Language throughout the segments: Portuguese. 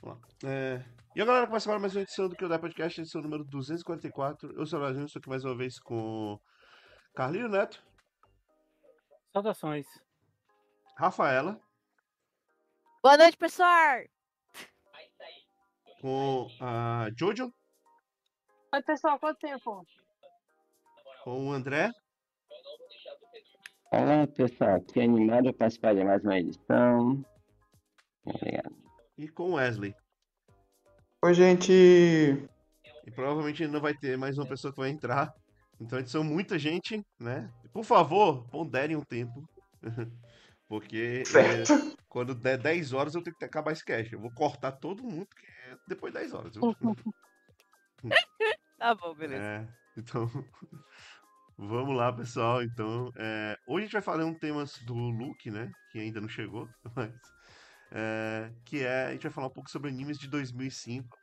Vamos lá. E a galera começa agora mais uma edição do Kyodai Podcast, edição número 244. Eu sou o Brasil, estou aqui mais uma vez com Carlinho Neto, Saudações. Rafaela, Boa noite, pessoal! com a Jojo, Oi, pessoal, quanto tempo? com o André Olá, pessoal. Aqui animado a participar de mais uma edição. Obrigado. e com o Wesley. Oi, gente. E provavelmente não vai ter mais uma pessoa que vai entrar. Então, são muita gente, né? Por favor, ponderem um tempo. Porque Certo. quando der 10 horas eu tenho que acabar esse cast. Eu vou cortar todo mundo que é depois de 10 horas. Viu? Tá bom, beleza. Então, vamos lá, pessoal. Então, hoje a gente vai falar um tema do Luke, né? Que ainda não chegou, mas a gente vai falar um pouco sobre animes de 2005.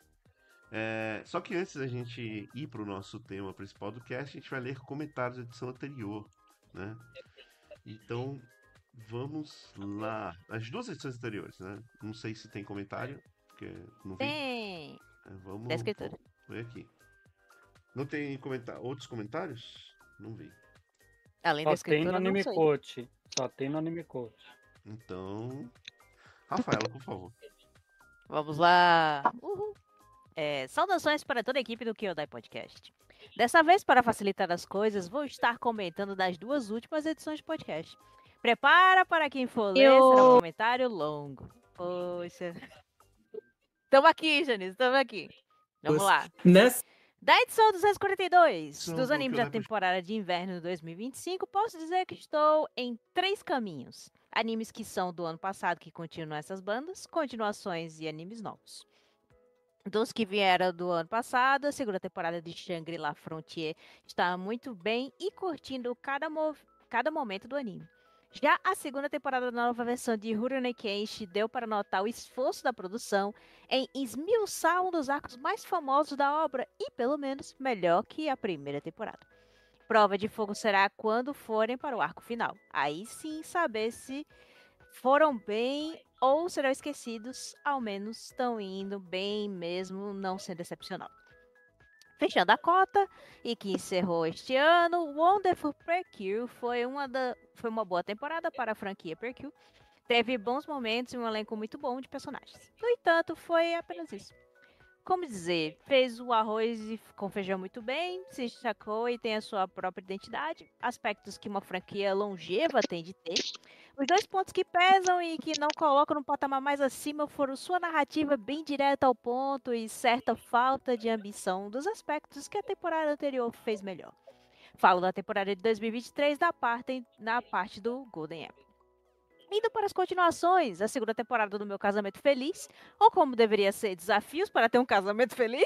Só que antes da gente ir para o nosso tema principal do cast, a gente vai ler comentários da edição anterior, né? Então, vamos lá. As duas edições anteriores, né? Não sei se tem comentário, porque não vi. Tem. Vamos Da escritura. ver aqui. Não tem outros comentários? Não vi. Além da Só tem no escritura, não Anime sei. Coach. Só tem no Anime Coach. Então, Rafaela, por favor. Vamos lá. Uhul. Saudações para toda a equipe do Kyodai Podcast. Dessa vez, para facilitar as coisas, vou estar comentando das duas últimas edições de podcast. Prepara para quem for ler, será um comentário longo. Poxa. Tamo aqui, Janice, tamo aqui. Vamos lá. Da edição 242 dos animes da temporada de inverno de 2025, posso dizer que estou em 3 caminhos. Animes que são do ano passado, que continuam essas bandas, continuações e animes novos. Dos que vieram do ano passado, a segunda temporada de Shangri-La Frontier está muito bem e curtindo cada momento do anime. Já a segunda temporada da nova versão de Rurouni Kenshin deu para notar o esforço da produção em esmiuçar um dos arcos mais famosos da obra e, pelo menos, melhor que a primeira temporada. Prova de fogo será quando forem para o arco final. Aí sim saber se foram bem ou serão esquecidos, ao menos estão indo bem mesmo, não sendo decepcionado. Fechando a cota, e que encerrou este ano, Wonderful Precure foi uma boa temporada para a franquia Precure. Teve bons momentos e um elenco muito bom de personagens. No entanto, foi apenas isso. Como dizer, fez o arroz com feijão muito bem, se destacou e tem a sua própria identidade, aspectos que uma franquia longeva tem de ter. Os 2 pontos que pesam e que não colocam no patamar mais acima foram sua narrativa bem direta ao ponto e certa falta de ambição dos aspectos que a temporada anterior fez melhor. Falo da temporada de 2023 na parte do Golden Apple. Indo para as continuações, a segunda temporada do Meu Casamento Feliz, ou como deveria ser, Desafios para ter um Casamento Feliz.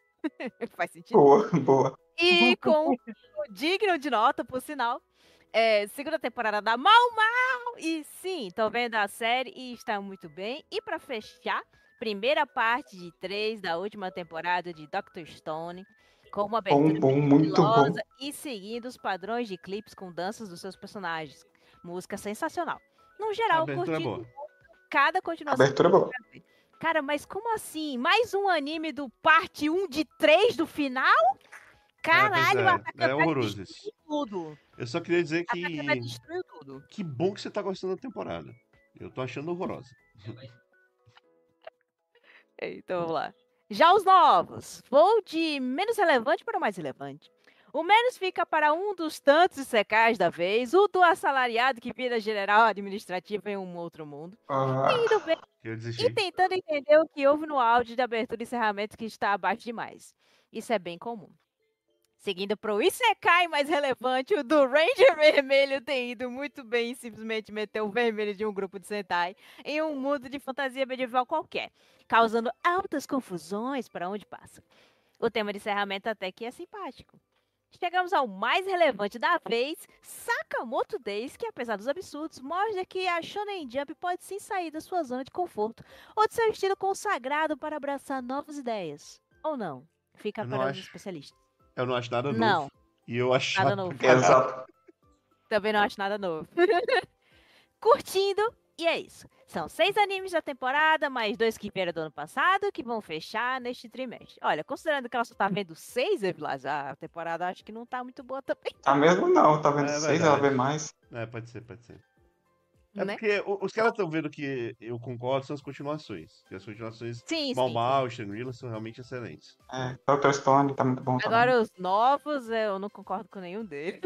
Faz sentido? Boa. E com o digno de nota, por sinal, segunda temporada da Mal Mal. E sim, tô vendo a série e está muito bem. E para fechar, primeira parte de 3 da última temporada de Dr. Stone, com uma abertura Muito bom. estilosa e seguindo os padrões de clipes com danças dos seus personagens. Música sensacional. No geral, Abertura curti boa. cada continuação. Abertura boa. Cara, mas como assim? Mais um anime do parte 1 de 3 do final? Caralho, a Takata horroroso destruiu isso. tudo. Eu só queria dizer A Takata destruiu tudo. que bom que você tá gostando da temporada. Eu tô achando horrorosa. Então vamos lá. Já os novos. Vou de menos relevante para o mais relevante. O menos fica para um dos tantos secais da vez, o do assalariado que vira general administrativo em um outro mundo. Indo bem Eu desisti. e tentando entender o que houve no áudio de abertura e encerramento que está abaixo demais. Isso é bem comum. Seguindo pro Isekai mais relevante, o do Ranger Vermelho tem ido muito bem em simplesmente meter o vermelho de um grupo de Sentai em um mundo de fantasia medieval qualquer, causando altas confusões para onde passa. O tema de encerramento até que é simpático. Chegamos ao mais relevante da vez, Sakamoto Days, que apesar dos absurdos, mostra que a Shonen Jump pode sim sair da sua zona de conforto ou de seu estilo consagrado para abraçar novas ideias. Ou não, fica para os especialistas. Eu não acho nada novo. Não. E eu acho Nada novo. Exato. Também não acho nada novo. Curtindo E é isso. São 6 animes da temporada, mais 2 que vieram do ano passado, que vão fechar neste trimestre. Olha, considerando que ela só tá vendo 6, Evilas, a temporada acho que não tá muito boa também, Tá mesmo não, tá vendo É 6, ela vê verdade. mais. Pode ser. É né? porque os caras estão vendo que eu concordo são as continuações. Que as continuações Sim, Mal sim, sim. Mal e Shangri-La são realmente excelentes. É, Dr. Stone tá muito bom também. Agora os novos, eu não concordo com nenhum deles.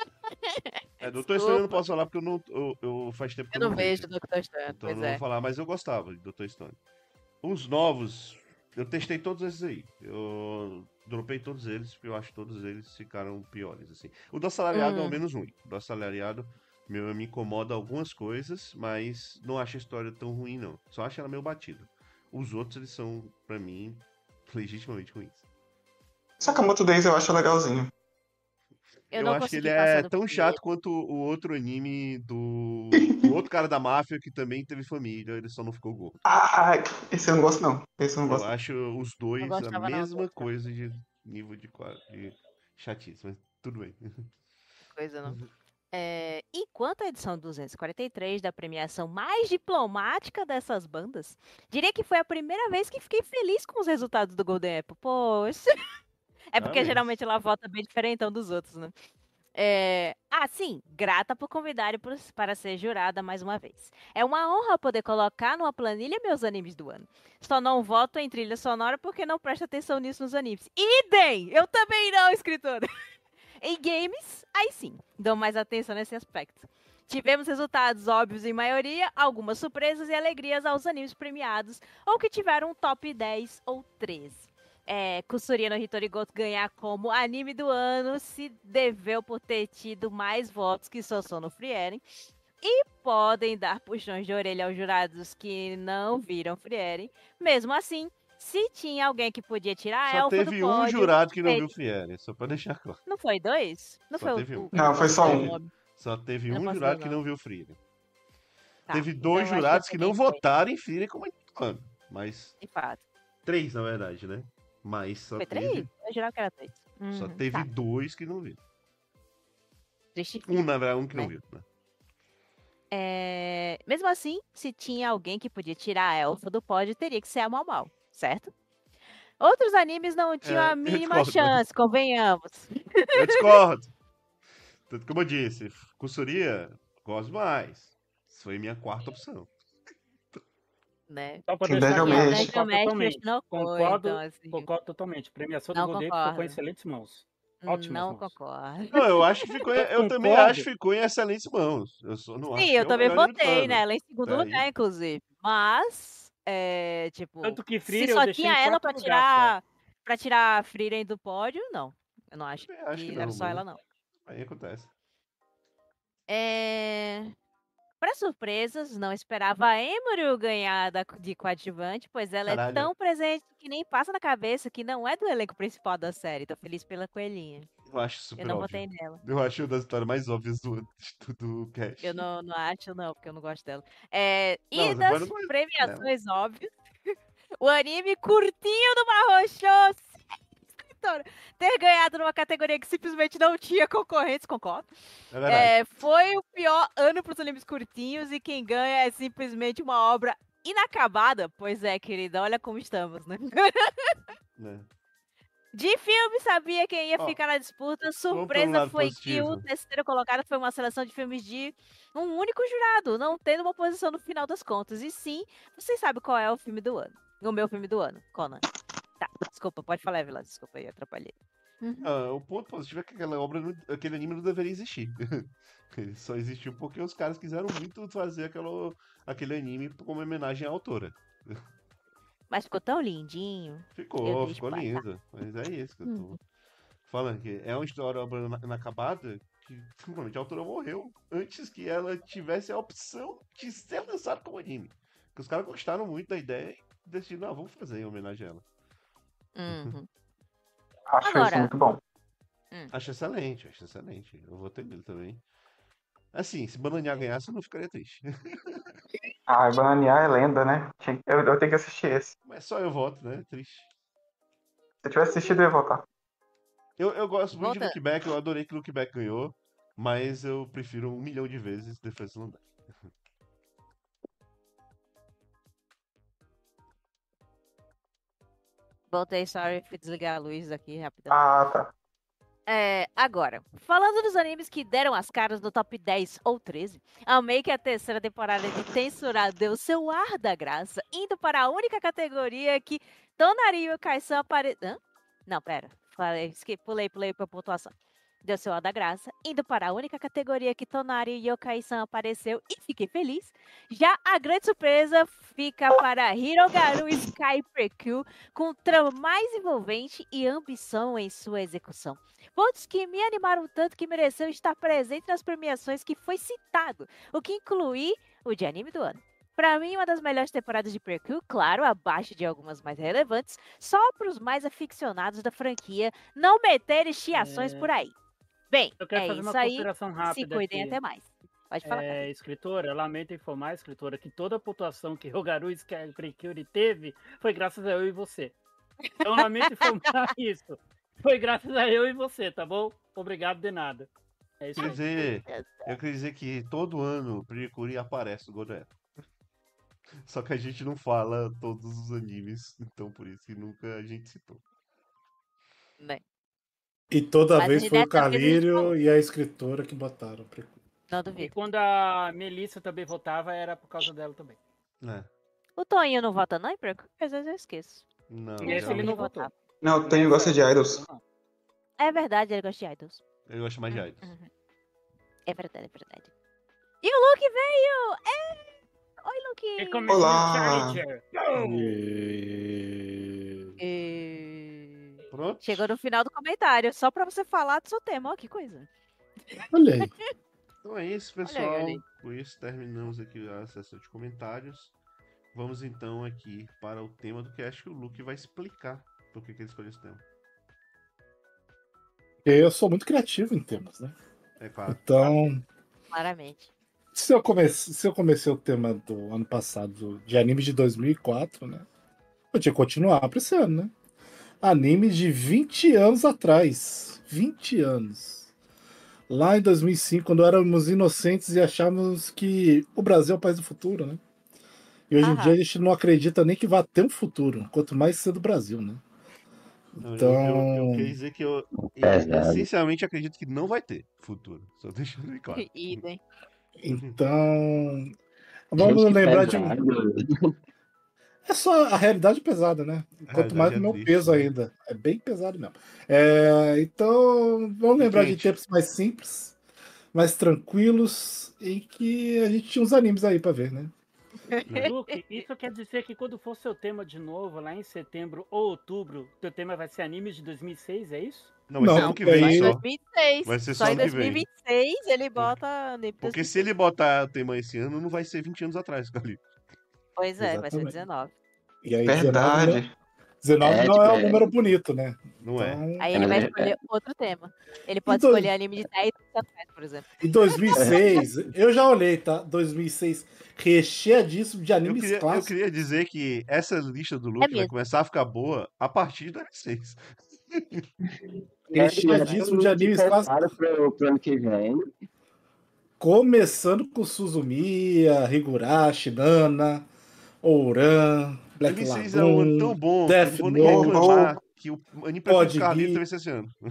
Doutor Stone eu não Desculpa, posso falar porque eu faz tempo que eu eu não não vejo vejo. o Dr. Stone, Então eu pois não vou é. falar, mas eu gostava de Dr. Stone. Os novos, eu testei todos esses aí. Eu dropei todos eles, porque eu acho que todos eles ficaram piores, assim. O do assalariado é o menos ruim. O do assalariado me incomoda algumas coisas, mas não acho a história tão ruim, não. Só acho ela meio batida. Os outros, eles são, pra mim, legitimamente ruins. Sakamoto Days eu acho legalzinho. Eu Eu não acho que ele consegui passar é do tão primeiro. chato quanto o outro anime do outro cara da máfia que também teve família, ele só não ficou gordo. Ah, esse eu não gosto não. Esse eu não Eu gosto. acho os Não dois a gostava não mesma desse, não. coisa de nível de chatice, mas tudo bem. Coisa não. Enquanto a edição 243 da premiação mais diplomática dessas bandas, diria que foi a primeira vez que fiquei feliz com os resultados do Golden Apple. Poxa. É porque Parabéns. geralmente ela vota bem diferentão dos outros, né? Sim, grata por convidarem para ser jurada mais uma vez. É uma honra poder colocar numa planilha meus animes do ano. Só não voto em trilha sonora porque não presto atenção nisso nos animes. Idem! Eu também não, escritora! Em games, aí sim, dou mais atenção nesse aspecto. Tivemos resultados óbvios em maioria, algumas surpresas e alegrias aos animes premiados, ou que tiveram um top 10 ou 13. Kusuriya no Hitorigoto ganhar como anime do ano se deveu por ter tido mais votos que Sosono Frieren. E podem dar puxões de orelha aos jurados que não viram Frieren. Mesmo assim, se tinha alguém que podia tirar a Só Elfa do teve um pódio, jurado que não seria- viu Frieren, só pra deixar claro. não foi 2? Não Só foi teve um. o Não, foi só o um. nome. Só teve Eu não um posso jurado ver que o não nome. viu Frieren. Tá, Teve então dois eu acho eu jurados que não peguei foi, votaram em Frieren como anime do ano. Mas de fato. 3, na verdade, né? Mas só Foi teve, 3? Eu jurava que era 2. só teve Tá, 2 que não viram. triste Um, na verdade, um que não né? viu, né? Mesmo assim, se tinha alguém que podia tirar a Elfa do pódio, teria que ser a Mal Mal, certo? Outros animes não tinham a Eu mínima discordo, mas chance, convenhamos. eu discordo. Tanto como eu disse, Kusuriya, gosto mais. Isso foi minha quarta opção. Né? Só para Sim, deixar Dungeon E a claro, Mesh. Dungeon concordo Mesh totalmente. não foi, então assim, Concordo totalmente. Premiação do não Golden Apple ficou em concordo. excelentes mãos. Ótimas Não mãos. concordo. Não, eu acho que ficou. Só Eu também acho concordo. que ficou em excelentes mãos. Eu só não acho Sim, que eu é o também melhor anime do votei ano. nela em segundo Até lugar, aí, inclusive. Mas, tipo, Tanto que se Frieren eu só deixei tinha em ela quarto lugar só. pra tirar a Frieren do pódio, não. Eu não acho eu acho que que era não, só mas ela, não. aí acontece. Para surpresas, não esperava a Emerald ganhar de coadjuvante, pois ela é Caralho, tão presente que nem passa na cabeça que não é do elenco principal da série. Tô feliz pela coelhinha. eu acho Eu super não óbvio. votei nela. Eu acho uma das histórias mais óbvias do cast. Eu não acho, não, porque eu não gosto dela. Não, E você pode não das gostar dela. premiações óbvias, o anime curtinho do Marrochô, escritora, ter ganhado numa categoria que simplesmente não tinha concorrentes, concordo. É verdade. Foi o pior ano para os animes curtinhos e quem ganha é simplesmente uma obra inacabada. Pois é, querida, olha como estamos, né? Né? De filme, sabia quem ia Ó, ficar na disputa. vamos pelo Surpresa lado foi que o positivo. terceiro colocado foi uma seleção de filmes de um único jurado, não tendo uma posição no final das contas. E sim, vocês sabem qual é o filme do ano. O meu filme do ano, Conan. Tá, desculpa, pode falar, Vila. Desculpa aí, atrapalhei. O ponto positivo é que aquele anime não deveria existir. Ele só existiu porque os caras quiseram muito fazer aquele anime como homenagem à autora. Mas ficou tão lindinho. Eu Ficou deixo passar. lindo. Mas é isso que eu tô falando. Que é uma história inacabada que simplesmente a autora morreu antes que ela tivesse a opção de ser lançada como anime. Porque os caras gostaram muito da ideia e decidiram, vamos fazer em homenagem a ela. Uhum. Acho Agora. isso muito bom. Acho excelente. Eu votei nele também. Assim, se Bananiá ganhasse, eu não ficaria triste. Ah, Bananiá é lenda, né? Eu tenho que assistir esse. Mas só eu voto, né? Triste. Se eu tivesse assistido, eu ia votar. Eu gosto muito de Volta. Look Back, eu adorei que Look Back ganhou, mas eu prefiro 1 milhão de vezes Defense Land. Voltei, sorry, fui desligar a luz aqui rapidão. Ah, tá. Agora, falando dos animes que deram as caras no top 10 ou 13, amei que a terceira temporada de Tensura deu seu ar da graça, indo para a única categoria que Tonari e o Kaisan apareceram. Não, pera. Pulei pra pontuação. Deu seu ar da graça, indo para a única categoria que Tonari e Yokai-san apareceu e fiquei feliz. Já a grande surpresa fica para Hirogaru Sky Precure, com trama mais envolvente e ambição em sua execução. Pontos que me animaram tanto que mereceu estar presente nas premiações que foi citado, o que inclui o de anime do ano. Pra mim, uma das melhores temporadas de Precure, claro, abaixo de algumas mais relevantes, só para os mais aficionados da franquia não meterem chiações por aí. Bem, Eu quero fazer uma isso aí. consideração Se rápida cuidem aqui. até mais. Pode falar. Escritora, lamento informar, escritora, que toda a pontuação que Rogaru Sky Precure teve foi graças a eu e você. Então, lamento informar isso. Foi graças a eu e você, tá bom? Obrigado de nada. É isso Quer aí. dizer, eu queria dizer que todo ano o Precure aparece no Godot. Só que a gente não fala todos os animes, então por isso que nunca a gente citou. Né? E toda Mas vez foi o dessa vez a gente falou. Calírio e a escritora que botaram. Não E duvido. quando a Melissa também votava, era por causa dela também. Né? O Toninho não vota não, Precure? Às vezes eu esqueço. Não, Esse ele não votou. votava. Não, o Tonho gosta de idols. É verdade, ele gosta de idols. eu gosto mais de idols. É verdade, é verdade. E o Luke veio! Oi, Luke! Olá. Pronto? Chegou no final do comentário, só pra você falar do seu tema. Ó, que coisa. Olha aí. Então é isso, Olha aí, pessoal. olha aí. Com isso terminamos aqui a sessão de comentários. Vamos então aqui para o tema do cast que o Luke vai explicar por que ele escolheu esse tema. Eu sou muito criativo em temas, né? É claro. Então, Claramente. se eu comecei o tema do ano passado de anime de 2004, né? Eu tinha que continuar pra esse ano, né? Anime de 20 anos atrás. 20 anos. Lá em 2005, quando éramos inocentes e achávamos que o Brasil é o país do futuro, né? E hoje em dia a gente não acredita nem que vai ter um futuro, quanto mais ser do Brasil, né? Não, Então, eu queria dizer que eu Pesado. essencialmente acredito que não vai ter futuro. Só deixando bem claro. Idem. então vamos Gente, que lembrar de. pesado. É só a realidade pesada, né? A Quanto mais realidade o meu triste, peso né? ainda. É bem pesado mesmo. Então, vamos lembrar de Gente. tempos mais simples, mais tranquilos, em que a gente tinha uns animes aí pra ver, né? Luke, isso quer dizer que quando for seu tema de novo, lá em setembro ou outubro, teu tema vai ser animes de 2006, é isso? Não, vai ser Não, ano que porque vem aí- Em só. 2006. Vai ser só só em ano que vem. 2026 ele bota anime de Porque 2006. se ele botar o tema esse ano, não vai ser 20 anos atrás, Cali. Pois é, vai ser Exatamente. 19. E aí Verdade. 19 É, não tipo, é um é- número bonito, né? Não é. Então, Aí ele vai escolher outro tema. Ele pode Então- escolher anime de 10 anos atrás, por exemplo. em 2006, eu já olhei, tá? 2006, recheadíssimo de Eu animes queria, eu clássicos. queria dizer que essa lista do Luke vai mesmo. começar a ficar boa a partir do R6. Recheadíssimo de animes clássicos. Pro ano que vem. Começando com Suzumiya, Higurashi, Nana, Ouran, Black 2006 é um ano tão Lagoon, bom que eu Death não vou nem Note, reclamar que o anime preferido Code do Carlinhos Geass, vai ser esse ano.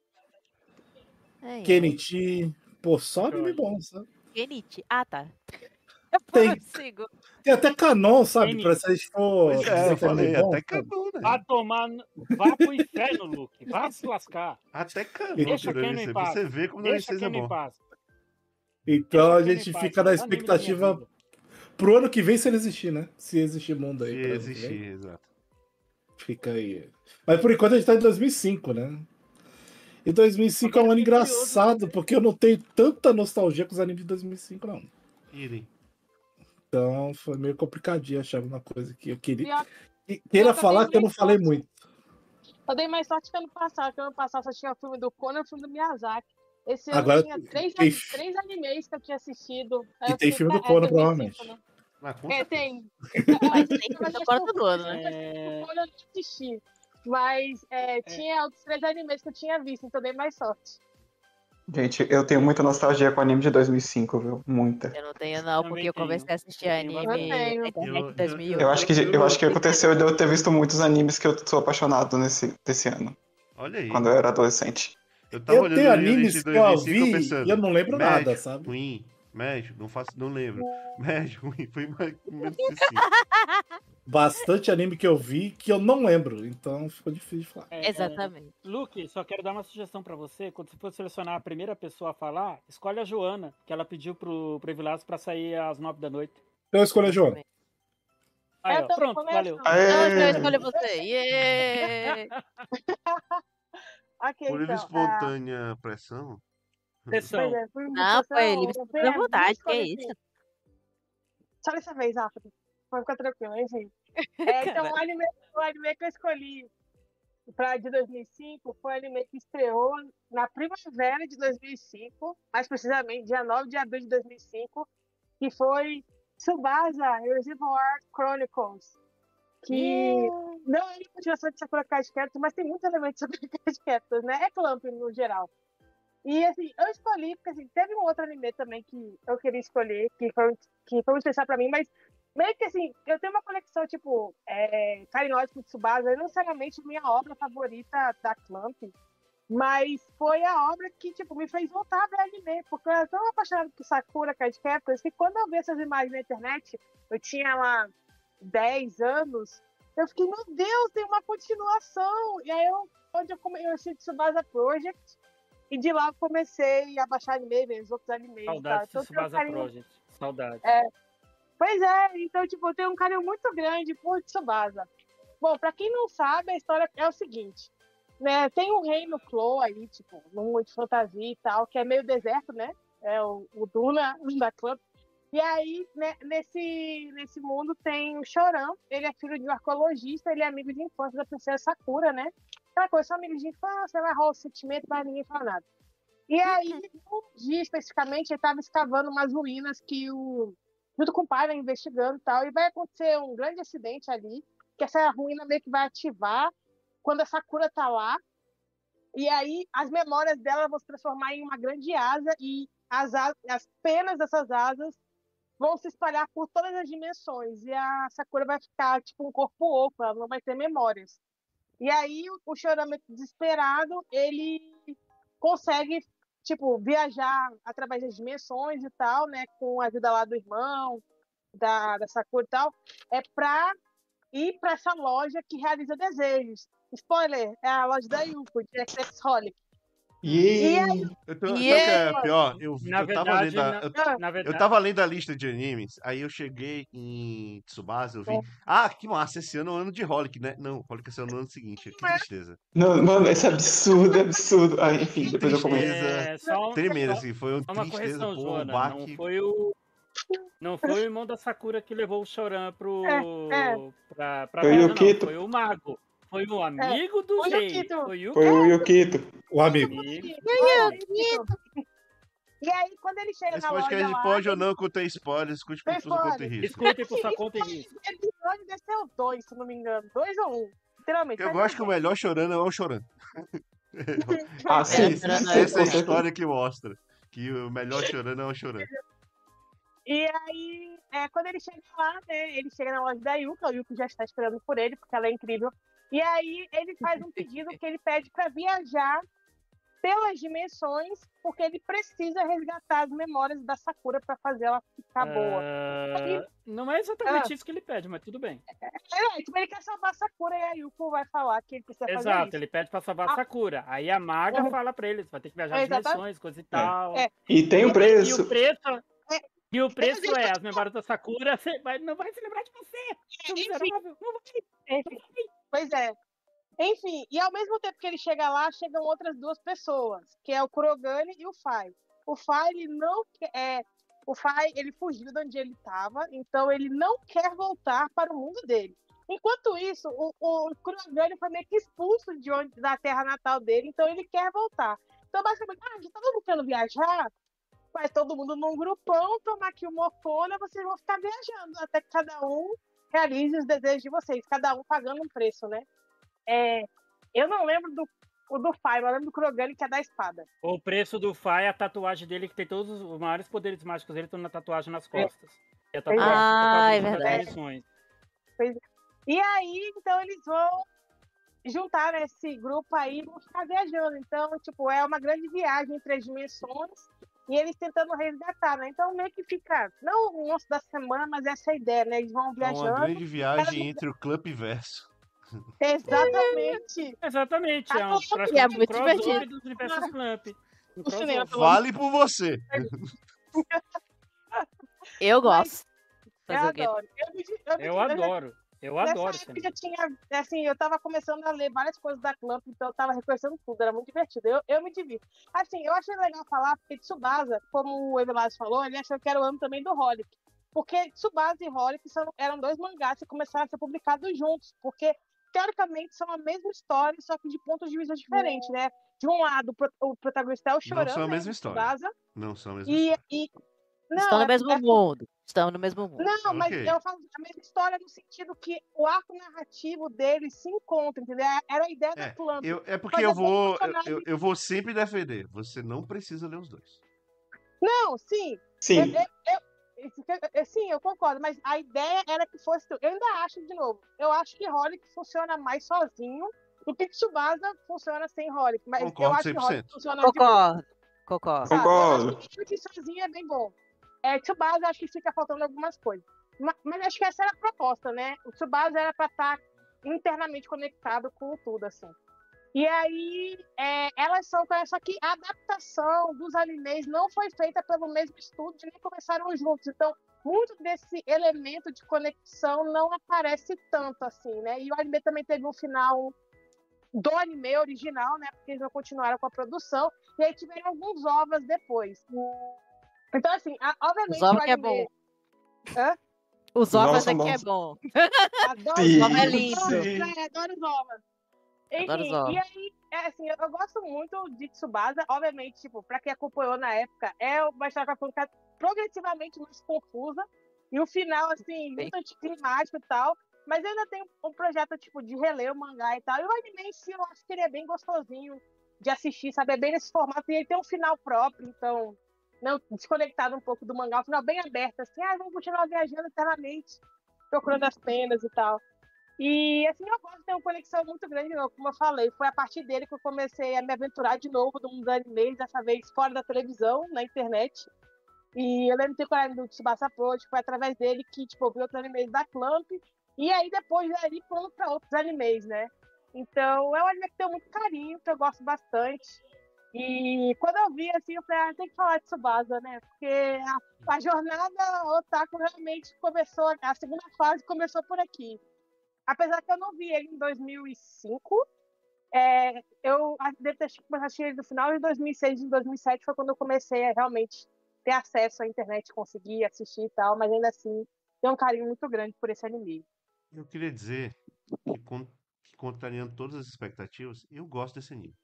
Kenichi. Pô, só anime bom, sabe? Kenichi. Ah, tá. Tem- Prossigo. Tem até canon, sabe? Kenichi. Pra se a gente for Pois dizer é, eu que é anime falei, bom, até sabe? canon, né? Vá tomar. Vá pro inferno, Luke. Vá se lascar. Até canon, Deixa por Ken aí, em pra paz. você ver como Deixa 2006 é Ken em bom. paz. Então a Deixa Ken gente em paz. fica na Melhor anime da minha expectativa vida. pro ano que vem, se ele existir, né? Se existir mundo aí. Se pra ano que vem. existir, exato. Fica aí. Mas por enquanto a gente tá em 2005, né? E 2005 é um ano engraçado, porque eu não tenho tanta nostalgia com os animes de 2005, não. Irem. Então foi meio complicadinho achar uma coisa que eu queria. Pior- Queira eu falar também que eu não dei falei sorte. muito. Eu dei mais sorte que ano passado, porque ano passado só tinha o filme do Conan e o filme do Miyazaki. Esse ano Agora tinha tem- três animes que eu tinha assistido. Aí E eu tem fiquei, filme do "Tá, Conan, 2005, provavelmente. né?" Ah, com É, certeza. tem. Mas tem que ser fora do ano, né? O Conan eu não assisti. Mas tinha outros 3 animes que eu tinha visto, então eu dei mais sorte. Gente, eu tenho muita nostalgia com o anime de 2005, viu? Muita. Eu não tenho, não, Também porque eu tenho. comecei a assistir Eu tenho anime bastante. na internet Eu- em 2008. Eu acho que aconteceu de eu ter visto muitos animes que eu sou apaixonado desse ano, Olha aí. quando eu era adolescente. Eu tava Eu tenho olhando a lista animes de que eu 2005 vi pensando, e eu não lembro nada, médio, sabe? ruim, médio, não lembro. Médio, ruim, foi mais menos que 5. Bastante anime que eu vi que eu não lembro, então ficou difícil de falar. Exatamente. Luke, só quero dar uma sugestão pra você. Quando você for selecionar a primeira pessoa a falar, escolhe a Joana, que ela pediu pro Evilazo pra sair às 9 da noite. Então eu escolho a Joana. Aí, Eu ó, tô pronto, começando. valeu. Então, eu Aê! escolho você. Yeah! Ok, Por livre e então. espontânea pressão. Pressão. Pois é, fui Não, foi livre eu de fui vontade, duas que coisas isso? assim. Só dessa vez, África. Pode ficar tranquilo, enfim. Então, Cara. o anime que eu escolhi de 2005 foi o anime que estreou na primavera de 2005, mais precisamente dia 9 de abril de 2005, que foi Tsubasa Reservoir Chronicles, que não é uma continuação de Sakura Card Captors, mas tem muitos elementos de Sakura Card Captors, né? É Clamp no geral. E assim, eu escolhi, porque assim, teve um outro anime também que eu queria escolher, que foi muito especial pra mim, mas meio que assim, eu tenho uma conexão, tipo, carinhosa com Tsubasa, não necessariamente minha obra favorita da Clamp, mas foi a obra que, tipo, me fez voltar a ver anime, porque eu era tão apaixonada por Sakura Card Captors que quando eu vi essas imagens na internet, eu tinha lá 10 anos, eu fiquei, meu Deus, tem uma continuação! E aí eu assisti Tsubasa Project, e de lá eu comecei a baixar anime, ver os outros animes e tal. Saudades Então, de eu tenho um Tsubasa carinho. Project. Saudades. Pois é, então, tipo, eu tenho um carinho muito grande por Tsubasa. Bom, pra quem não sabe, a história é o seguinte, né? Tem um reino Clo aí, tipo, no mundo de fantasia e tal, que é meio deserto, né? É o Duna da Club. E aí, né, nesse mundo tem o Choran, ele é filho de um arqueologista, ele é amigo de infância da princesa Sakura, né? Aquela coisa, são amigos de infância, vai rolar o sentimento, mas ninguém fala nada. E aí, um dia especificamente, ele estava escavando umas ruínas que junto com o pai, vai investigando e tal, e vai acontecer um grande acidente ali, que essa ruína meio que vai ativar quando a Sakura tá lá, e aí as memórias dela vão se transformar em uma grande asa, e as penas dessas asas vão se espalhar por todas as dimensões, e a Sakura vai ficar tipo um corpo oco, ela não vai ter memórias. E aí o Chorama, desesperado, ele consegue, tipo, viajar através das dimensões e tal, né, com a ajuda lá do irmão, da Sakura e tal, pra ir pra essa loja que realiza desejos. Spoiler, é a loja da Yuko, de XX-Holic. E aí, Sabe o que é pior? Na Eu tava lendo verdade, na eu verdade, tava lendo a lista de animes, aí eu cheguei em Tsubasa, eu vi. Ah, que massa, esse ano é o ano de Holic, né? Não, Holic esse ano é o ano seguinte. Que tristeza. Não, mano, esse absurdo, absurdo. Ah, enfim, depois eu comento. Tristeza tremenda, assim. Foi uma só uma tristeza, correção, pô, Joana. Não baque. foi o irmão da Sakura que levou o Choran pra Foi o viagem, não. Yukito. Foi o mago. Foi o amigo do o rei. Yukito. Foi o Yukito. O amigo. E aí, quando ele chega Esse na loja podcast lá... pode ou não conter spoilers, escute por Tem tudo quanto é spoiler. risco. Escutem por sua conta e risco. Esse episódio deve ser o 2, se não me engano. 2 ou 1. Literalmente. Eu gosto que o melhor chorando é o chorando. Ah, sim, Essa Chorando é a com certeza. história que mostra. Que o melhor chorando é o chorando. E aí, quando ele chega lá, né, ele chega na loja da Yuka, a Yuka já está esperando por ele, porque ela é incrível. E aí, ele faz um pedido que ele pede para viajar pelas dimensões, porque ele precisa resgatar as memórias da Sakura para fazer ela ficar boa. Não é exatamente isso que ele pede, mas tudo bem. Tipo, ele quer salvar a Sakura e a Yuko vai falar que ele precisa fazer Exato, isso. ele pede pra salvar a Sakura. Aí a maga fala pra ele, você vai ter que viajar Exatamente. dimensões, coisa e tal. E tem o E preço. o preço é as memórias da Sakura, não vai se lembrar de você, seu miserável. Não vai. Enfim, pois é. Enfim, e ao mesmo tempo que ele chega lá, chegam outras duas pessoas, que é o Kurogane e o Fai. O Fai, ele não quer... O Fai, ele fugiu de onde ele estava, então ele não quer voltar para o mundo dele. Enquanto isso, o Kurogane foi meio que expulso da terra natal dele, então ele quer voltar. Então, basicamente, já tá todo mundo querendo viajar, mas todo mundo num grupão, tomar aqui o Mofona, vocês vão ficar viajando, até que cada um realize os desejos de vocês, cada um pagando um preço, né? Eu não lembro o do Fai, mas eu lembro do Kurogane, que é da espada. O preço do Fai é a tatuagem dele, que tem todos os maiores poderes mágicos dele, estão na tatuagem nas costas. E a tatuagem Ah, fica com a é bruxa das verdade. dimensões. E aí, então, eles vão juntar esse grupo aí e vão ficar viajando. Então, tipo, é uma grande viagem entre as dimensões e eles tentando resgatar, né? Então, meio que fica, não o monstro da semana, mas essa é a ideia, né? Eles vão É uma viajando. grande viagem entre o Club Verso. Exatamente. Exatamente, é um, E é praticamente um muito crossover divertido. dos universos Clamp. Um O cinema, crossover. pelo Vale por você. Eu gosto. Eu Fazer o quê? adoro. Eu adoro. Eu adoro Nessa esse época anime. já tinha, assim, eu tava começando a ler várias coisas da Clamp, então eu tava reconhecendo tudo, era muito divertido. Eu me divirto. Assim, eu achei legal falar, porque Tsubasa, como o Evelaz falou, ele achou que era o ano também do Holic. Porque Tsubasa e Holic eram dois mangás que começaram a ser publicados juntos, porque teoricamente são a mesma história, só que de pontos de vista diferentes, né? De um lado, o protagonista é o Choran, Não são a né, mesma do história. Tsubasa, Não são a mesma e, história. e Estão não, no mesmo mundo. Estão no mesmo mundo. não, mas Ok. eu falo a mesma história no sentido que o arco narrativo deles se encontra, entendeu? Era a ideia da Clamp. É porque Mas eu é bem vou, personagem. eu vou sempre defender. Você não precisa ler os dois. Não, sim. Sim. Sim, eu concordo, mas a ideia era que fosse. Eu ainda acho, de novo, eu acho que Holic funciona mais sozinho do que Tsubasa funciona sem Holic. Mas eu Concordo acho que 100%. Holic funciona de boa. Concordo. Concordo. Sabe? Concordo. Eu acho que Holic sozinho é bem bom. Tsubasa, acho que fica faltando algumas coisas. Mas acho que essa era a proposta, né? O Tsubasa era para estar internamente conectado com tudo, assim. E aí, elas são. Só que a adaptação dos animes não foi feita pelo mesmo estúdio, nem começaram juntos. Então, muito desse elemento de conexão não aparece tanto, assim, né? E o anime também teve um final do anime original, né? Porque eles não continuaram com a produção. E aí tiveram alguns ovos depois. Então, assim, obviamente Os ovos o que é anime... bom. Hã? Os Os ovos ovos são aqui é bons. bom. Adoro Sim. os Ovos é lindo. Adoro os ovos. Adoro os Enfim, ovos. e aí, assim, eu gosto muito de Tsubasa. Obviamente, tipo, pra quem acompanhou na época, é uma história que vai ficar progressivamente mais confusa. E o final, assim, muito anticlimático e tal. Mas eu ainda tenho um projeto, tipo, de reler o mangá e tal. E o anime em si, eu acho que ele é bem gostosinho de assistir, sabe? É bem nesse formato. E ele tem um final próprio, então... Não, desconectado um pouco do mangá. Um final bem aberto, assim. Vamos continuar viajando eternamente, procurando as penas e tal. E, assim, eu gosto de ter uma conexão muito grande, como eu falei. Foi a partir dele que eu comecei a me aventurar de novo no mundo dos animes, dessa vez fora da televisão, na internet. E eu lembro de ter coragem do Tsubasa Project, foi através dele que, tipo, eu vi outros animes da Clamp. E aí, depois dali, fomos para outros animes, né? Então, é um anime que tem muito carinho, que eu gosto bastante. E quando eu vi, assim, eu falei, tem que falar de Tsubasa, né? Porque a jornada otaku realmente começou, a segunda fase começou por aqui. Apesar que eu não vi ele em 2005, eu devo ter começado a assistir ele no final de 2006 e 2007 foi quando eu comecei a realmente ter acesso à internet, conseguir assistir e tal, mas ainda assim, tenho um carinho muito grande por esse anime. Eu queria dizer que, contrariando todas as expectativas, eu gosto desse anime.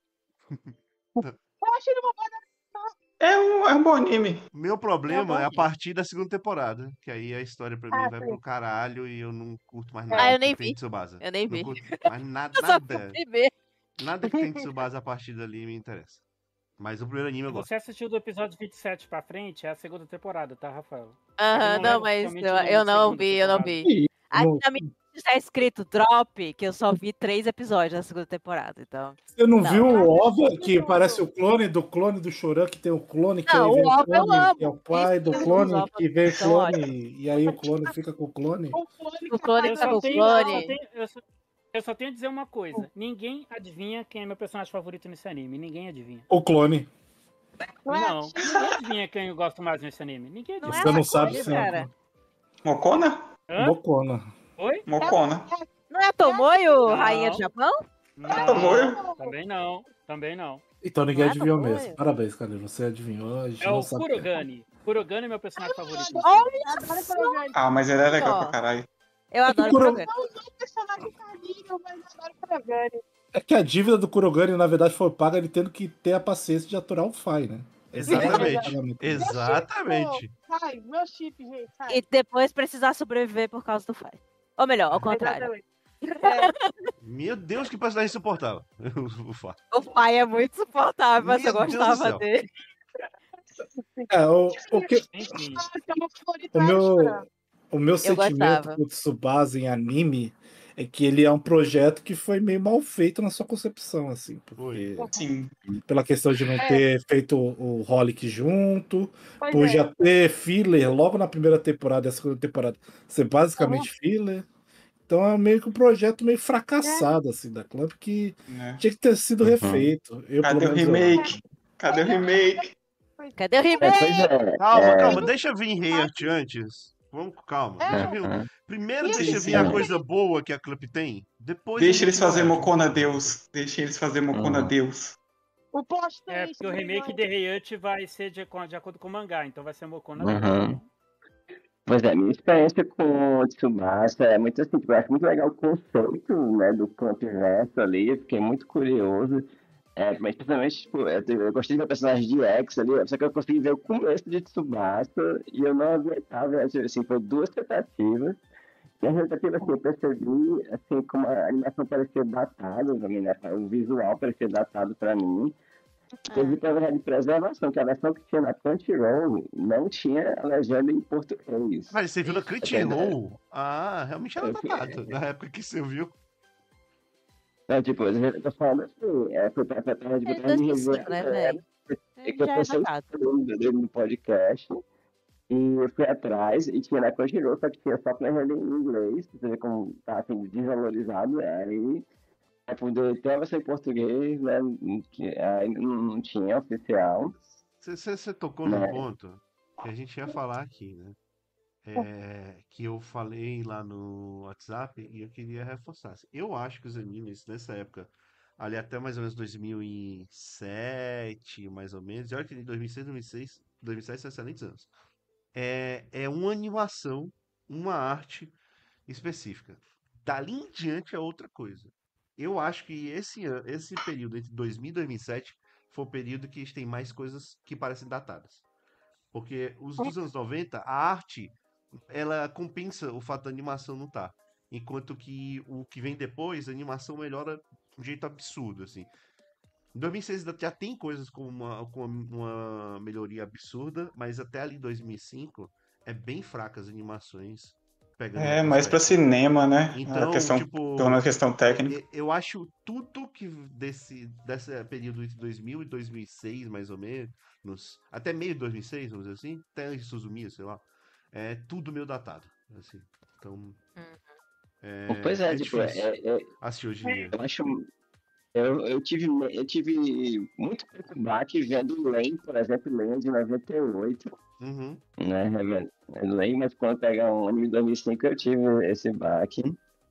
Eu acho ele uma boa. É um bom anime. Meu problema é a anime. partir da segunda temporada, que aí a história pra mim vai sim. pro caralho e eu não curto mais Ah, nada eu nem que tem vi. Tsubasa. Eu nem Não vi. curto mais nada, Eu só fui ver. nada que tem Tsubasa a partir dali me interessa. Mas o primeiro anime eu Se gosto. você assistiu do episódio 27 pra frente, é a segunda temporada, tá, Rafael? Aham, Ele não é não, mas oficialmente eu não segunda vi, eu não temporada. vi. Aqui Não- na minha lista está escrito drop, que eu só vi 3 episódios da segunda temporada, então... Você não Não. viu o OVA Assisti que tudo. parece o clone do Choran, que tem o clone que Não, aí vem o OVA eu clone, que é o amo. pai do Os clone, OVAs que vem o são clone, e aí o clone fica com o clone? O clone O clone Eu tá com só o tenho, clone. eu só tenho a dizer uma coisa. Ninguém adivinha quem é meu personagem favorito nesse anime. Ninguém adivinha. O clone. Não é? Não, ninguém adivinha quem eu gosto mais nesse anime. Ninguém Não adivinha. Você é não a sabe Tomoe, sempre. cara. Mocona? Hã? Bocona. Oi? Mocona. Não é a Tomoe, o Não. rainha do Japão? Tomoe? Não, também não. Também não. Então ninguém Não é adivinhou Tomoe. mesmo. Parabéns, Cadê? Você adivinhou, a gente É não o sabe quem é. Kurogane. Kurogane é meu personagem favorito. nesse Olha anime. Adoro Kurogane. Ah, mas ele é legal Ó. pra caralho. Eu adoro o Kuro- Kurogane. Não é um personagem carinho, mas adoro Kurogane. É que a dívida do Kurogane, na verdade, foi paga ele tendo que ter a paciência de aturar o Fai, né? Exatamente. Exatamente. Sai, meu chip, gente. Sai. E depois precisar sobreviver por causa do Fai. Ou melhor, ao contrário. Exatamente. Meu Deus, que personagem insuportável. O fato. O pai é muito suportável, mas eu Meu Deus do gostava céu. dele. O que, Enfim. Que é meu favorito, o era meu, chorar. o meu sentimento gostava. com o Tsubasa em anime é que ele é um projeto que foi meio mal feito na sua concepção, assim. Porque, Sim. pela questão de não É. ter feito o Holic junto, Pois por é. já ter filler logo na primeira temporada e a segunda temporada ser basicamente filler. Então é meio que um projeto meio fracassado, assim, da Clamp, que Né? tinha que ter sido Uhum. refeito. Eu, Cadê pelo o menos, eu remake? Cadê o remake? Cadê o Pois remake? é. Calma, deixa vir Heart antes. Vamos com calma. Deixa vir. Aham. Primeiro E deixa assim, vir a sim. coisa boa que a Clamp tem. Depois a Deixa eles gente vai. fazer Mocona Deus. Deixa eles fazer Mocona Uhum. Deus. O plot É, twist porque o remake brilhante. de Heihachi vai ser de acordo com o mangá, então vai ser Mokona Uhum. Deus. Pois é, minha experiência com o Tsubasa é muito assim, tipo, eu acho muito legal o conceito, né, do Camp Verso ali, eu fiquei muito curioso, mas principalmente, tipo, eu gostei do personagem de X ali, só que eu consegui ver o começo de Tsubasa e eu não aguentava, assim, foi duas tentativas, e a tentativa, assim, eu percebi, assim, como a animação parecia datada, né, o visual parecia datado pra mim. Teve problema de preservação, que a versão que tinha na Crunchyroll não tinha a legenda em português. Mas você viu na Crunchyroll? Ah, realmente era datado. Na época que você viu. Então, tipo, eu tô falando assim, foi pra É de de botar em 2005, né, velho? é que eu Já é pensei datado. dele no podcast, e eu fui atrás, e tinha na Crunchyroll, só que tinha só com legenda em inglês, pra você ver como tá assim, desvalorizado, aí poder ter a versão em português, né, que ainda não tinha oficial, Você tocou né. num ponto que a gente ia falar aqui, né? Que eu falei lá no WhatsApp e eu queria reforçar. Eu acho que os animes nessa época, ali até mais ou menos 2007, mais ou menos, e olha que em 2007 são excelentes anos. É uma animação, uma arte específica. Dali em diante é outra coisa. Eu acho que esse período entre 2000 e 2007 foi o período que a gente tem mais coisas que parecem datadas. Porque os dos anos 90, a arte, ela compensa o fato da animação não estar. Enquanto que o que vem depois, a animação melhora de um jeito absurdo, assim. Em 2006 já tem coisas com uma melhoria absurda, mas até ali 2005 é bem fraca as animações pegando É, outros mais pra aspectos. cinema, né? A Então, questão, pelo menos a questão técnica. eu acho tudo que desse período entre 2000 e 2006, mais ou menos, até meio de 2006, vamos dizer assim, até antes de Suzumiya, sei lá, é tudo meio datado, assim. Então, Pois é, é tipo, difícil assistir hoje em dia. eu acho. Eu tive muito pouco baque vendo Lane, por exemplo, Lane de 98, Uhum. né? Lane, mas quando pegar um anime de 2005 eu tive esse baque.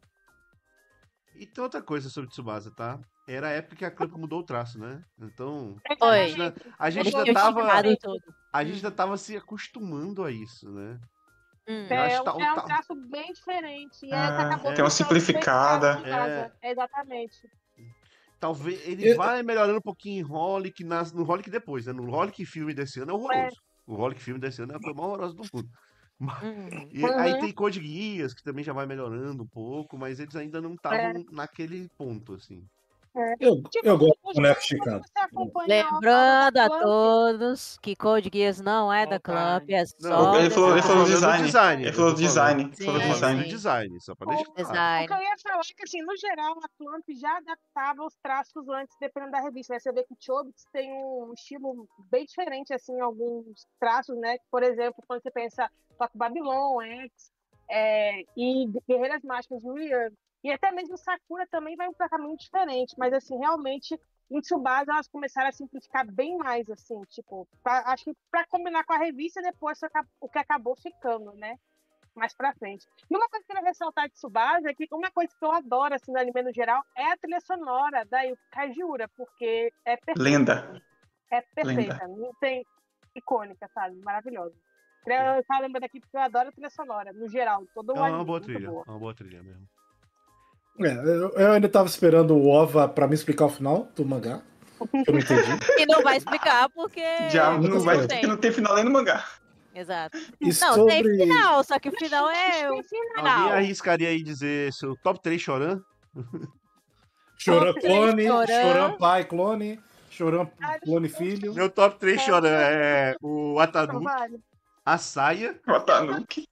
E tem outra coisa sobre Tsubasa, tá? Era a época que a Clamp mudou o traço, né? Então, Foi. a gente Eles ainda tinham tava, esticado tudo. a gente ainda tava se acostumando a isso, né? Hum. Eu acho É, que tá- é um tá- traço bem diferente. E Ah, acabou tem uma ficando simplificada. bem fácil em casa. Exatamente. Talvez ele vai melhorando um pouquinho em Holic, no Holic depois, né? No Holic filme desse ano é horroroso. O Holic filme desse ano é a coisa mais horrorosa do mundo. E aí tem Code Geass, que também já vai melhorando um pouco, mas eles ainda não estavam naquele ponto, assim. Eu gosto do boneco esticado. Você acompanha Lembrando a a Clamp, todos que Code Geass não é da Clamp, é só Ele falou dessa- do do design. design. Ele falou do design. Ele Sim, falou do Eu falei design. do design, só pra deixar claro. design. O que eu ia falar é que, assim, no geral, a Clamp já adaptava os traços antes, dependendo da revista, né? Você vê que o Chobits tem um estilo bem diferente, assim, em alguns traços, né? Por exemplo, quando você pensa Toque Babylon, X, e Guerreiras Mágicas de Real. E até mesmo Sakura também vai pra caminho diferente, mas, assim, realmente, em Tsubasa, elas começaram a simplificar bem mais, assim, tipo, acho que pra combinar com a revista, depois o que acabou ficando, né? Mais pra frente. E uma coisa que eu queria ressaltar de Tsubasa é que uma coisa que eu adoro, assim, no anime no geral, é a trilha sonora da Yuki Kajiura, porque é perfeita. Lenda. É perfeita. Não tem icônica, sabe? Maravilhosa. Eu só lembro daqui porque eu adoro a trilha sonora, no geral. Todo o É uma anime, boa muito trilha, boa. uma boa trilha mesmo. Eu ainda tava esperando o OVA pra me explicar o final do mangá, que eu não entendi. E não vai explicar porque. Já nunca não vai sei. porque não tem final nem no mangá. Exato. E Não, tem sobre. final, só que o final é o Alguém final. arriscaria aí dizer seu top 3 chorando? Choran Top três clone, Choran. Choran pai clone, Choran Ah, clone filho. Meu top 3 chora é o Então, Atanuki, vale. a Saia, O Atanuki.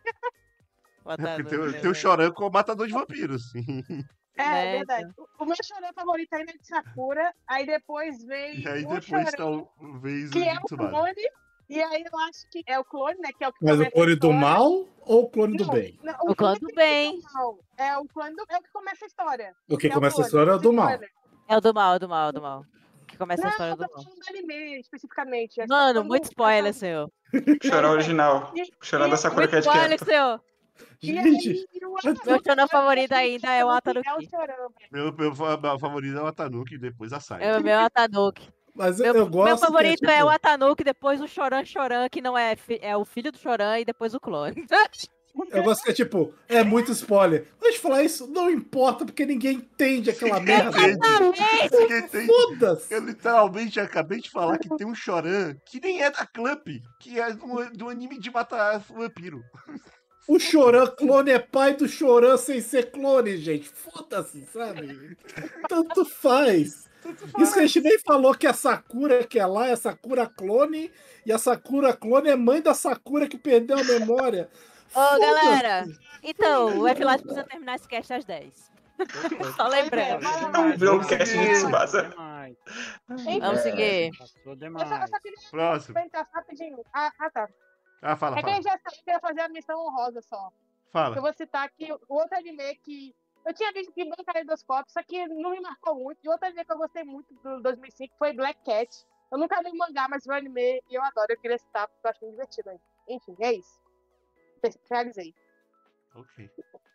porque tem o Choran como matador de vampiros. É, Né, verdade. O meu chorão favorito ainda é de Sakura. Aí depois vem E aí o depois chorão, talvez que o é de o Tsubasa. clone. E aí eu acho que é o clone, né? Que é o que Mas o começa a clone do história. mal ou o clone do Não, bem? não, O clone do bem. Não, é o clone do é o que começa a história. O que É o começa a clone, história é o do mal. spoiler. É o do mal, é o do mal, é o do mal. Que começa a Não, história eu do tô mal. falando do anime, especificamente. É Mano, quando- muito spoiler, senhor. Chorão original. Chorão da Sakura Muito Cat spoiler, Camp. senhor. E Gente, aí, o Meu chorão favorito Atanuki ainda é o É o Atanuki. chorão, velho. Meu favorito é o Atanuki e depois a Saia. É o meu Atanuki. mas Meu, eu gosto meu favorito que é o Atanuki, depois o Choran Choran, que não é, é o filho do Choran, e depois o clone. Eu gosto que é tipo, é muito spoiler. Mas falar isso não importa, porque ninguém entende aquela merda. Ninguém entende. Foda-se! Eu literalmente acabei de falar que tem um Choran que nem é da Clamp, que é do anime de matar vampiro. O Choran clone é pai do Choran sem ser clone, gente. Foda-se, sabe? Tanto faz. Isso que a gente nem falou que a Sakura que é lá é a Sakura clone e a Sakura clone é mãe da Sakura que perdeu a memória. Ô, Foda-se. galera, então, o F-Light precisa terminar esse cast às 10. Só lembrando. Virou um cast de Demais, Tsubasa. demais. Vamos seguir. Passou Eu demais. só queria Próximo. comentar rapidinho. Tá. Fala, É que a fala. gente já queria fazer a missão honrosa só. Eu Fala. vou citar aqui o outro anime que eu tinha visto que Bom Caleidoscópio, só que não me marcou muito. E outro anime que eu gostei muito do 2005 foi Black Cat. Eu nunca li o mangá, mas o anime eu adoro. Eu queria citar porque eu acho muito divertido aí. Enfim, é isso. Realizei. Ok.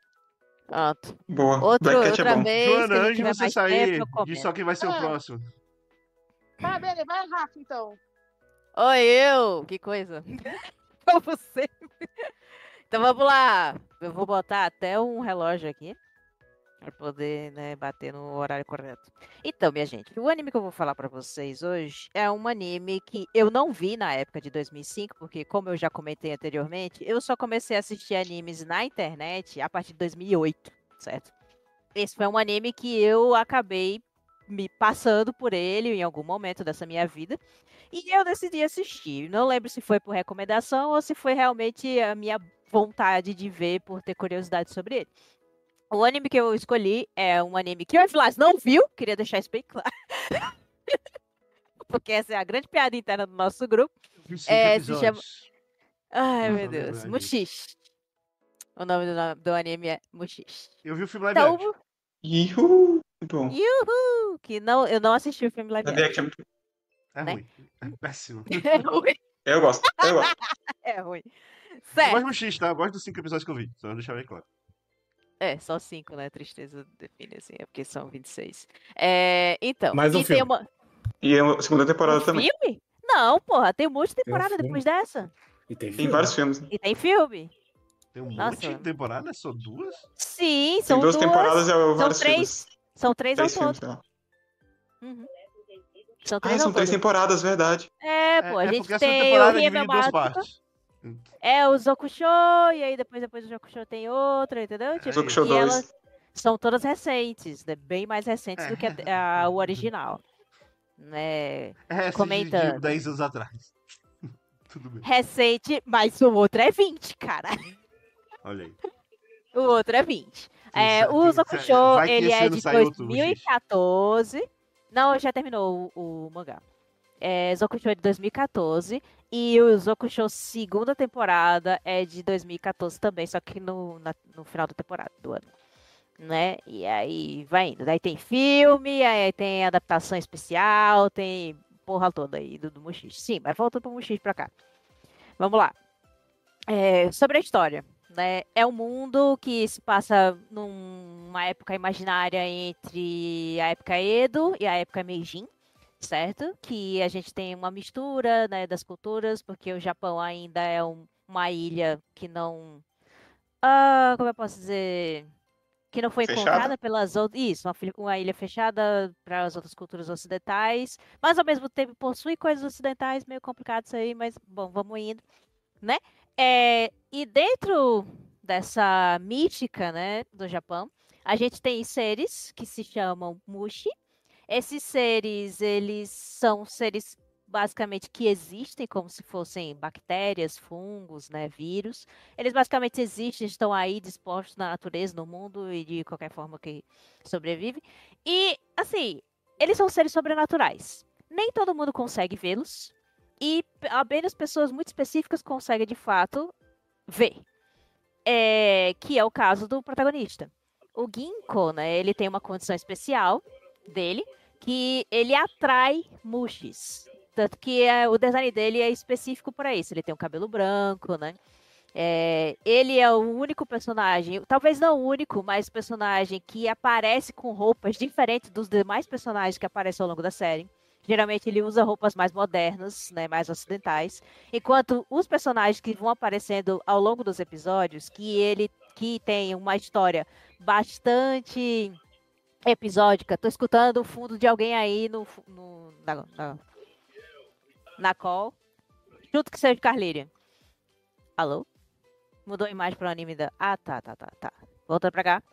Pronto. Boa. Black Cat é Outra bom. vez Joana, que a gente antes de tiver você mais sair, tempo, eu diz comento. só quem vai ser o Ah. próximo. Tá, beleza. Vai, Rafa, então. Oi, eu! Que coisa. Como sempre. Então vamos lá. Eu vou botar até um relógio aqui. Pra poder, né, bater no horário correto. Então, minha gente, o anime que eu vou falar pra vocês hoje é um anime que eu não vi na época de 2005, porque, como eu já comentei anteriormente, eu só comecei a assistir animes na internet a partir de 2008, certo? Esse foi um anime que eu acabei me passando por ele em algum momento dessa minha vida. E eu decidi assistir. Não lembro se foi por recomendação ou se foi realmente a minha vontade de ver por ter curiosidade sobre ele. O anime que eu escolhi é um anime que o F-Light não viu, queria deixar isso bem claro. Porque essa é a grande piada interna do nosso grupo. 25 Se chama... episódios. Ai, Não meu vou Deus. lembrar Mushish. O nome do anime é Mushish. Eu vi o filme live Então, action. Ihu! Muito bom. Yuhu! Que não, eu não assisti o filme live Live action. action é muito É né? ruim. É péssimo. É ruim. Eu gosto. Eu gosto. É ruim. Eu Certo. gosto do X, tá? Eu gosto dos 5 episódios que eu vi. Só pra deixar bem claro. É, só 5, né? Tristeza define assim, é porque são 26. Então, Mais um e tem filme. uma. E a segunda temporada Um também. filme? Não, porra, tem um monte de Tem um temporada filme. depois dessa. E tem Tem filme. vários filmes. E tem filme. Tem um Nossa. monte de temporada, é só 2? Sim, Tem são duas temporadas e São vários três. filmes. São 3 ao 3 filmes, todo. sei lá. Uhum. São Ah, 3 ao são 3 todo. temporadas, verdade. Pô, a gente porque a segunda tem o temporada é Riema dividida em duas Mágica, partes. o Zokusho, e aí depois do Zokusho tem outra, entendeu? Tipo, Zokusho e 2. elas são todas recentes, né? Bem mais recentes do que o original. Né? É, Comentando. de 10 anos atrás. Tudo bem. Recente, mas o outro é 20, cara. Olha aí. O outro é 20. O Vai Zokusho, que ele esse é ano de sai outro, 2014. Não, já terminou o mangá. Zokusho é de 2014. E o Zokusho segunda temporada é de 2014 também, só que no final da temporada do ano. Né? E aí vai indo. Daí tem filme, aí tem adaptação especial, tem porra toda aí do Mushish. Sim, mas voltando pro Mushish pra cá. Vamos lá. Sobre a história. Né? É um mundo que se passa numa época imaginária entre a época Edo e a época Meijin, certo? Que a gente tem uma mistura, né, das culturas, porque o Japão ainda é uma ilha que não... como eu posso dizer... Que não foi Fechada? encontrada pelas outras... Isso, uma ilha fechada para as outras culturas ocidentais, mas ao mesmo tempo possui coisas ocidentais, meio complicado isso aí, mas bom, vamos indo, né? E dentro dessa mística, né, do Japão, A gente tem seres que se chamam Mushi. Esses seres, eles são seres basicamente que existem como se fossem bactérias, fungos, né, vírus. Eles basicamente existem, estão aí dispostos na natureza, no mundo e de qualquer forma que sobrevivem. E, assim, eles são seres sobrenaturais. Nem todo mundo consegue vê-los e apenas pessoas muito específicas conseguem, de fato, ver. Que é o caso do protagonista. O Ginkgo, né, ele tem uma condição especial dele, que ele atrai Mushis. Tanto que o design dele é específico para isso. Ele tem um cabelo branco, né? Ele é o único personagem, talvez não o único, mas personagem que aparece com roupas diferentes dos demais personagens que aparecem ao longo da série. Geralmente ele usa roupas mais modernas, né, mais ocidentais, enquanto os personagens que vão aparecendo ao longo dos episódios, que tem uma história bastante episódica. Tô escutando o fundo de alguém aí na call. Chuto que seja de Carlíria. Alô? Mudou a imagem para o anime da... Ah, tá. Voltando pra cá.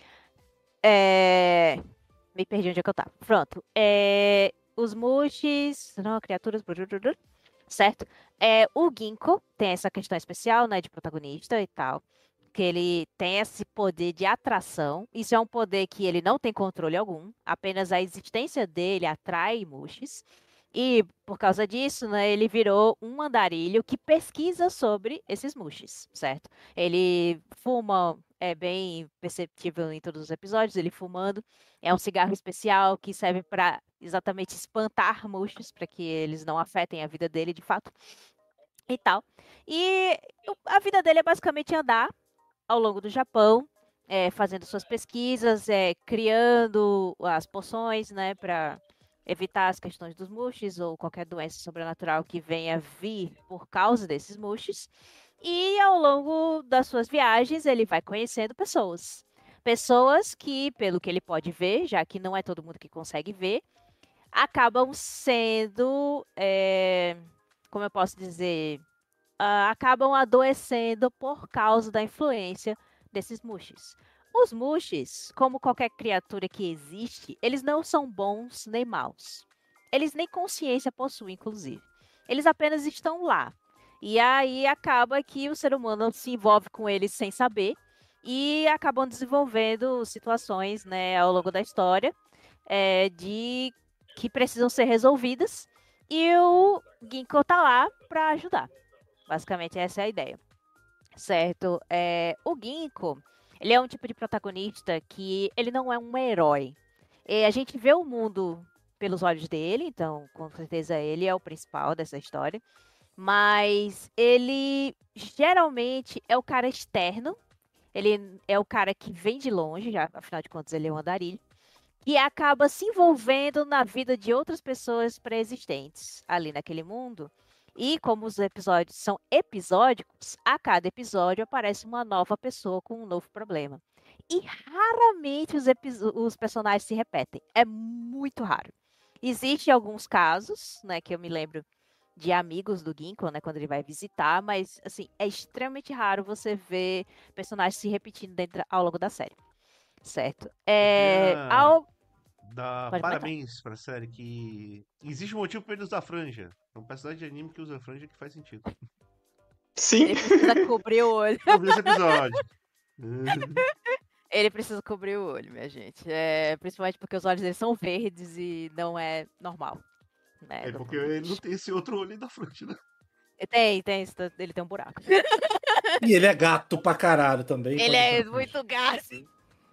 Me perdi onde é que eu tava. Pronto. Os Mushis... Não, criaturas... Certo? O Ginkgo tem essa questão especial, né? De protagonista e tal. Que ele tem esse poder de atração. Isso é um poder que ele não tem controle algum. Apenas a existência dele atrai Mushis. E, por causa disso, né, ele virou um andarilho que pesquisa sobre esses Mushis, certo? Ele fuma, é bem perceptível em todos os episódios, ele fumando. É um cigarro especial que serve para exatamente espantar Mushis, para que eles não afetem a vida dele, de fato, e tal. E a vida dele é basicamente andar ao longo do Japão, fazendo suas pesquisas, criando as poções, né, para evitar as questões dos Mushis ou qualquer doença sobrenatural que venha vir por causa desses Mushis. E ao longo das suas viagens, ele vai conhecendo pessoas. Pessoas que, pelo que ele pode ver, já que não é todo mundo que consegue ver, acabam sendo, como eu posso dizer, acabam adoecendo por causa da influência desses Mushis. Os Mushis, como qualquer criatura que existe, eles não são bons nem maus. Eles nem consciência possuem, inclusive. Eles apenas estão lá. E aí acaba que o ser humano se envolve com eles sem saber e acabam desenvolvendo situações, né, ao longo da história que precisam ser resolvidas. E o Ginkgo tá lá para ajudar. Basicamente essa é a ideia. Certo? O Ginkgo, ele é um tipo de protagonista que ele não é um herói. A gente vê o mundo pelos olhos dele, então com certeza ele é o principal dessa história. Mas ele geralmente é o cara externo. Ele é o cara que vem de longe, já, afinal de contas ele é um andarilho. E acaba se envolvendo na vida de outras pessoas pré-existentes ali naquele mundo. E como os episódios são episódicos, a cada episódio aparece uma nova pessoa com um novo problema. E raramente os personagens se repetem. É muito raro. Existem alguns casos, né, que eu me lembro de amigos do Ginkgo, né, quando ele vai visitar, mas assim, é extremamente raro você ver personagens se repetindo ao longo da série. Certo? Dar Pode parabéns pra série que existe um motivo pra ele usar franja. É um personagem de anime que usa franja que faz sentido. Sim. Ele precisa cobrir o olho. Eu vi esse episódio. Ele precisa cobrir o olho, minha gente. Principalmente porque os olhos dele são verdes e não é normal. Né, Porque ele não tem esse outro olho da franja, né? Tem, ele tem um buraco. E ele é gato pra caralho também. Ele é muito gato.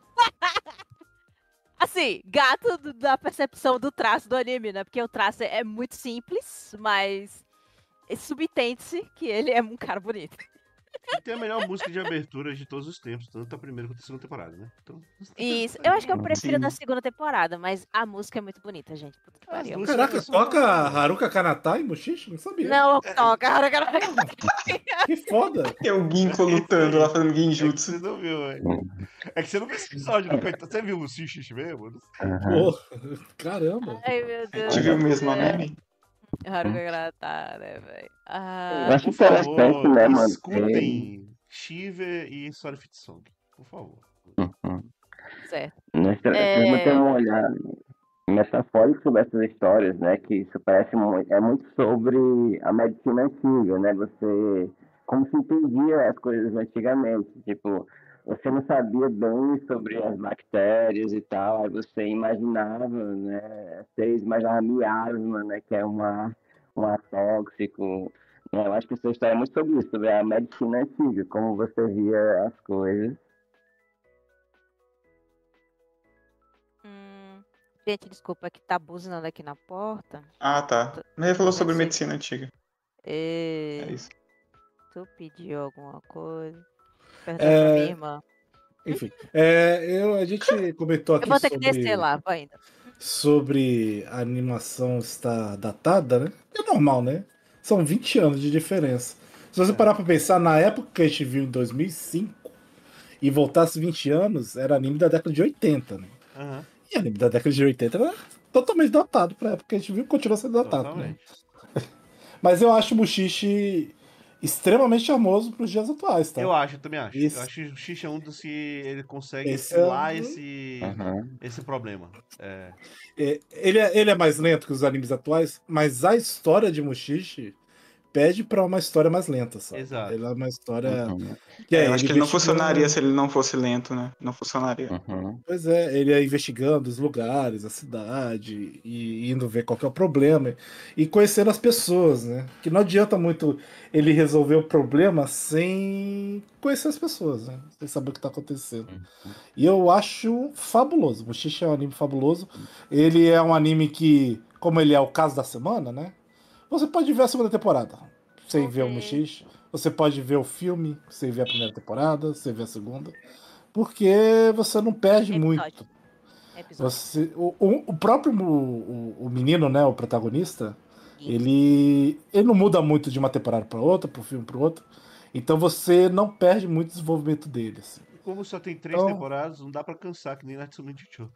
Assim, gato da percepção do traço do anime, né? Porque o traço é muito simples, mas subtende-se que ele é um cara bonito. E tem a melhor música de abertura de todos os tempos, tanto a primeira quanto a segunda temporada, né? Então, Isso, eu acho que eu prefiro Sim. da segunda temporada, mas a música é muito bonita, gente. Puta que As pariu. duas Caraca, são toca maravilhosas. Haruka Kanata e Mushishi? Não sabia. Não, toca, Que foda. É o Ginkgo lutando lá fazendo É que genjutsu. você não viu, velho. É que você não viu esse episódio, não, coitado. Você viu o Xixi mesmo? Pô, caramba. Ai, meu Deus. Te viu mesmo a meme? Haruka Kanata, né, velho? Eu acho Por interessante, favor, né, mano? escutem Shiver e Sorry Fit Song, por favor. Uhum. Certo. Nós mantemos um olhar metafórico sobre essas histórias, né? Que isso parece muito, é muito sobre a medicina antiga, né? Como se entendia as coisas antigamente, tipo, você não sabia bem sobre as bactérias e tal, aí você imaginava, né? Você imaginava miasma, né? Que é um atóxico, né? Eu acho que essa história é muito sobre isso, sobre a medicina antiga, como você via as coisas. Gente, desculpa, que tá buzinando aqui na porta. Ah, tá. Mas ele falou sobre Pensei- medicina antiga. É isso. Tu pediu alguma coisa? Pergunta pra minha irmã. Enfim, a gente comentou Eu aqui vou ter que descer lá, vai ainda. sobre a animação estar datada, né? É normal, né? São 20 anos de diferença. Se você parar pra pensar, na época que a gente viu em 2005 e voltasse 20 anos, era anime da década de 80, né? Aham, E anime da década de 80 era totalmente datado pra época que a gente viu e continua sendo datado, né? totalmente. Mas eu acho o Mushishi extremamente charmoso pros dias atuais, tá? Eu também acho. Esse- Eu acho que o Xixi é um dos que ele consegue Esse filar é- Uhum. esse problema. É, ele é mais lento que os animes atuais, mas a história de Mushishi pede pra uma história mais lenta, sabe? exato. Ele é uma história Uhum. que é Eu acho ele que ele não investigando- funcionaria se ele não fosse lento, né? Não funcionaria. Uhum. Pois é, ele é investigando os lugares, a cidade, e indo ver qual que é o problema, e conhecendo as pessoas, né? Que não adianta muito ele resolver o problema sem conhecer as pessoas, né? Sem saber o que tá acontecendo. E eu acho fabuloso. Mushishi é um anime fabuloso. Ele é um anime que, como ele é o caso da semana, né? Você pode ver a segunda temporada sem ver o Ok. Mushishi. Você pode ver o filme sem ver a primeira temporada, sem ver a segunda. Porque você não perde muito. Episódio. O próprio o menino, né, o protagonista, ele não muda muito de uma temporada para outra, para um filme para outro. Então você não perde muito o desenvolvimento dele. Assim. Como só tem 3 Então, temporadas, não dá pra cansar, que nem Natsume Chicho.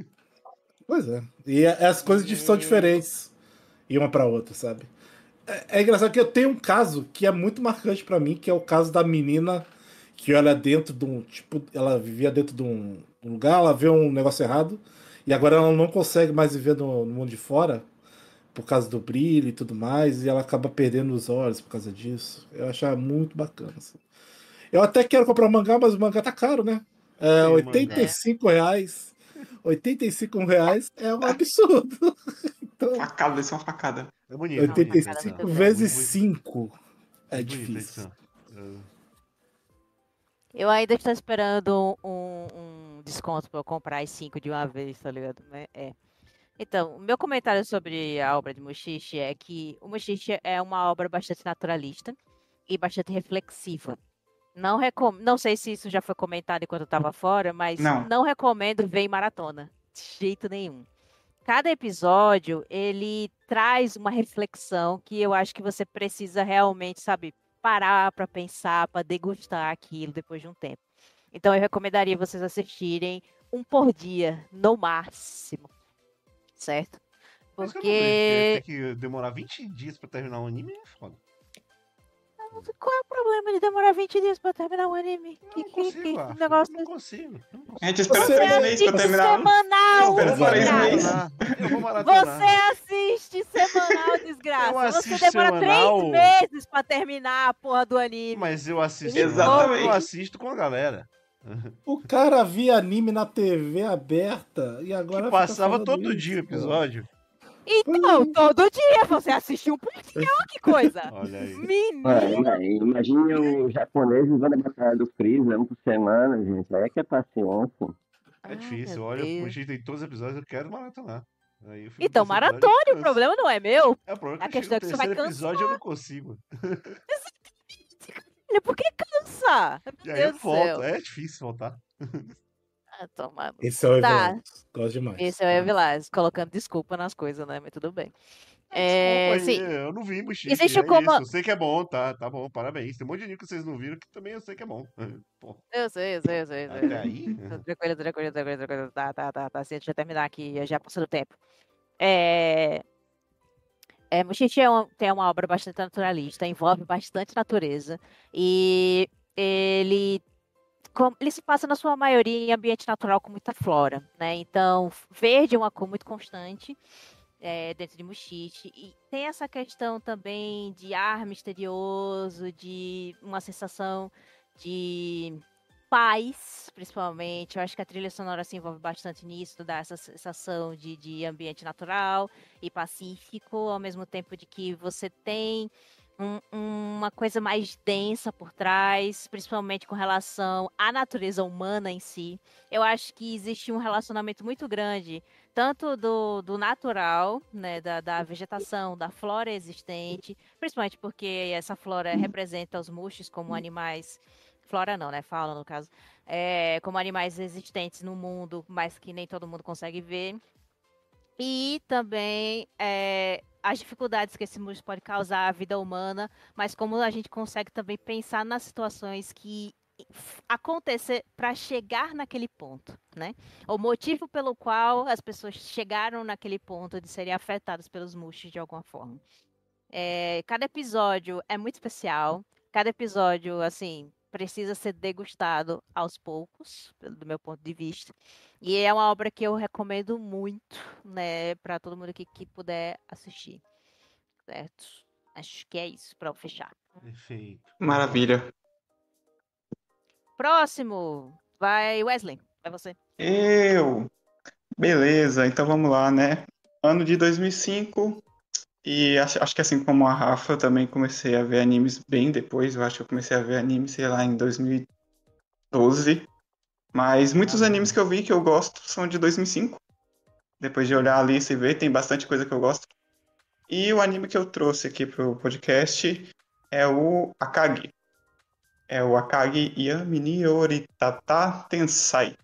pois é. E as coisas são diferentes e uma para outra, sabe? É engraçado que eu tenho um caso que é muito marcante para mim, que é o caso da menina que ela é dentro de um, tipo, ela vivia dentro de um lugar, ela vê um negócio errado e agora ela não consegue mais viver no mundo de fora por causa do brilho e tudo mais, e ela acaba perdendo os olhos por causa disso. Eu achava muito bacana. Assim. Eu até quero comprar um mangá, mas o mangá tá caro, né? É Tem um R$ 85. R$ 85 é um absurdo. Então, Facada, vai ser uma facada. É bonito, é bonito a 85 edição. vezes Muito, 5 é muito bonita a difícil. edição. Eu ainda estou esperando um desconto pra eu comprar as 5 de uma vez, tá ligado? Então, o meu comentário sobre a obra de Mushishi é que o Mushishi é uma obra bastante naturalista e bastante reflexiva. Não sei se isso já foi comentado enquanto eu estava fora, mas Não. não recomendo ver em maratona, de jeito nenhum. Cada episódio, ele traz uma reflexão que eu acho que você precisa realmente, sabe, parar para pensar, para degustar aquilo depois de um tempo. Então, eu recomendaria vocês assistirem um por dia, no máximo, certo? Por isso que eu não vejo, porque Porque tem que demorar 20 dias pra terminar um anime é foda. qual é o problema de demorar 20 dias para terminar um anime? Eu não consigo, acho. negócio Não consigo. Não consigo. A gente espera Você 3 meses pra terminar. semanal, Espera Eu vou 3 meses. maratonar. Eu vou maratonar. Você assiste semanal, desgraça. Eu Você assisto demora semanal. 3 meses pra terminar a porra do anime. Mas eu assisto Exatamente. eu assisto com a galera. O cara via anime na TV aberta e Que agora fica passava falando todo isso, dia o pô. episódio. Então, todo dia você assiste um por dia, ó, que coisa. Olha aí. Menino. Imagine os japoneses vendo a batalha do Freeza um por semana, gente. Aí é que é paciência. É difícil. meu Olha, como a Deus. gente tem todos os episódios, eu quero maratonar. Aí eu fico Então, no terceiro episódio, maratone, eu o canso. problema não é meu. É o problema A que eu questão é chego que no você vai terceiro cansar. episódio e eu não consigo. Por que cansa? E Meu aí eu Deus do volto. céu. É difícil voltar. Toma. Esse é o Tá, Everlast. Gosto demais. esse é o Evilás, colocando desculpa nas coisas, né? Mas tudo bem. Desculpa aí, Sim, eu não vi Mushishi, existe é como... isso. Eu sei que é bom, tá bom, parabéns. Tem um monte de anime que vocês não viram que também eu sei que é bom. Pô, Eu sei. até aí? Tranquilo. Tá. Assim, deixa eu terminar aqui, já passou do tempo. Mushishi tem uma obra bastante naturalista, envolve bastante natureza. E ele ele se passa na sua maioria em ambiente natural com muita flora, né? Então, verde é uma cor muito constante dentro de Mushishi. E tem essa questão também de ar misterioso, de uma sensação de paz, principalmente. Eu acho que a trilha sonora se envolve bastante nisso, dá essa sensação de ambiente natural e pacífico, ao mesmo tempo de que você tem uma coisa mais densa por trás, principalmente com relação à natureza humana em si. Eu acho que existe um relacionamento muito grande, tanto do natural, né, da vegetação, da flora existente, principalmente porque essa flora representa os Mushis como animais. Flora não, né? Fauna, no caso. Como animais existentes no mundo, mas que nem todo mundo consegue ver. E também as dificuldades que esse músico pode causar à vida humana, mas como a gente consegue também pensar nas situações que acontecer para chegar naquele ponto, né? O motivo pelo qual as pessoas chegaram naquele ponto de serem afetadas pelos Mushis de alguma forma. Cada episódio é muito especial. Cada episódio, assim, precisa ser degustado aos poucos, do meu ponto de vista. E é uma obra que eu recomendo muito, né, para todo mundo que puder assistir. Certo? Acho que é isso para fechar. Perfeito. Maravilha. Próximo, vai Wesley, vai você. Beleza, então vamos lá, né? Ano de 2005, e acho que assim como a Rafa, eu também comecei a ver animes bem depois. Eu acho que eu comecei a ver anime, sei lá, em 2012. Mas muitos animes que eu vi que eu gosto são de 2005. Depois de olhar a lista e ver, tem bastante coisa que eu gosto. E o anime que eu trouxe aqui pro podcast é o Akagi. É o Akagi Yamini Oritata Tensai.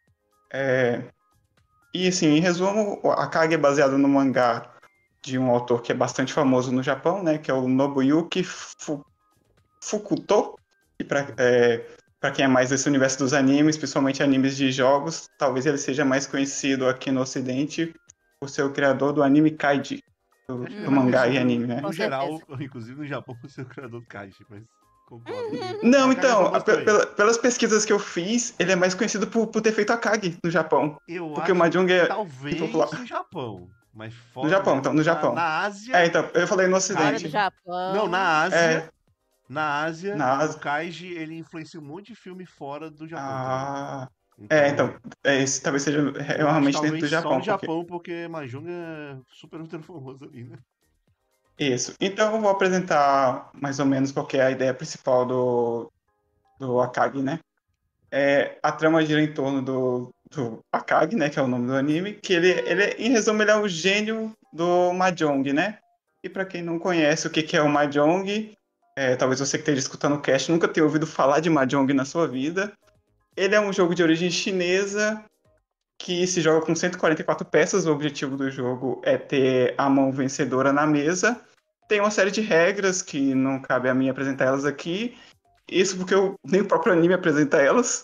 E assim, em resumo, o Akagi é baseado no mangá de um autor que é bastante famoso no Japão, né? Que é o Nobuyuki Fukuto. E para quem é mais desse universo dos animes, principalmente animes de jogos, talvez ele seja mais conhecido aqui no Ocidente por ser o criador do anime Kaiji, do mangá e anime, né? No geral, inclusive no Japão, por ser o criador do Kaiji, mas concordo. Não, então, pelas pesquisas que eu fiz, ele é mais conhecido por ter feito Akagi no Japão. Porque o Mahjong é talvez no Japão, mas fora no Japão, então, no Japão. Na Ásia... então, eu falei no Ocidente. Fora do Japão. Não, na Ásia... Na Ásia, o Kaiji, ele influencia um monte de filme fora do Japão. Então, esse talvez seja realmente dentro do Japão. Só no Japão, porque Mahjong é super famoso ali, né? Isso. Então eu vou apresentar mais ou menos qual que é a ideia principal do Akagi, né? A trama gira em torno do Akagi, né? Que é o nome do anime, que em resumo, ele é o gênio do Mahjong, né? E para quem não conhece o que é o Mahjong, talvez você que esteja escutando o cast nunca tenha ouvido falar de Mahjong na sua vida. Ele é um jogo de origem chinesa que se joga com 144 peças. O objetivo do jogo é ter a mão vencedora na mesa. Tem uma série de regras que não cabe a mim apresentar elas aqui. Isso porque nem o próprio anime apresenta elas.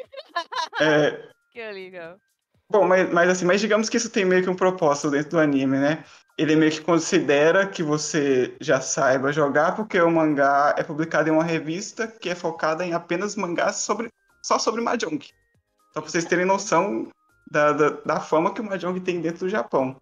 Que legal. Bom, mas digamos que isso tem meio que um propósito dentro do anime, né? Ele meio que considera que você já saiba jogar, porque o mangá é publicado em uma revista que é focada em apenas mangás só sobre Mahjong. Só pra vocês terem noção da fama que o Mahjong tem dentro do Japão.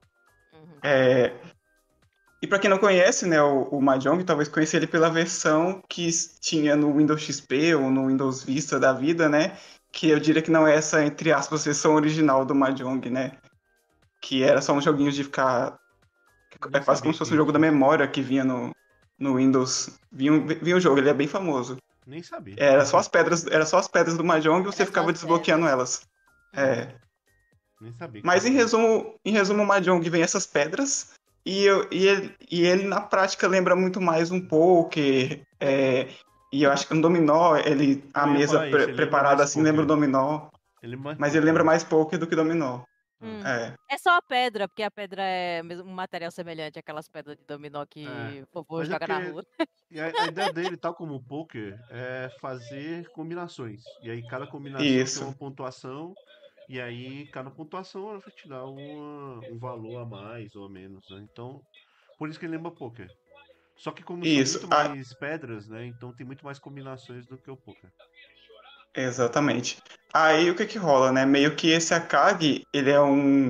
E pra quem não conhece, né, o Mahjong, talvez conheça ele pela versão que tinha no Windows XP ou no Windows Vista da vida, né? Que eu diria que não é essa, entre aspas, versão original do Mahjong, né? Que era só um joguinho de ficar... É quase como se fosse um jogo da memória que vinha no Windows. Vinha o jogo, ele é bem famoso. Nem sabia. Era só as pedras do Mahjong e você ficava desbloqueando elas. Nem sabia. Mas em resumo, o Mahjong vem essas pedras e ele na prática lembra muito mais um poker. E eu acho que um dominó, a mesa preparada assim lembra o dominó. Mas ele lembra mais poker do que dominó. É só a pedra, porque a pedra é um material semelhante àquelas pedras de dominó que o povo joga na rua. E a ideia dele, tal como o poker, é fazer combinações. E aí cada combinação tem uma pontuação. E aí cada pontuação vai te dar um valor a mais ou a menos, né? Então, por isso que ele lembra poker. Só que como são muito mais pedras, né? Então tem muito mais combinações do que o poker. Exatamente. Aí o que que rola, né? Meio que esse Akagi, ele é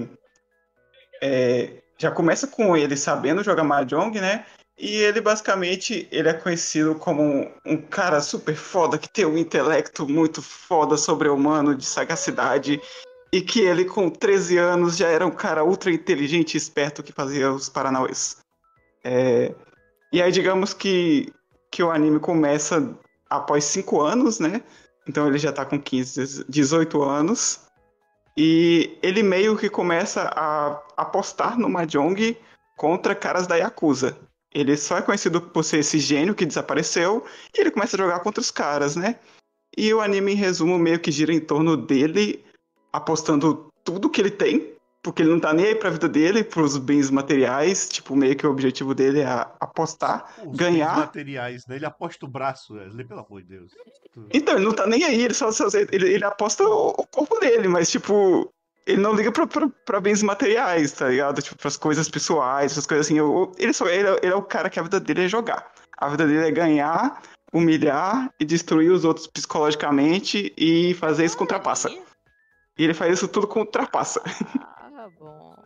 já começa com ele sabendo jogar Mahjong, né? E ele basicamente ele é conhecido como um cara super foda, que tem um intelecto muito foda, sobre-humano, de sagacidade, e que ele com 13 anos já era um cara ultra inteligente e esperto que fazia os paranauês. E aí digamos que o anime começa após 5 anos, né? Então ele já tá com 15, 18 anos. E ele meio que começa a apostar no Mahjong contra caras da Yakuza. Ele só é conhecido por ser esse gênio que desapareceu e ele começa a jogar contra os caras, né? E o anime, em resumo, meio que gira em torno dele apostando tudo que ele tem, porque ele não tá nem aí pra vida dele, pros bens materiais, tipo, meio que o objetivo dele é apostar, Os bens ganhar. materiais, né? Ele aposta o braço, Wesley, pelo amor de Deus. Então, ele não tá nem aí, ele aposta o corpo dele, mas, tipo, ele não liga pra bens materiais, tá ligado? Tipo, pras coisas pessoais, essas coisas assim. Ele é o cara que a vida dele é jogar. A vida dele é ganhar, humilhar e destruir os outros psicologicamente e fazer isso com trapaça. E ele faz isso tudo com trapaça. Ah, bom.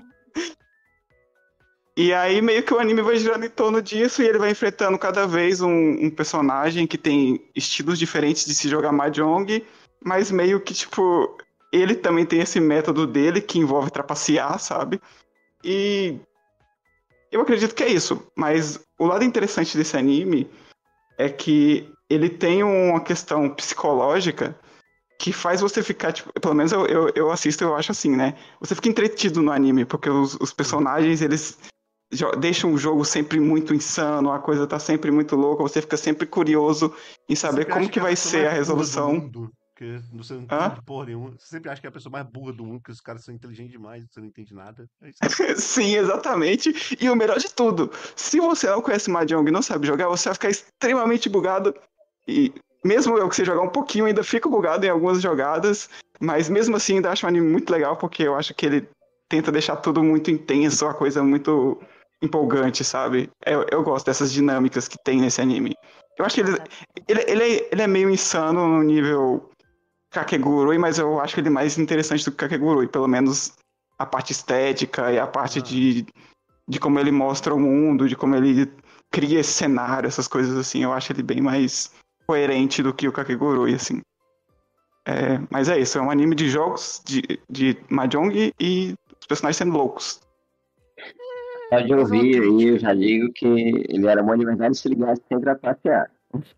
E aí meio que o anime vai girando em torno disso e ele vai enfrentando cada vez um personagem que tem estilos diferentes de se jogar Mahjong, mas meio que, tipo, ele também tem esse método dele que envolve trapacear, sabe? E eu acredito que é isso. Mas o lado interessante desse anime é que ele tem uma questão psicológica que faz você ficar, tipo, pelo menos eu assisto e eu acho assim, né? Você fica entretido no anime, porque os personagens, eles deixam o jogo sempre muito insano, a coisa tá sempre muito louca, você fica sempre curioso em saber Sempre como acha que é vai pessoa ser a mais burra do resolução. mundo, que você não Hã? entende porra nenhuma. Você sempre acha que é a pessoa mais burra do mundo, que os caras são inteligentes demais, você não entende nada. É isso. Sim, exatamente. E o melhor de tudo, se você não conhece Mahjong e não sabe jogar, você vai ficar extremamente bugado. E mesmo eu que sei jogar um pouquinho, ainda fico bugado em algumas jogadas, mas mesmo assim ainda acho o anime muito legal, porque eu acho que ele tenta deixar tudo muito intenso, uma coisa muito empolgante, sabe? Eu gosto dessas dinâmicas que tem nesse anime. Eu acho que ele é meio insano no nível Kakegurui, mas eu acho ele mais interessante do que Kakegurui, pelo menos a parte estética e a parte de como ele mostra o mundo, de como ele cria esse cenário, essas coisas assim. Eu acho ele bem mais coerente do que o Kakegurui, assim. Mas é isso, é um anime de jogos de Mahjong e os personagens sendo loucos. Pode Fazer uma ouvir aí, crítica. eu já digo que ele era bom de verdade se ligasse sempre a passear.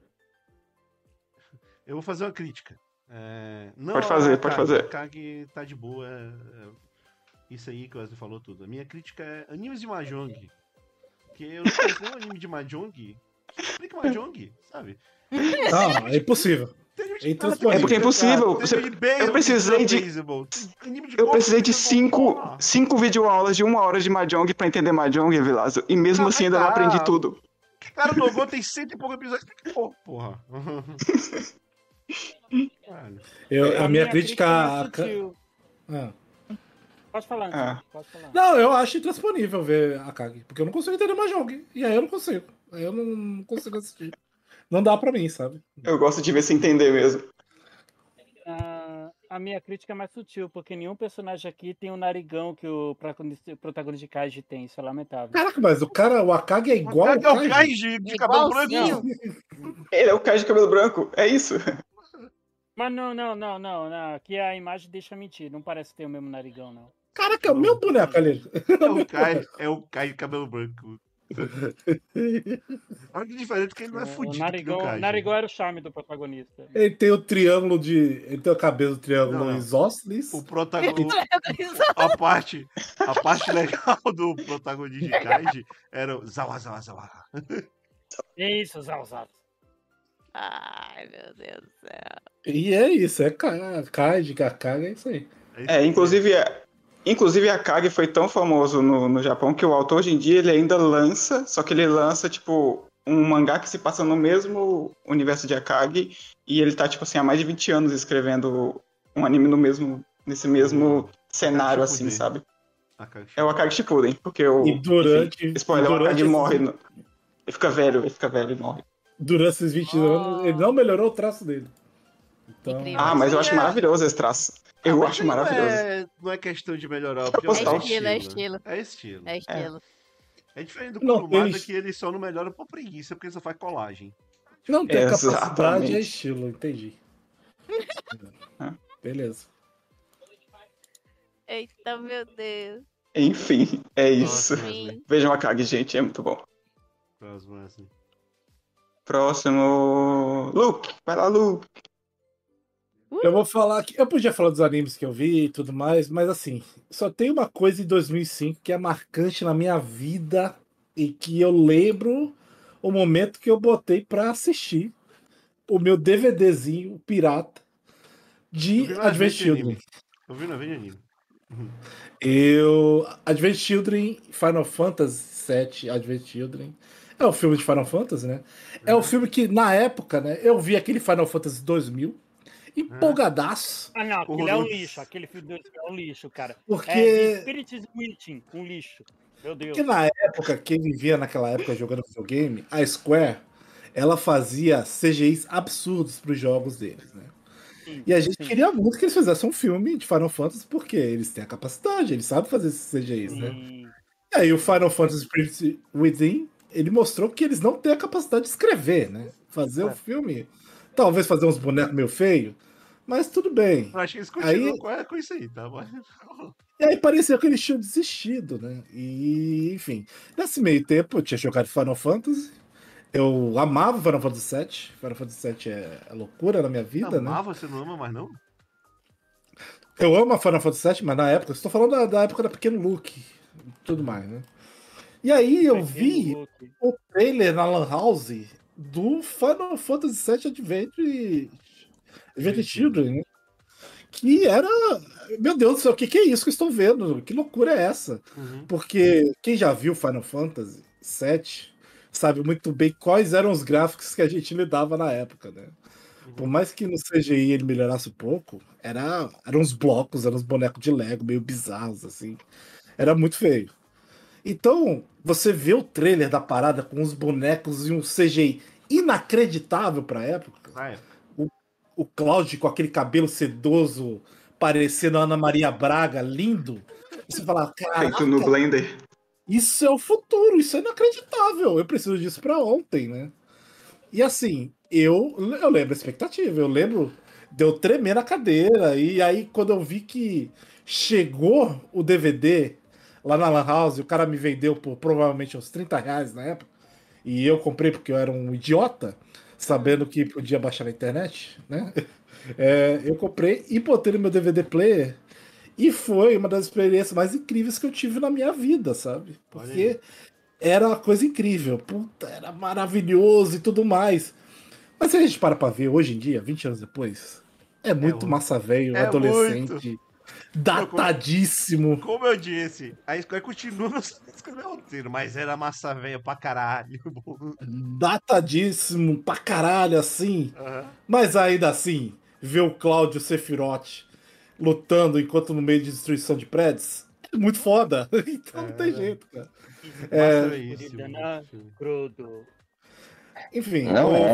Eu vou fazer uma crítica. Não, Pode fazer, a pode Kag, fazer. A Kag tá de boa. Isso aí que o Wesley falou tudo. A minha crítica é animes de Mahjong. Porque eu não conheço nenhum anime de Mahjong que explica Mahjong, sabe? Não, é impossível. É intransponível. É porque é impossível. Eu precisei de- Eu precisei de cinco videoaulas de 1 hora de Mahjong pra entender Mahjong, Vilazo. E mesmo assim ainda não aprendi tudo. Cara, no Go tem 100 e pouco episódios. Porra. A minha crítica. é sutil. Ah. Pode falar, Antônio, Ah. pode falar. Não, eu acho intransponível ver a Kag, porque eu não consigo entender Mahjong. E aí eu não consigo. Aí eu não consigo assistir. Não dá pra mim, sabe? Eu gosto de ver se entender mesmo. A minha crítica é mais sutil, porque nenhum personagem aqui tem o narigão que o protagonista de Kaiji tem. Isso é lamentável. Caraca, mas o Akagi é igual ao É o Kaiji. Kaiji de cabelo branquinho. Ele é o cara de cabelo branco, é isso. Mas não. Aqui a imagem deixa mentir. Não parece ter o mesmo narigão, não. Caraca, é o meu boneco ali. É o Kai de cabelo branco. Olha que diferente que ele não é O fudido que nem o Kai. narigão era o charme do protagonista. Ele tem o triângulo de. Ele tem o cabelo do triângulo Não. isósceles. O protagonista. A parte legal do protagonista de Kaiji era o Zawa. Isso, Zalzado. Ai, meu Deus do céu. E é isso, é Kaiji, Kakaga, é isso aí. Inclusive a Kage foi tão famoso no Japão que o autor hoje em dia ele ainda lança, só que ele lança, tipo, um mangá que se passa no mesmo universo de Akagi e ele tá, tipo assim, há mais de 20 anos escrevendo um anime nesse mesmo cenário, assim, sabe? É o Akagi Shippuden, porque spoiler, o Akagi morre. Ele fica velho e morre. Durante esses 20 anos, ele não melhorou o traço dele. Então, Incrível. Mas eu acho É. maravilhoso esse traço. Eu Mas acho aí maravilhoso. não é questão de melhorar o Só pior, postar o estilo, é né? estilo. É estilo. É estilo. É diferente do Não, Kurumada, eles- que ele só não melhora por preguiça, porque ele só faz colagem. não ter capacidade Exatamente. é estilo, entendi. Hã? Beleza. Eita, meu Deus. Enfim, é isso. Nossa, Sim. Vejam a Akagi, gente, é muito bom. Próximo, assim. Próximo. Luke, vai lá, Luke. Eu vou falar que eu podia falar dos animes que eu vi e tudo mais, mas assim, só tem uma coisa em 2005 que é marcante na minha vida e que eu lembro o momento que eu botei pra assistir o meu DVDzinho pirata Eu de vi no Advent evento de Children. anime. Eu vi no evento de anime. Advent Children, Final Fantasy VII Advent Children. É um filme de Final Fantasy, né? É um filme que, na época, né? Eu vi aquele Final Fantasy 2000, empolgadaço, Ah, não, aquele é um Horroroso. lixo. Aquele filme do é um lixo, cara. porque, É The Spirit is Witching, um lixo. Meu Deus. porque na época, quem vivia naquela época jogando videogame, a Square, ela fazia CGIs absurdos para os jogos deles, né? Sim, E a gente sim, queria muito que eles fizessem um filme de Final Fantasy, porque eles têm a capacidade, eles sabem fazer esses CGIs, né? sim. E aí o Final Fantasy Spirit Within, ele mostrou que eles não têm a capacidade de escrever, né? Fazer o filme, talvez fazer uns bonecos meio feios, mas tudo bem. Eu acho que eles Aí, continuam com isso aí, tá? Mas... e aí parecia que eles tinham desistido, né? E, enfim, nesse meio tempo eu tinha jogado Final Fantasy, eu amava Final Fantasy VII, Final Fantasy VII é loucura na minha vida, né? Amava, você não ama mais, não? Eu amo a Final Fantasy VII, mas na época, estou falando da época da Pequeno Luke e tudo mais, né? E aí eu vi Pequeno Luke. o trailer na Lan House do Final Fantasy VII Advent Children, né? Que era. Meu Deus do céu, o que é isso que eu estou vendo? Que loucura é essa? Uhum. Porque quem já viu Final Fantasy VII sabe muito bem quais eram os gráficos que a gente lidava na época, né? Por mais que no CGI ele melhorasse um pouco, eram uns blocos, eram uns bonecos de Lego meio bizarros, assim. Era muito feio. Então, você vê o trailer da parada com os bonecos e um CGI inacreditável pra época. Ah, é. O Cloud com aquele cabelo sedoso, parecendo a Ana Maria Braga, lindo. E você fala, Feito no caraca, Blender. isso é o futuro, isso é inacreditável. Eu preciso disso pra ontem, né? E assim, eu lembro a expectativa, eu lembro de eu tremer na cadeira. E aí, quando eu vi que chegou o DVD lá na Lan House, o cara me vendeu por provavelmente uns R$30 na época, e eu comprei porque eu era um idiota, sabendo que podia baixar na internet, né? Eu comprei e botei no meu DVD player. E foi uma das experiências mais incríveis que eu tive na minha vida, sabe? Olha Porque era uma coisa incrível. Puta, era maravilhoso e tudo mais. Mas se a gente para pra ver hoje em dia, 20 anos depois, é muito massa velho, É adolescente, datadíssimo. Como eu disse, a Square continua não sabendo escrever roteiro, mas era massa velha pra caralho. Datadíssimo pra caralho, assim. Aham. Mas ainda assim, ver o Cláudio Sephiroth lutando enquanto no meio de destruição de prédios é muito foda. Então não tem jeito, cara. Massa velhice, Furidana filme. Crudo. Enfim, Não é,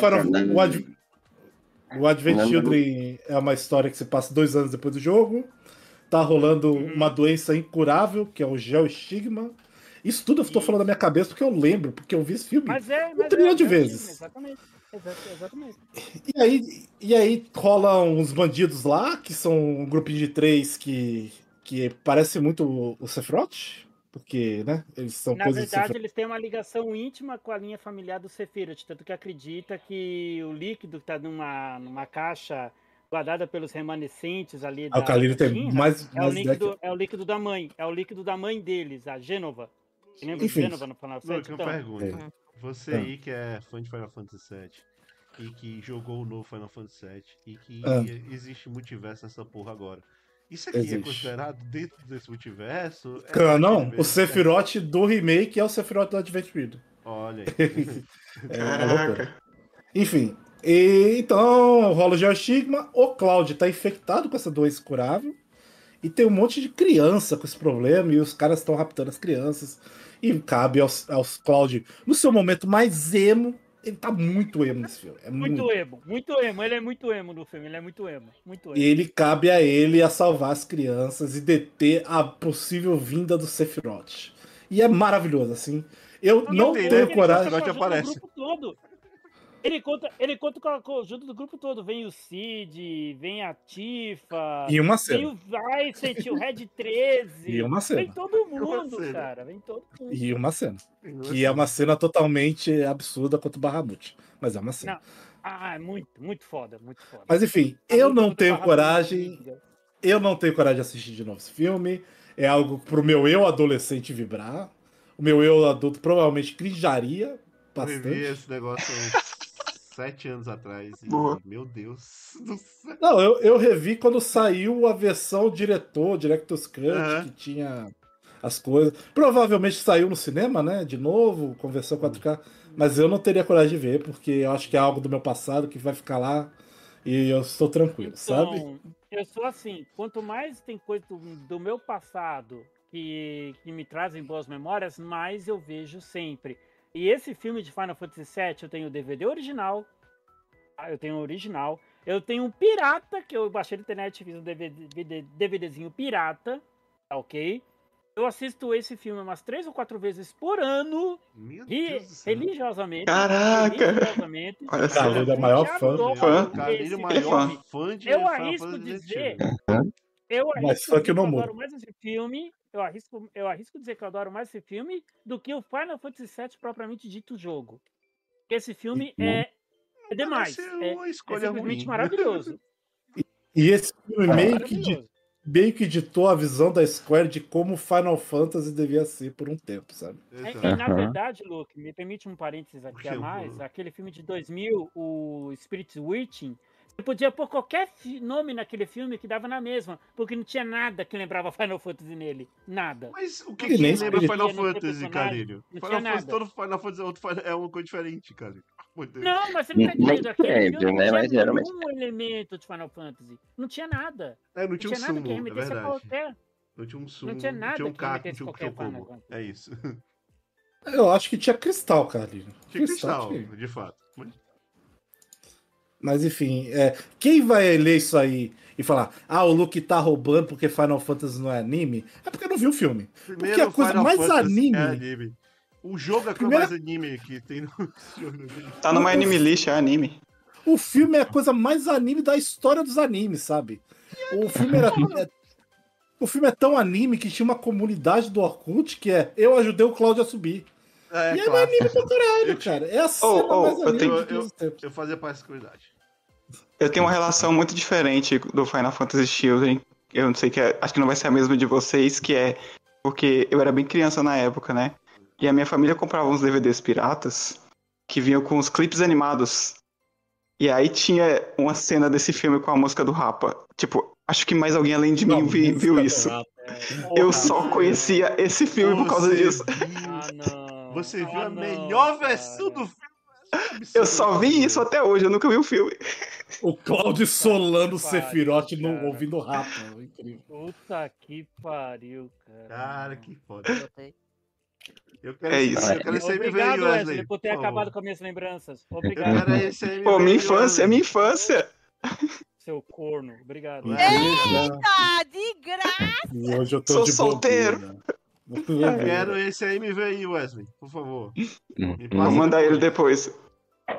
o Advent Não. Children é uma história que se passa 2 anos depois do jogo. Tá rolando uma doença incurável, que é o geoestigma. Isso tudo eu tô falando da minha cabeça porque eu lembro, porque eu vi esse filme Mas é. um trilhão de é vezes. Exatamente. Exatamente. E aí rolam uns bandidos lá, que são um grupinho de 3 que parece muito o Sephiroth, porque, né, eles são Na coisas do verdade, Sephiroth. eles têm uma ligação íntima com a linha familiar do Sephiroth, tanto que acredita que o líquido que tá numa caixa guardada pelos remanescentes ali Ah, o Kalil tem Shinra, mais é o ideia que- líquido, é o líquido da mãe, é o líquido da mãe deles, a Gênova. Você lembra de Enfim. Gênova no Final Luke, Fantasy? uma Então, pergunta. Você Ah. aí que é fã de Final Fantasy VII e que jogou o novo Final Fantasy VII e que Ah. existe multiverso nessa porra agora. Isso aqui é Existe. considerado dentro desse multiverso? É Ah, não, daquele o mesmo? Sephiroth do remake é o Sephiroth do Advent Children. Olha aí. É loucura. Caraca. Enfim, então rola o geoestigma, o Cloud tá infectado com essa doença curável e tem um monte de criança com esse problema e os caras estão raptando as crianças e cabe aos Cloud, no seu momento mais emo, Ele tá muito emo nesse filme. É Muito emo, muito emo. Ele é muito emo no filme, ele é muito emo. Muito E emo. ele cabe a ele a salvar as crianças e deter a possível vinda do Sephiroth. E é maravilhoso, assim. Eu não tem, tenho né? coragem. Sephiroth aparece. Do grupo todo. Ele conta com a ajuda do grupo todo. Vem o Cid, vem a Tifa, E uma vem cena. o Vicent, o Red 13. E uma cena. Vem todo mundo, cena. cara. Vem todo mundo. E uma cena. Que é uma cena totalmente absurda contra o Bahamut. Mas é uma cena. Não. Ah, é muito, muito foda, muito foda. Mas enfim, A eu luta não do tenho Bahamut, coragem. Eu não tenho coragem de assistir de novo esse filme. É algo pro meu eu adolescente vibrar. O meu eu adulto provavelmente crinjaria Eu revi bastante. esse negócio há 7 anos atrás e, Boa. meu Deus do céu. Não, eu revi quando saiu a versão Director's Cut, Aham. que tinha as coisas. Provavelmente saiu no cinema, né? De novo, com versão 4K. Mas eu não teria coragem de ver, porque eu acho que é algo do meu passado que vai ficar lá e eu estou tranquilo, sabe? Então, eu sou assim, quanto mais tem coisa do meu passado que me trazem boas memórias, mais eu vejo sempre. E esse filme de Final Fantasy VII, eu tenho o DVD original, tá? Eu tenho o original, eu tenho um pirata, que eu baixei na internet e fiz um DVDzinho pirata, tá ok? Eu assisto esse filme umas 3 ou 4 vezes por ano, Meu Deus do céu. religiosamente. Caraca! Religiosamente. Olha só. Carlinhos é maior fã. Fã. Carlinho, Esse maior filme. fã de Eu Final arrisco Fantasy dizer, antigo. eu Mas arrisco fã dizer que que não eu muda. adoro mais esse filme, eu arrisco dizer que eu adoro mais esse filme do que o Final Fantasy VII propriamente dito jogo. Porque esse filme é demais, Parece é uma escolha simplesmente ruim. maravilhoso. E esse filme Maravilhoso. meio que ditou a visão da Square de como Final Fantasy devia ser por um tempo, sabe? Exato. E, na verdade, Luke, me permite um parênteses aqui a Eu mais. vou. Aquele filme de 2000, o Spirit Witching, você podia pôr qualquer nome naquele filme que dava na mesma, porque não tinha nada que lembrava Final Fantasy nele. Nada. Mas o que, E nem que lembra Spirit. Final Não tinha Fantasy, personagem, Carlinho? não Final tinha Fantasy, nada. todo Final Fantasy é uma coisa diferente, Carlinho. Meu Deus. Não, mas você não tá Nem entendendo. Aquele sempre, filme né? não Mas tinha geralmente. nenhum elemento de Final Fantasy. Não tinha nada. Não Não tinha um tinha nada que sumo, é remetesse a verdade. qualquer. Não tinha um sumo, Não tinha não nada tinha um que caco, não remetesse tinha um qualquer Final chocobo. Fantasy. É isso. Eu acho que tinha cristal, Carlinhos. Tinha cristal, tinha. de fato. Mas enfim, quem vai ler isso aí e falar, o Luke tá roubando porque Final Fantasy não é anime? É porque não viu o filme. Primeiro, Porque a coisa Final mais Fantasy anime. é anime. O jogo é que é Primeira- mais anime que tem no jogo. Tá numa anime list, é anime. O filme é a coisa mais anime da história dos animes, sabe? O filme o filme é tão anime que tinha uma comunidade do Orkut que eu ajudei o Cláudio a subir. É, E é claro. anime pra caralho, cara. É a cena mais eu anime tenho- de todos os tempos. Eu fazia parte dessa comunidade. Eu tenho uma relação muito diferente do Final Fantasy Children. Eu não sei acho que não vai ser a mesma de vocês, que é porque eu era bem criança na época, né? E a minha família comprava uns DVDs piratas que vinham com os clipes animados. E aí tinha uma cena desse filme com a música do Rapa. Tipo, acho que mais alguém além de mim viu isso. Eu só conhecia esse filme por causa disso. Não. Você viu a não, melhor cara. versão do filme? Eu só vi isso até hoje, eu nunca vi o filme. O Cláudio solando o Pariu, Sephiroth cara. ouvindo rapa. Incrível. Puta que pariu, cara. Cara, que foda. Botei. Eu quero É esse, isso. eu quero esse MV Obrigado, aí, Wesley, Wesley. por ter favor. acabado com as minhas lembranças. Eu Obrigado, quero esse MV Pô, minha aí, infância, Wesley. é minha infância. seu corno. Obrigado. Eita, de graça! E hoje eu tô Sou de solteiro. bobeira. Eu quero esse MV aí, Wesley, por favor. Me passa Vou mandar ele depois. depois.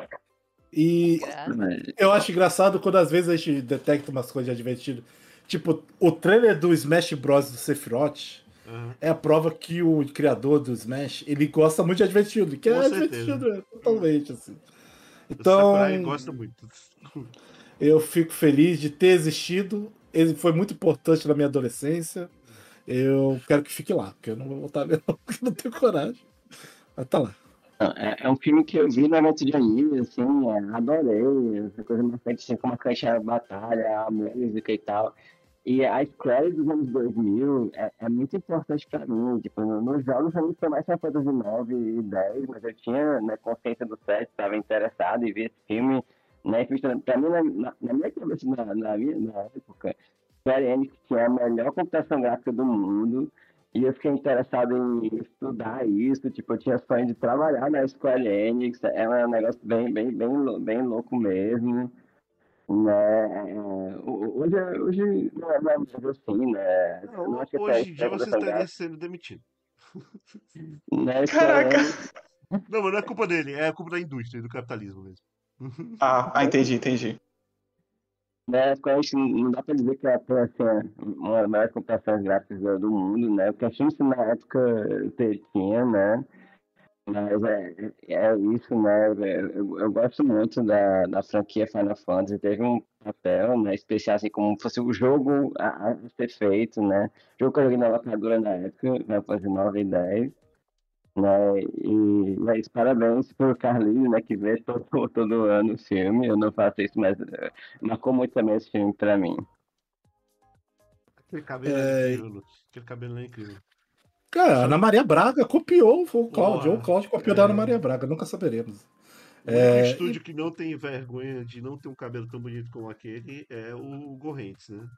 E Graça. eu acho engraçado quando às vezes a gente detecta umas coisas divertidas. Tipo, o trailer do Smash Bros. Do Sephiroth Aham. é a prova que o criador do Smash, ele gosta muito de Adventure, que Com é certeza. Adventure totalmente, assim. O Então, Sakurai gosta muito. eu fico feliz de ter existido. Ele foi muito importante na minha adolescência. Eu quero que fique lá, porque eu não vou voltar a ver, não, porque eu não tenho coragem. Mas tá lá. É um filme que eu vi no evento de anime, assim, adorei, essa coisa marcante, assim, como a cancha batalha, a música e tal. E a Square dos anos 2000 é muito importante pra mim, tipo, nos jogos eu não sou mais Final Fantasy 9 e 10, mas eu tinha, né, consciência do 7, estava interessado em ver esse filme, né, pra mim, na minha cabeça, na época, Square Enix tinha a melhor computação gráfica do mundo, E eu fiquei interessado em estudar isso, tipo, eu tinha sonho de trabalhar na Square Enix, é um negócio bem louco mesmo, né? Hoje não é mais assim, né? Eu não Não, acho que essa hoje em dia história você dessa estaria gata, sendo demitido. né? Square Caraca! Enix, Não, mas não é culpa dele, é culpa da indústria e do capitalismo mesmo. Entendi. né? Square Enix não dá pra dizer que ela foi, assim, uma das maiores computações gráficas do mundo, né? O que a Filmes na época tinha, né? Mas é isso, né? Eu gosto muito da franquia Final Fantasy. Teve um papel, né, especial, assim, como fosse o jogo a ser feito, né? O jogo que eu joguei na locadora na época, Final Fantasy 9 e 10, né? E é isso, parabéns pro Carlinhos, né, que vê todo ano o filme. Eu não faço isso, mas marcou muito também esse filme pra mim. Aquele cabelo era incrível, Luke. Aquele cabelo era incrível. Cara, a Só Ana Maria Braga copiou o Cláudio, ou o porra, Cláudio copiou da Ana Maria Braga, nunca saberemos. o único E estúdio que não tem vergonha de não ter um cabelo tão bonito como aquele é o Gorrentes, né?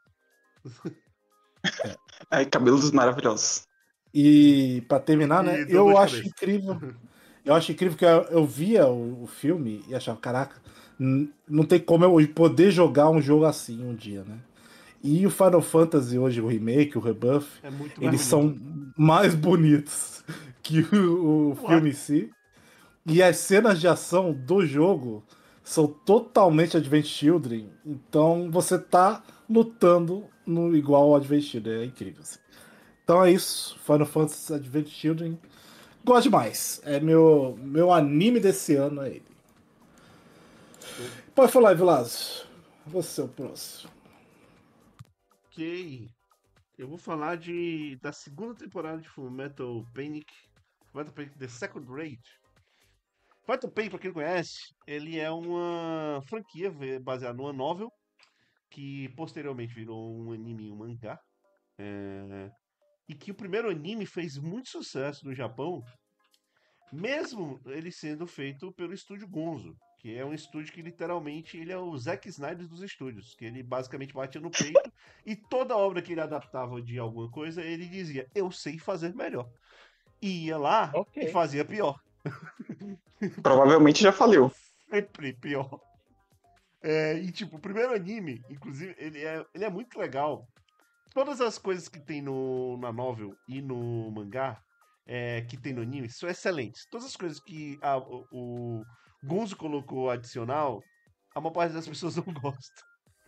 Ai, cabelos maravilhosos. E pra terminar, né? E deu dor de cabeça. Eu acho incrível que eu via o filme e achava, caraca, não tem como eu poder jogar um jogo assim um dia, né? E o Final Fantasy hoje, o remake, o Rebuff, É muito mais eles bonito. são mais bonitos que o What? filme em si. E as cenas de ação do jogo são totalmente Advent Children. Então você tá lutando no igual ao Advent Children. É incrível. Assim. Então é isso. Final Fantasy Advent Children. Gosto demais. É meu anime desse ano, é ele. Pode falar, Vilas. Você é o próximo. Ok. Eu vou falar da segunda temporada de Fullmetal Panic. Fullmetal Panic The Second Rate. Fullmetal Panic, pra quem não conhece, ele é uma franquia baseada numa novel que posteriormente virou um anime e um mangá. E que o primeiro anime fez muito sucesso no Japão, mesmo ele sendo feito pelo estúdio Gonzo, que é um estúdio que literalmente ele é o Zack Snyder dos estúdios, que ele basicamente batia no peito e toda obra que ele adaptava de alguma coisa, ele dizia, eu sei fazer melhor. E ia lá e Ok. fazia pior. Provavelmente já faliu. Sempre pior. E tipo, o primeiro anime, inclusive, ele é muito legal. Todas as coisas que tem na novel e no mangá, que tem no anime, são excelentes. Todas as coisas que o Gonzo colocou adicional, a maior parte das pessoas não gosta.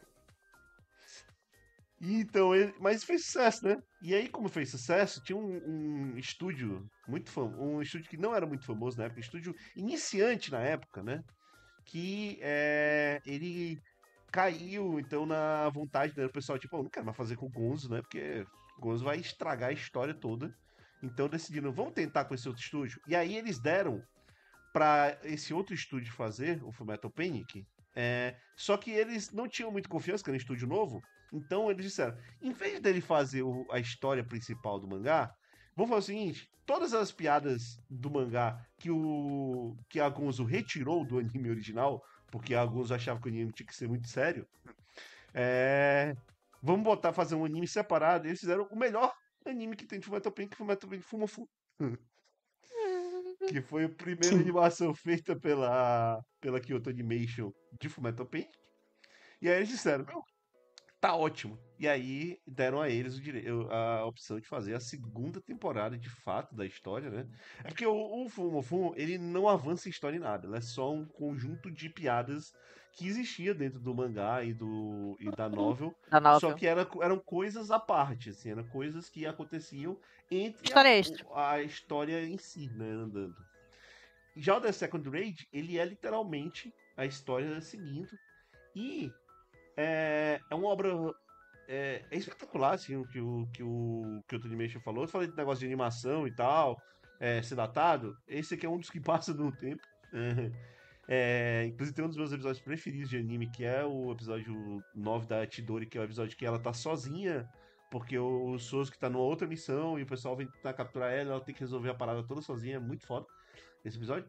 E então, mas fez sucesso, né? E aí, como fez sucesso, tinha um estúdio muito famoso, um estúdio que não era muito famoso na época, um estúdio iniciante na época, né? Que ele caiu, então, na vontade do pessoal, tipo, eu não quero mais fazer com o Gonzo, né? Porque o Gonzo vai estragar a história toda. Então decidiram, vamos tentar com esse outro estúdio. E aí eles deram pra esse outro estúdio fazer, o Fullmetal Panic. Só que eles não tinham muito confiança, que era um estúdio novo. Então eles disseram, em vez dele fazer a história principal do mangá, vamos fazer o seguinte, todas as piadas do mangá que a Gonzo retirou do anime original, porque a Gonzo achava que o anime tinha que ser muito sério, vamos fazer um anime separado. E eles fizeram o melhor anime que tem de Fullmetal Panic, Fullmetal Panic Fumofu. Que foi a primeira animação feita pela Kyoto Animation de Fullmetal Panic. E aí eles disseram, meu, tá ótimo. E aí deram a eles a opção de fazer a segunda temporada de fato da história, né? É porque o Fumofum, ele não avança em história em nada. Ele é só um conjunto de piadas que existia dentro do mangá e da novel. Da Só novel. que eram coisas à parte, assim. Eram coisas que aconteciam entre História extra. a história em si, né? Andando. Já o The Second Raid, ele é literalmente a história seguindo. E é uma obra espetacular, assim, o que o Kyoto Animation falou. Eu falei de negócio de animação e tal, ser datado. Esse aqui é um dos que passa no tempo. Inclusive tem um dos meus episódios preferidos de anime, que é o episódio 9 da Chidori, que é o episódio que ela tá sozinha, porque o Sasuke tá numa outra missão e o pessoal vem tentar capturar ela tem que resolver a parada toda sozinha. É muito foda esse episódio.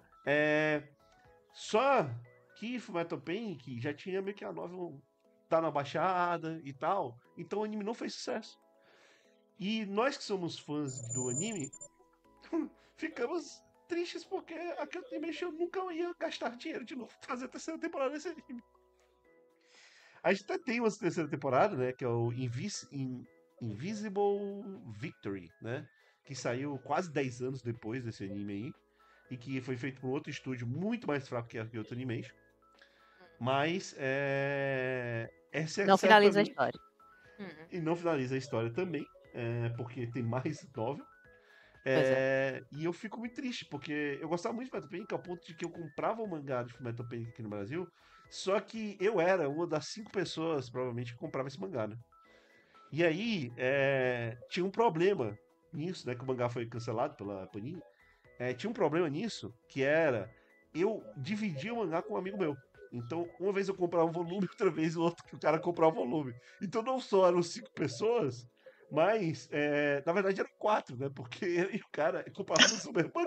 Só que Fullmetal Panic já tinha meio que a novel tá na baixada e tal, então o anime não fez sucesso. E nós que somos fãs do anime, ficamos tristes porque a Kyoto Animation nunca ia gastar dinheiro de novo pra fazer a terceira temporada desse anime. A gente até tem uma terceira temporada, né? Que é o Invisible Victory, né? Que saiu quase 10 anos depois desse anime aí. E que foi feito por outro estúdio muito mais fraco que a Kyoto Animation. Mas essa Não finaliza a certamente- história. E não finaliza a história também, porque tem mais novel. Pois E eu fico muito triste, porque eu gostava muito de Fullmetal Panic, ao ponto de que eu comprava o mangá de Fullmetal Panic aqui no Brasil, só que eu era uma das 5 pessoas, provavelmente, que comprava esse mangá, né? E aí, tinha um problema nisso, né? Que o mangá foi cancelado pela Panini. Tinha um problema nisso, que era... Eu dividia o mangá com um amigo meu. Então, uma vez eu comprava um volume, outra vez o cara comprava o volume. Então, não só eram 5 pessoas, mas, na verdade, eram 4, né? Porque eu e o cara comprávamos o mesmo mangá.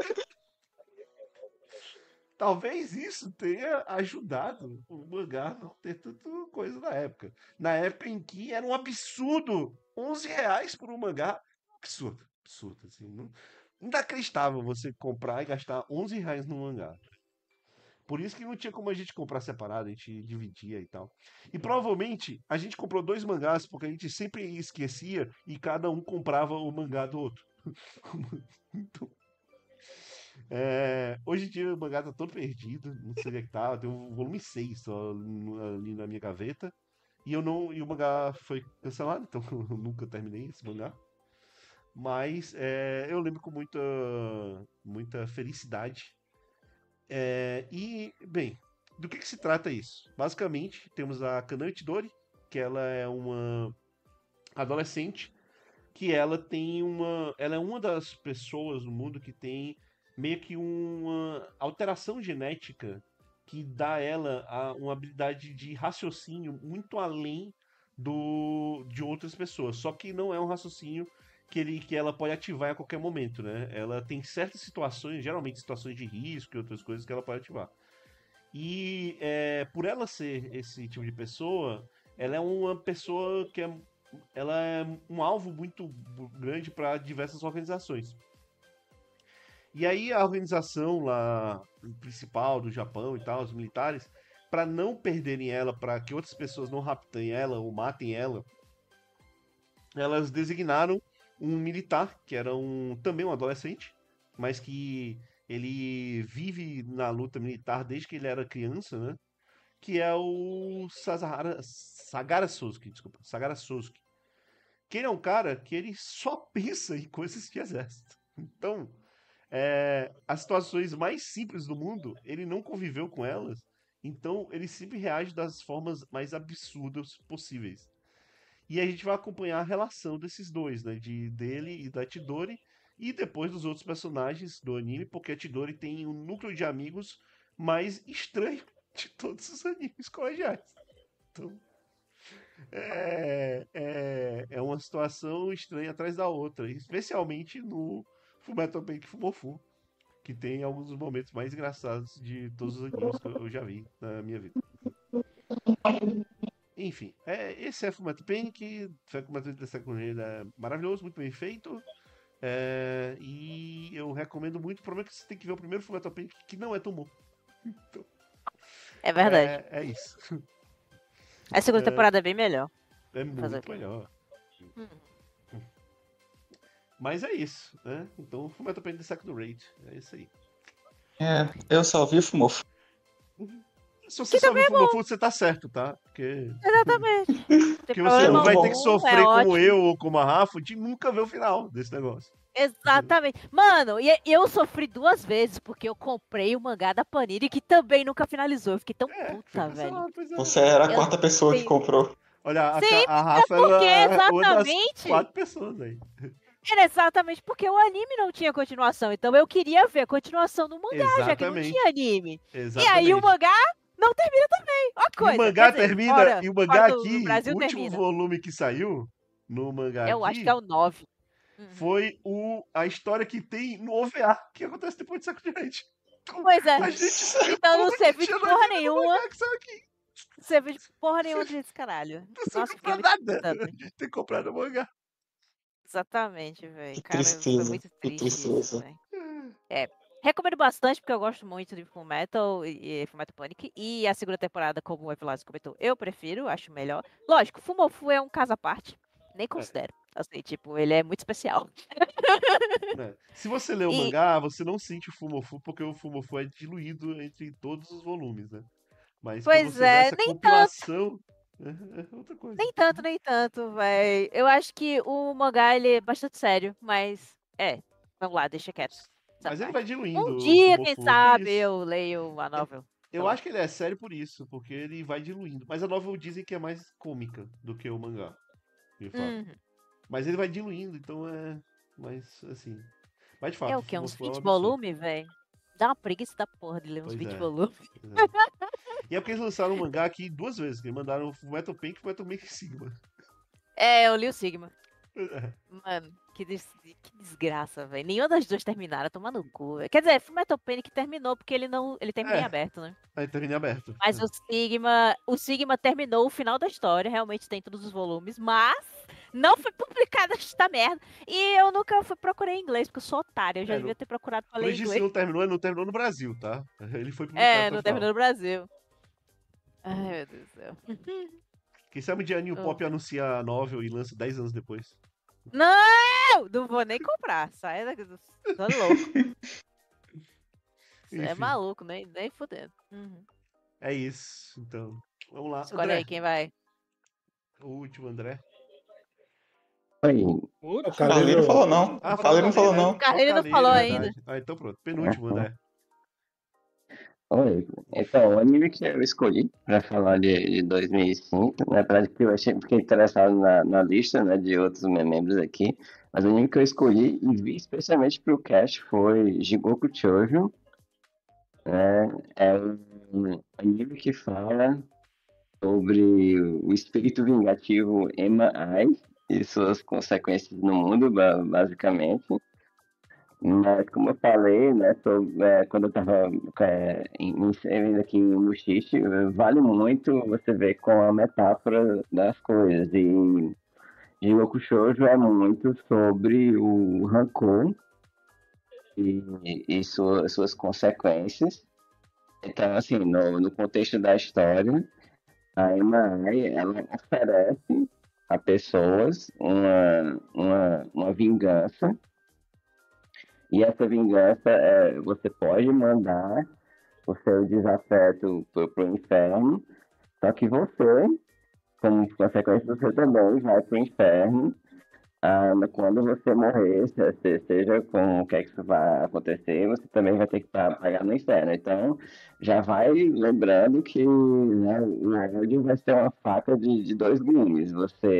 Talvez isso tenha ajudado o mangá a não ter tanta coisa na época. Na época em que era um absurdo, R$11 por um mangá. Absurdo, absurdo, assim. Inacreditável você comprar e gastar R$11 num mangá. Por isso que não tinha como a gente comprar separado, a gente dividia e tal. E provavelmente a gente comprou 2 mangás porque a gente sempre esquecia e cada um comprava o mangá do outro. Então, hoje em dia o mangá tá todo perdido, não sei onde é que tá. Tem o volume 6 só ali na minha gaveta. E o mangá foi cancelado, então eu nunca terminei esse mangá. Mas eu lembro com muita felicidade. Bem, do que se trata isso? Basicamente, temos a Kanao Itadori, que ela é uma adolescente, que ela é uma das pessoas no mundo que tem meio que uma alteração genética que dá a ela uma habilidade de raciocínio muito além de outras pessoas. Só que não é um raciocínio que ela pode ativar a qualquer momento, né? Ela tem certas situações, geralmente situações de risco e outras coisas que ela pode ativar. E por ela ser esse tipo de pessoa, ela é uma pessoa que ela é um alvo muito grande para diversas organizações. E aí a organização lá principal do Japão e tal, os militares, para não perderem ela, para que outras pessoas não raptem ela ou matem ela, elas designaram um militar, que era também um adolescente, mas que ele vive na luta militar desde que ele era criança, né? Que é o Sagara Sasuke, desculpa, Sagara Sasuke. Que ele é um cara que ele só pensa em coisas de exército. Então, as situações mais simples do mundo, ele não conviveu com elas, então ele sempre reage das formas mais absurdas possíveis. E a gente vai acompanhar a relação desses dois, né? Dele e da Chidori. E depois dos outros personagens do anime, porque a Chidori tem um núcleo de amigos mais estranho de todos os animes colegiais. Então, é uma situação estranha atrás da outra. Especialmente no Fullmetal Panic Fumofu, que tem alguns dos momentos mais engraçados de todos os animes que eu já vi na minha vida. Enfim, esse é Fullmetal Panic. Fullmetal Panic da Second Hand é maravilhoso, muito bem feito. E eu recomendo muito. O problema é que você tem que ver o primeiro Fullmetal Panic, que não é tão bom. Então, É verdade. É isso. A segunda temporada é bem melhor. É Fazer o muito quê? melhor. Mas é isso, né? Então, Fullmetal Panic The Second Rate. É isso aí. Eu só vi Fumofo. Se você só viu Fumofu, você tá certo, tá? Porque Exatamente. você não vai ter que sofrer como ótimo. eu ou como a Rafa de nunca ver o final desse negócio. Exatamente. Mano, e eu sofri 2 vezes, porque eu comprei o mangá da Panini, que também nunca finalizou. Eu fiquei tão Foi puta, velho. cancelado, pois é. Você era a Eu- 4ª pessoa que Sim. comprou. Olha, Sim, a Rafa porque é uma das exatamente. 4 pessoas aí. Era exatamente porque o anime não tinha continuação. Então eu queria ver a continuação do mangá, já que não Exatamente. tinha anime. Exatamente. E aí o mangá não termina também. Ó a E coisa. o mangá Quer dizer, termina, fora- e o mangá fora do aqui, Brasil o último termina. volume que saiu no mangá Eu aqui acho que é o 9. foi a história que tem no OVA, que acontece depois de Second Rate. Então, Pois é. a gente sabe Então não tudo serviu que de tinha no porra anime no nenhuma. mangá que saiu aqui. Não serviu de porra nenhuma desse caralho. Não Nossa, serviu fiquei pra muito nada puta, a gente ter comprado o mangá. Exatamente, velho. Que Cara, foi tristeza, muito que triste isso, tristeza. velho. Recomendo bastante, porque eu gosto muito de Fullmetal e Fullmetal Panic. E a segunda temporada, como o Evilásio comentou, eu prefiro, acho melhor. Lógico, Fumofu é um caso à parte. Nem considero. Assim, tipo, ele é muito especial. Né? Se você lê o E, mangá, você não sente o Fumofu, porque o Fumofu é diluído entre todos os volumes, né? Mas quando pois você vê é, essa compilação, é outra coisa. nem tanto, velho. Eu acho que o mangá, ele é bastante sério, mas vamos lá, deixa quieto. Essa Mas ele vai parte. diluindo Um o dia, quem Fumofu, por sabe, isso. eu leio a novel. sei Eu lá. acho que ele é sério por isso, porque ele vai diluindo. Mas a novel dizem que é mais cômica do que o mangá, de fato. Uhum. Mas ele vai diluindo, então é mais assim. Mas de É fato, o o quê? Uns Fumofu é um 20 absurdo. volumes, velho? Dá uma preguiça da porra de ler uns Pois 20 é. volumes. Pois é. E é porque eles lançaram o mangá aqui duas vezes, que eles mandaram o Metal Pink e o Metal Pink Sigma. Eu li o Sigma. Mano, que desgraça, velho. Nenhuma das duas terminaram, tomar no cu. Quer dizer, Fullmetal Panic terminou porque ele termina em É, aberto, né? aí terminei aberto. Mas o Sigma terminou o final da história, realmente tem todos os volumes, mas não foi publicada esta merda. E eu nunca procurei em inglês, porque eu sou otária, eu já devia ter procurado pra Por ler isso inglês. não terminou, ele não terminou no Brasil, tá? Ele foi publicado até o Não final. terminou no Brasil. Ai, meu Deus do céu. Quem sabe o dia New Pop anuncia a novel e lança 10 anos depois. Não vou nem comprar. Sai daqui do. Tá louco. Você é Enfim, maluco, nem fudendo. é isso. Então, vamos lá. Escolhe André, aí quem vai. o último, André. Oi. O O Carlinho Carlinho não falou, não. Ah, O Carlinho não falou, né? não. O Carlinho não Só falou é ainda. verdade. Ah, então pronto. Penúltimo, André. Oi. Então, o anime que eu escolhi para falar de 2005, na verdade que fiquei interessado na lista, né, de outros membros aqui, mas o anime que eu escolhi e vi especialmente para o cast foi Jigoku Shoujo, né, é um anime que fala sobre o espírito vingativo Emma Ai e suas consequências no mundo, basicamente. Mas, como eu falei, né, quando eu estava inserindo aqui no Muxixe, vale muito você ver com a metáfora das coisas. E Jigoku Shoujo é muito sobre o rancor e suas consequências. Então, assim, no contexto da história, a Emma ela oferece a pessoas uma vingança. E essa vingança, você pode mandar o seu desafeto pro inferno, só que você, como consequência, você também vai pro inferno quando você morrer, seja com o que é que isso vai acontecer, você também vai ter que pagar no inferno. Então, já vai lembrando que, né, o ódio vai ser uma faca de dois gumes.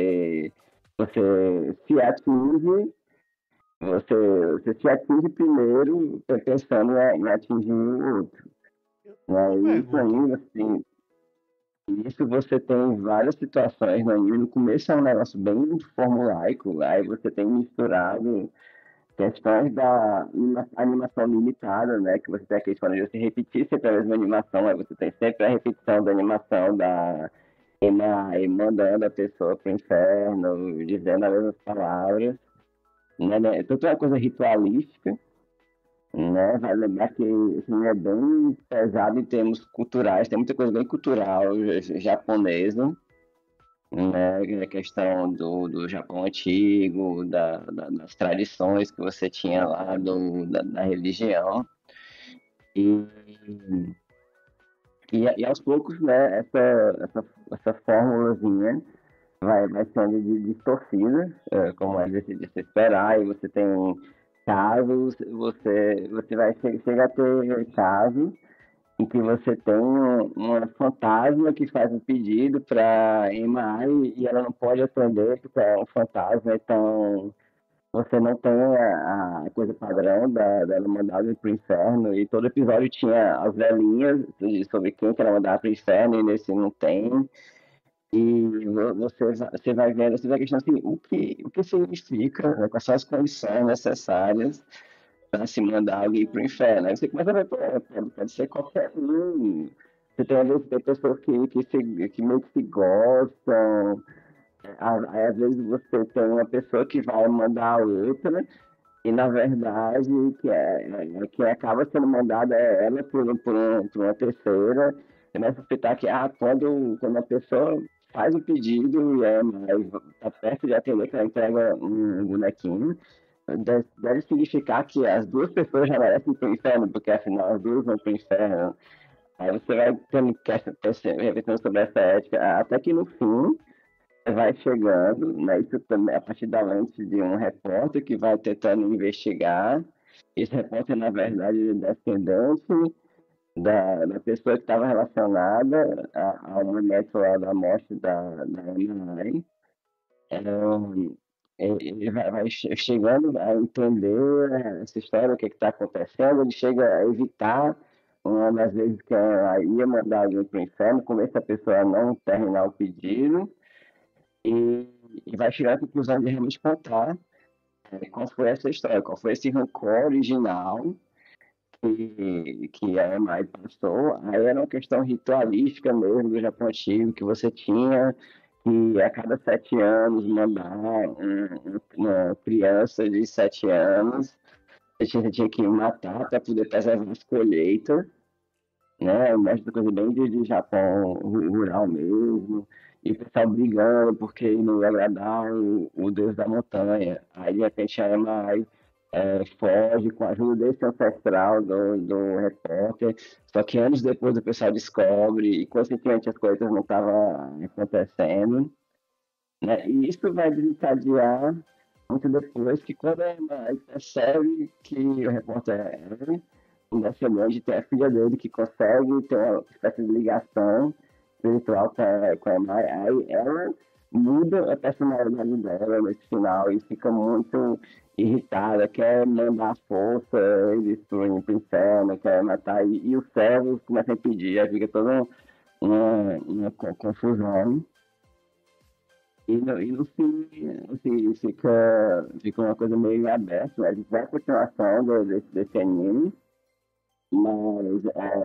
Você se atinge você se atinge primeiro pensando em atingir o outro. Uma Né? Isso pergunta. aí, assim, isso você tem várias situações no anime. No começo é um negócio bem formulaico, aí você tem misturado questões da animação limitada, né? Que você tem aquele quando você repetir sempre a mesma animação, aí você tem sempre a repetição da animação da Emma mandando a pessoa pro inferno, dizendo as mesmas palavras. Né? Tanto é uma coisa ritualística, né? Vai lembrar que assim, é bem pesado em termos culturais, tem muita coisa bem cultural japonesa, né? A questão do Japão antigo, das tradições que você tinha lá da religião. E aos poucos, né, essa fórmulazinha vai sendo distorcida, como é de se esperar, e você tem casos, você vai chegar a ter casos em que você tem uma fantasma que faz um pedido para Emma e ela não pode atender porque é um fantasma, então você não tem a coisa padrão dela mandada para o inferno, e todo episódio tinha as velhinhas sobre quem que ela mandava para o inferno, e nesse não tem. E você vai vendo, você vai questionando assim, o que significa, né, quais são as condições necessárias para se mandar alguém para o inferno. Aí você começa a ver, pode ser qualquer um. Você tem pessoas que meio que se gostam, Aí, às vezes você tem uma pessoa que vai mandar a outra, e na verdade que acaba sendo mandada é ela por uma terceira. E não é suspeitar que quando a pessoa faz o pedido e mas tá perto de atender, que ela entrega um bonequinho, deve significar que as duas pessoas já merecem ir pro inferno, porque afinal as duas vão pro inferno. Aí você vai refletindo sobre essa ética, até que no fim vai chegando, né? Isso também a partir da lente de um repórter que vai tentando investigar. Esse repórter, na verdade, é descendente da pessoa que estava relacionada ao momento lá da morte da Ana. Ele vai chegando a entender essa história, o que está acontecendo, ele chega a evitar uma das vezes que ela ia mandar alguém para o inferno, começa a pessoa a não terminar o pedido, e vai chegar à conclusão de realmente contar qual foi essa história, qual foi esse rancor original que a Emai passou. Aí era uma questão ritualística mesmo do Japão antigo, que você tinha que a cada 7 anos mandar uma criança de 7 anos, você tinha que matar para poder preservar as colheitas, né? Uma coisa bem de Japão rural mesmo, e o pessoal brigando porque não ia agradar o deus da montanha. Aí de repente a Emai foge com a ajuda desse ancestral do repórter, só que anos depois o pessoal descobre e consequentemente as coisas não estavam acontecendo, né? E isso vai desencadear muito depois que quando a Emai percebe que o repórter é um descendente, tem a filha dele que consegue ter uma espécie de ligação espiritual com a Emai, aí ela muda a personalidade dela nesse final e fica muito irritada, quer mandar força eles pro inferno, quer matar, e os servos começam a impedir, aí fica toda uma confusão. E no fim, assim, fica uma coisa meio aberta, né? A gente vai a continuação desse anime, mas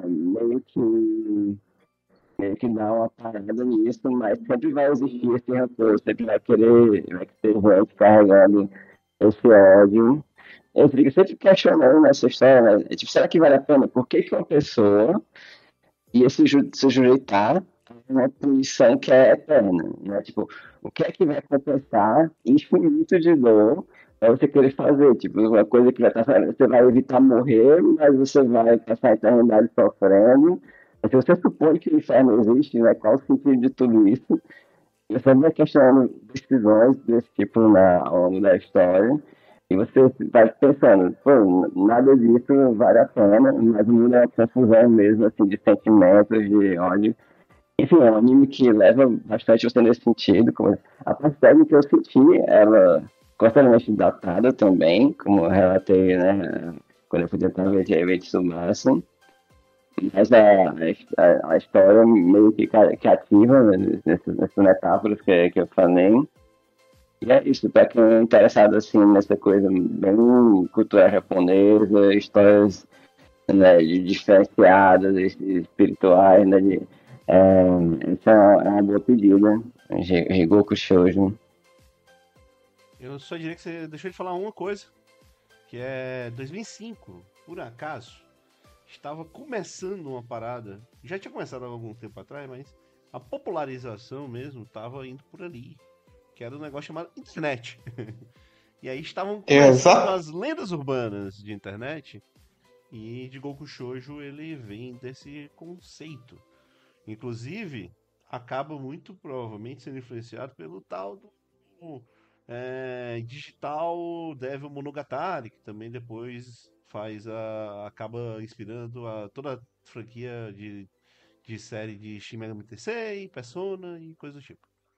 meio que dá uma parada nisso, mas sempre vai existir esse rancor, sempre vai ter gente carregando esse ódio. Eu fico sempre questionando nessa história, né? Tipo, será que vale a pena? Por que uma pessoa ia se sujeitar a uma punição que é eterna, né? Tipo, o que é que vai compensar infinito de dor para você querer fazer? Tipo, uma coisa que você vai evitar morrer, mas você vai passar a eternidade sofrendo. Mas se você supõe que o inferno existe, né? Qual o sentido de tudo isso? Você vai questionando decisões desse tipo ao longo da história, e você vai pensando, pô, nada disso vale a pena, mas o mundo é uma confusão mesmo, assim, de sentimentos, de ódio. Enfim, é um anime que leva bastante você nesse sentido. A parte técnica que eu senti, ela consideravelmente datada também, como eu relatei, né, quando eu fui tentar ver Tsubasa. Mas a história meio que ativa, né, nessas metáforas que eu falei. E é isso, para quem é interessado assim, nessa coisa bem cultural japonesa, histórias, né, diferenciadas, espirituais, né, essa é uma boa pedida, Rigoku Shoujo. Eu só diria que você deixou de falar uma coisa, que é 2005, por acaso, estava começando uma parada, já tinha começado há algum tempo atrás, mas a popularização mesmo estava indo por ali, que era um negócio chamado internet. E aí estavam começando as lendas urbanas de internet, e de Goku Shoujo ele vem desse conceito. Inclusive, acaba muito provavelmente sendo influenciado pelo tal do Digital Devil Monogatari, que também depois acaba inspirando toda a franquia de série de Shin Megami Tensei, Persona e coisa do tipo.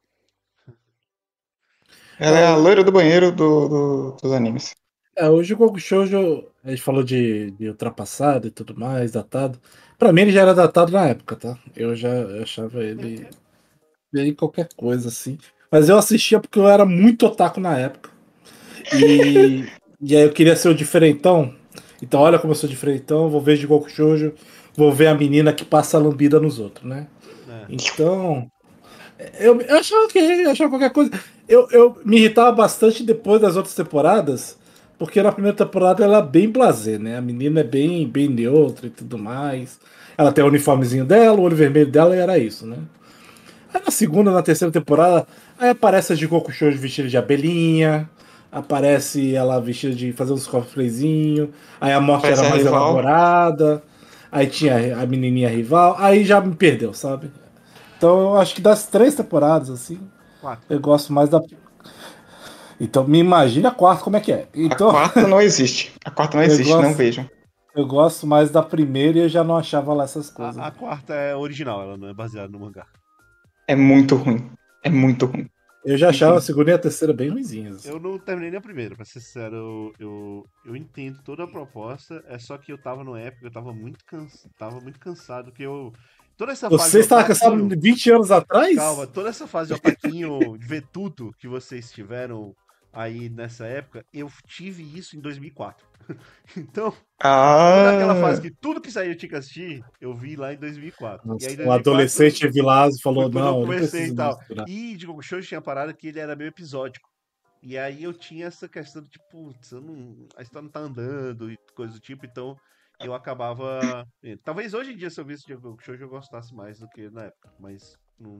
Ela é a loira do banheiro dos animes. Hoje o Goku Shoujo, a gente falou de ultrapassado e tudo mais, datado. Pra mim ele já era datado na época, tá? Eu achava ele bem qualquer coisa, assim. Mas eu assistia porque eu era muito otaku na época. E aí eu queria ser o diferentão. Então olha como eu sou diferentão, vou ver de Goku Shoujo, vou ver a menina que passa a lambida nos outros, né? Então, Eu achava ok, eu achava qualquer coisa. Eu me irritava bastante depois das outras temporadas, porque na primeira temporada ela é bem blasé, né? A menina é bem neutra e tudo mais. Ela tem o uniformezinho dela, o olho vermelho dela e era isso, né? Aí na segunda, na terceira temporada, aí aparece a Jigoko Shoujo vestida de abelhinha, aparece ela vestida de fazer uns cosplayzinho, aí a morte Parece era a mais rival. elaborada, aí tinha a menininha rival, aí já me perdeu, sabe? Então eu acho que das 3 temporadas, assim, 4. eu gosto mais da. Então me imagina a quarta como é que é. A Então quarta não existe. A quarta não eu existe, não gosto, vejam. eu gosto mais da primeira e eu já não achava lá essas coisas. A quarta é original, ela não é baseada no mangá. É muito ruim. É muito ruim. Eu já achava a Enfim. segunda e a terceira bem ruinzinhas. Assim. Eu não terminei nem a primeira, pra ser sincero, eu entendo toda a proposta, é só que eu tava numa época, eu tava muito cansado, que eu... Toda essa fase Você de estava cansado otaquinho, 20 anos atrás? calma, toda essa fase de otaquinho, de ver tudo que vocês tiveram aí nessa época, eu tive isso em 2004. Então, toda aquela fase Ah, que tudo que saiu eu tinha que assistir, eu vi lá em 2004. E aí em O 2004 adolescente Vilazo foi falou: quando eu não, não comecei e preciso tal. misturar. E de Goku Shoujo tinha parada que ele era meio episódico. E aí eu tinha essa questão de, tipo, putz, a história não tá andando e coisa do tipo, então eu acabava. Talvez hoje em dia, se eu visse de Goku Shoujo, eu gostasse mais do que na época, mas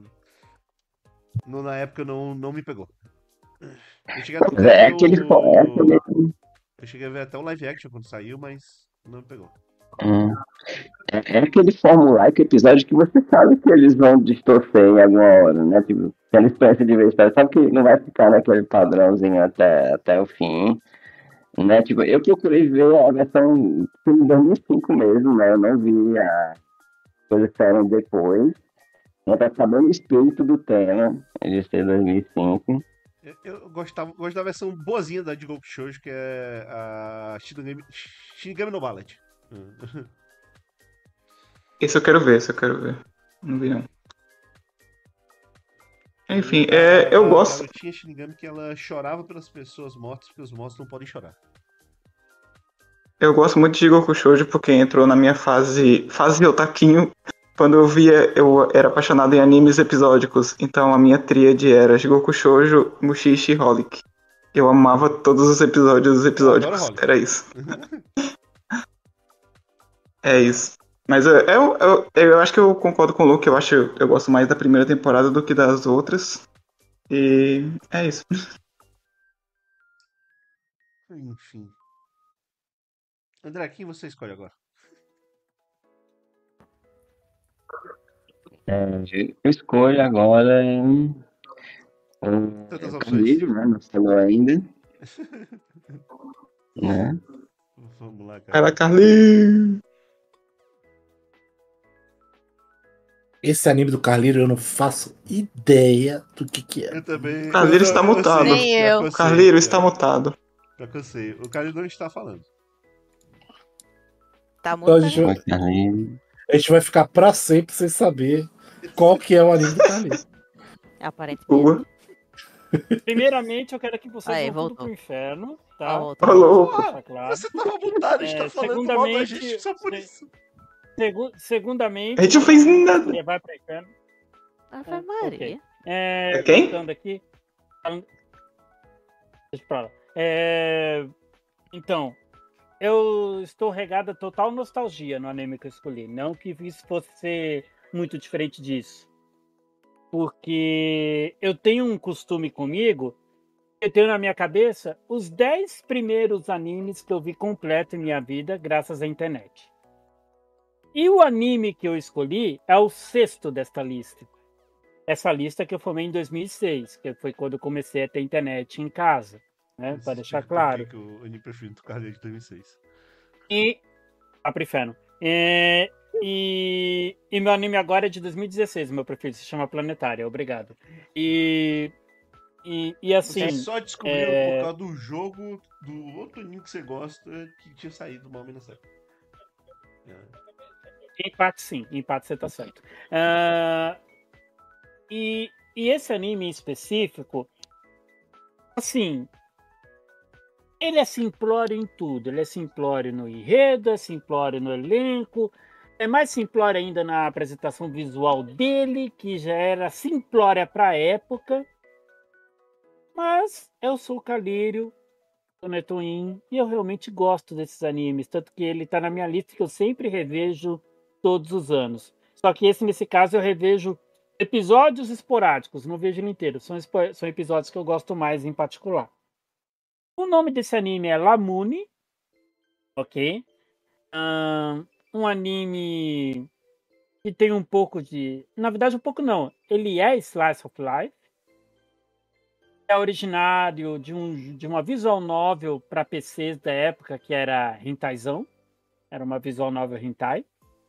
na época não me pegou. Eu cheguei até a É ver aquele. É aquele Eu cheguei a ver até o live action quando saiu, mas não me pegou. hum, é aquele formulaico episódio que você sabe que eles vão distorcer em alguma hora, né? Tipo, aquela espécie de vez, sabe que não vai ficar naquele padrãozinho até o fim, né? Tipo, eu procurei ver a versão de 2005 mesmo, né? Eu não vi as coisas que saíram depois, né? Pra saber o espírito do tema, de ser 2005. Eu gosto da versão boazinha da de Goku Shoujo, que é a Shinigami no Ballet. esse eu quero ver, esse eu quero ver. Não vi, não. Enfim, eu A gosto. garotinha Shinigami que ela chorava pelas pessoas mortas, porque os mortos não podem chorar. Eu gosto muito de Goku Shoujo porque entrou na minha fase otaquinho. Quando eu era apaixonado em animes episódicos. Então a minha tríade era Goku Shoujo, Mushishi e Holic. Eu amava todos os episódios Eu adoro episódicos. Holic. Era isso. É isso. Mas eu acho que eu concordo com o Luke. Eu gosto mais da primeira temporada do que das outras. E é isso. Enfim. André, quem você escolhe agora? Eu escolho agora Tantas o opções. Carlinhos, né? Não falou ainda, né? Vamos lá, Vai lá, cara. Carlinhos! Esse anime do Carlírio eu não faço ideia do que é. Eu também. Carlinho está mutado. Nem eu. Carlinhos está mutado. Já cansei. O cara não está falando. Tá Então muito. a gente, O Carlinhos. a gente vai ficar pra sempre sem saber qual que é o anime do Carlírio. Aparentemente. Rua. Primeiramente, eu quero que vocês Aí, vão tudo voltou. pro inferno, Ó, tá? voltou. Falou. Tá claro. Você tava mutado, a gente tá falando mal da gente só por isso. Segundamente, A gente não fez nada. ele vai pro inferno. Ave Maria. Ok. É quem? Voltando aqui. Deixa pra lá. Então, eu estou regada a total nostalgia no anime que eu escolhi. Não que isso fosse ser muito diferente disso. Porque eu tenho um costume comigo, eu tenho na minha cabeça os 10 primeiros animes que eu vi completo em minha vida, graças à internet. E o anime que eu escolhi é o 6º desta lista. Essa lista que eu formei em 2006, que foi quando eu comecei a ter internet em casa, né? Para deixar claro. Que o anime preferido do Carlinhos de 2006. E Aprifeno. E meu anime agora é de 2016, meu preferido, se chama Planetária, obrigado. E assim. Você só descobriu por causa do jogo do outro anime que você gosta que tinha saído mal nessa época. Em parte sim, em parte você tá certo. E esse anime em específico, assim, ele é simplório em tudo. Ele é simplório no enredo, é simplório no elenco, É mais simplório ainda na apresentação visual dele, que já era simplória para a época. Mas eu sou o Calírio, do Netoin, e eu realmente gosto desses animes. Tanto que ele tá na minha lista que eu sempre revejo todos os anos. Só que nesse caso, eu revejo episódios esporádicos, não vejo ele inteiro. São episódios que eu gosto mais em particular. O nome desse anime é Lamune, ok? Um anime que tem um pouco de... Na verdade, um pouco não. Ele é Slice of Life. É originário de uma visual novel para PCs da época, que era Hentaizão. Era uma visual novel hentai.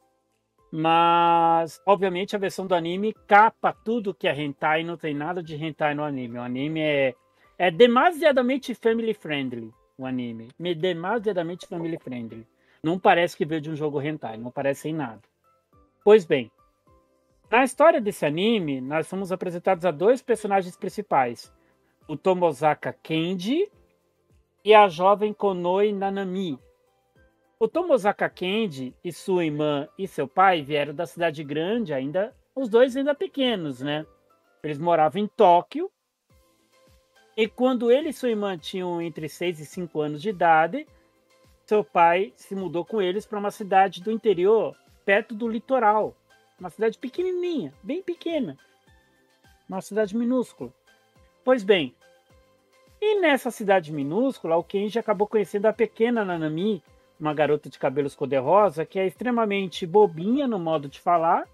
Mas, obviamente, a versão do anime capa tudo que é hentai, não tem nada de hentai no anime. O anime é demasiadamente family friendly, o anime. Demasiadamente family friendly. Não parece que veio de um jogo hentai, não parece em nada. Pois bem, na história desse anime, nós fomos apresentados a 2 personagens principais. O Tomozaka Kenji e a jovem Konoe Nanami. O Tomozaka Kenji e sua irmã e seu pai vieram da cidade grande, os dois ainda pequenos, né? Eles moravam em Tóquio. E quando ele e sua irmã tinham entre 6 e 5 anos de idade, seu pai se mudou com eles para uma cidade do interior, perto do litoral. Uma cidade pequenininha, bem pequena. Uma cidade minúscula. Pois bem, e nessa cidade minúscula, o Kenji acabou conhecendo a pequena Nanami, uma garota de cabelos cor-de-rosa, que é extremamente bobinha no modo de falar,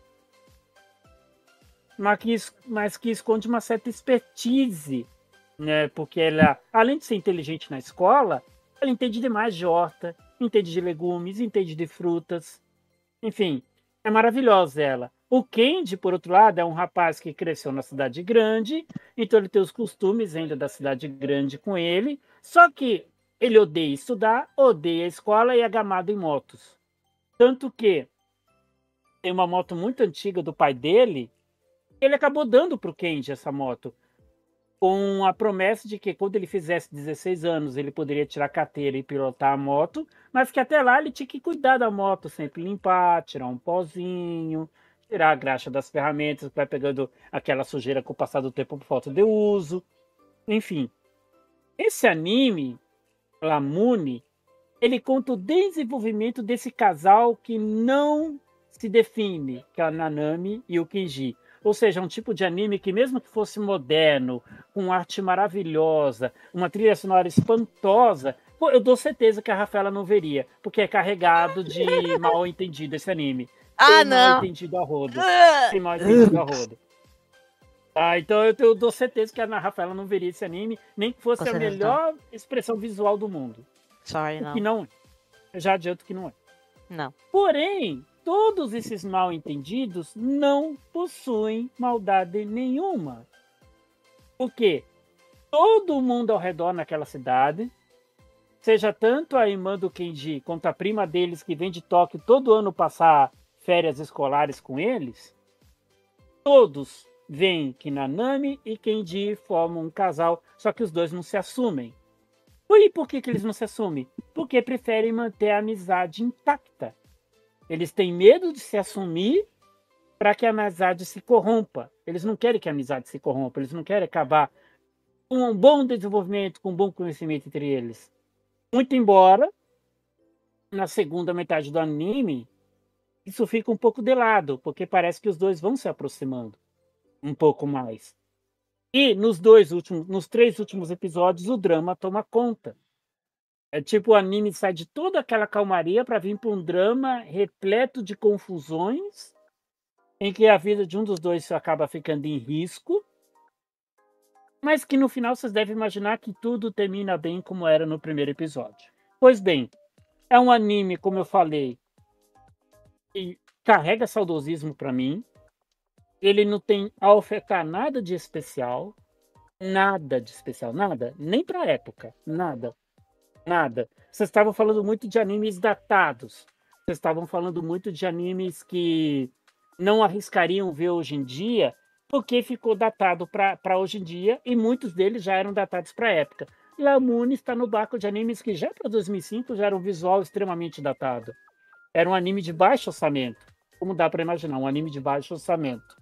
mas que esconde uma certa expertise, né? Porque ela, além de ser inteligente na escola, ela entende demais de horta, entende de legumes, entende de frutas. Enfim, é maravilhosa ela. O Kenji, por outro lado, é um rapaz que cresceu na cidade grande, então ele tem os costumes ainda da cidade grande com ele, só que ele odeia estudar, odeia a escola e é gamado em motos. Tanto que tem uma moto muito antiga do pai dele, ele acabou dando para o Kenji essa moto, com a promessa de que quando ele fizesse 16 anos ele poderia tirar a carteira e pilotar a moto, mas que até lá ele tinha que cuidar da moto, sempre limpar, tirar um pozinho, tirar a graxa das ferramentas, vai pegando aquela sujeira com o passar do tempo por falta de uso. Enfim, esse anime, Lamune, ele conta o desenvolvimento desse casal que não se define, que é a Nanami e o Kenji. Ou seja, um tipo de anime que mesmo que fosse moderno, com arte maravilhosa, uma trilha sonora espantosa, eu dou certeza que a Rafaela não veria, porque é carregado de mal entendido esse anime. Tem mal entendido a rodo. Tem mal entendido a rodo. Então eu dou certeza que a Rafaela não veria esse anime, nem que fosse a melhor expressão visual do mundo. Sorry, não. Que não é. Eu já adianto que não é. Não. Porém, todos esses mal entendidos não possuem maldade nenhuma. Porque todo mundo ao redor naquela cidade, seja tanto a irmã do Kenji quanto a prima deles que vem de Tóquio todo ano passar férias escolares com eles, todos veem que Nanami e Kenji formam um casal, só que os dois não se assumem. E por que eles não se assumem? Porque preferem manter a amizade intacta. Eles têm medo de se assumir para que a amizade se corrompa. Eles não querem que a amizade se corrompa, eles não querem acabar com um bom desenvolvimento, com um bom conhecimento entre eles. Muito embora, na segunda metade do anime, isso fica um pouco de lado, porque parece que os dois vão se aproximando um pouco mais. E nos 3 últimos episódios, o drama toma conta. É tipo, o anime sai de toda aquela calmaria para vir para um drama repleto de confusões, em que a vida de um dos dois acaba ficando em risco, mas que no final vocês devem imaginar que tudo termina bem como era no primeiro episódio. Pois bem, é um anime, como eu falei, que carrega saudosismo para mim. Ele não tem a ofertar nada de especial, nada, nem para a época, nada. Vocês estavam falando muito de animes datados, vocês estavam falando muito de animes que não arriscariam ver hoje em dia, porque ficou datado para hoje em dia, e muitos deles já eram datados para a época. Lamune está no barco de animes que já para 2005 já era um visual extremamente datado. era um anime de baixo orçamento. Como dá pra imaginar, um anime de baixo orçamento.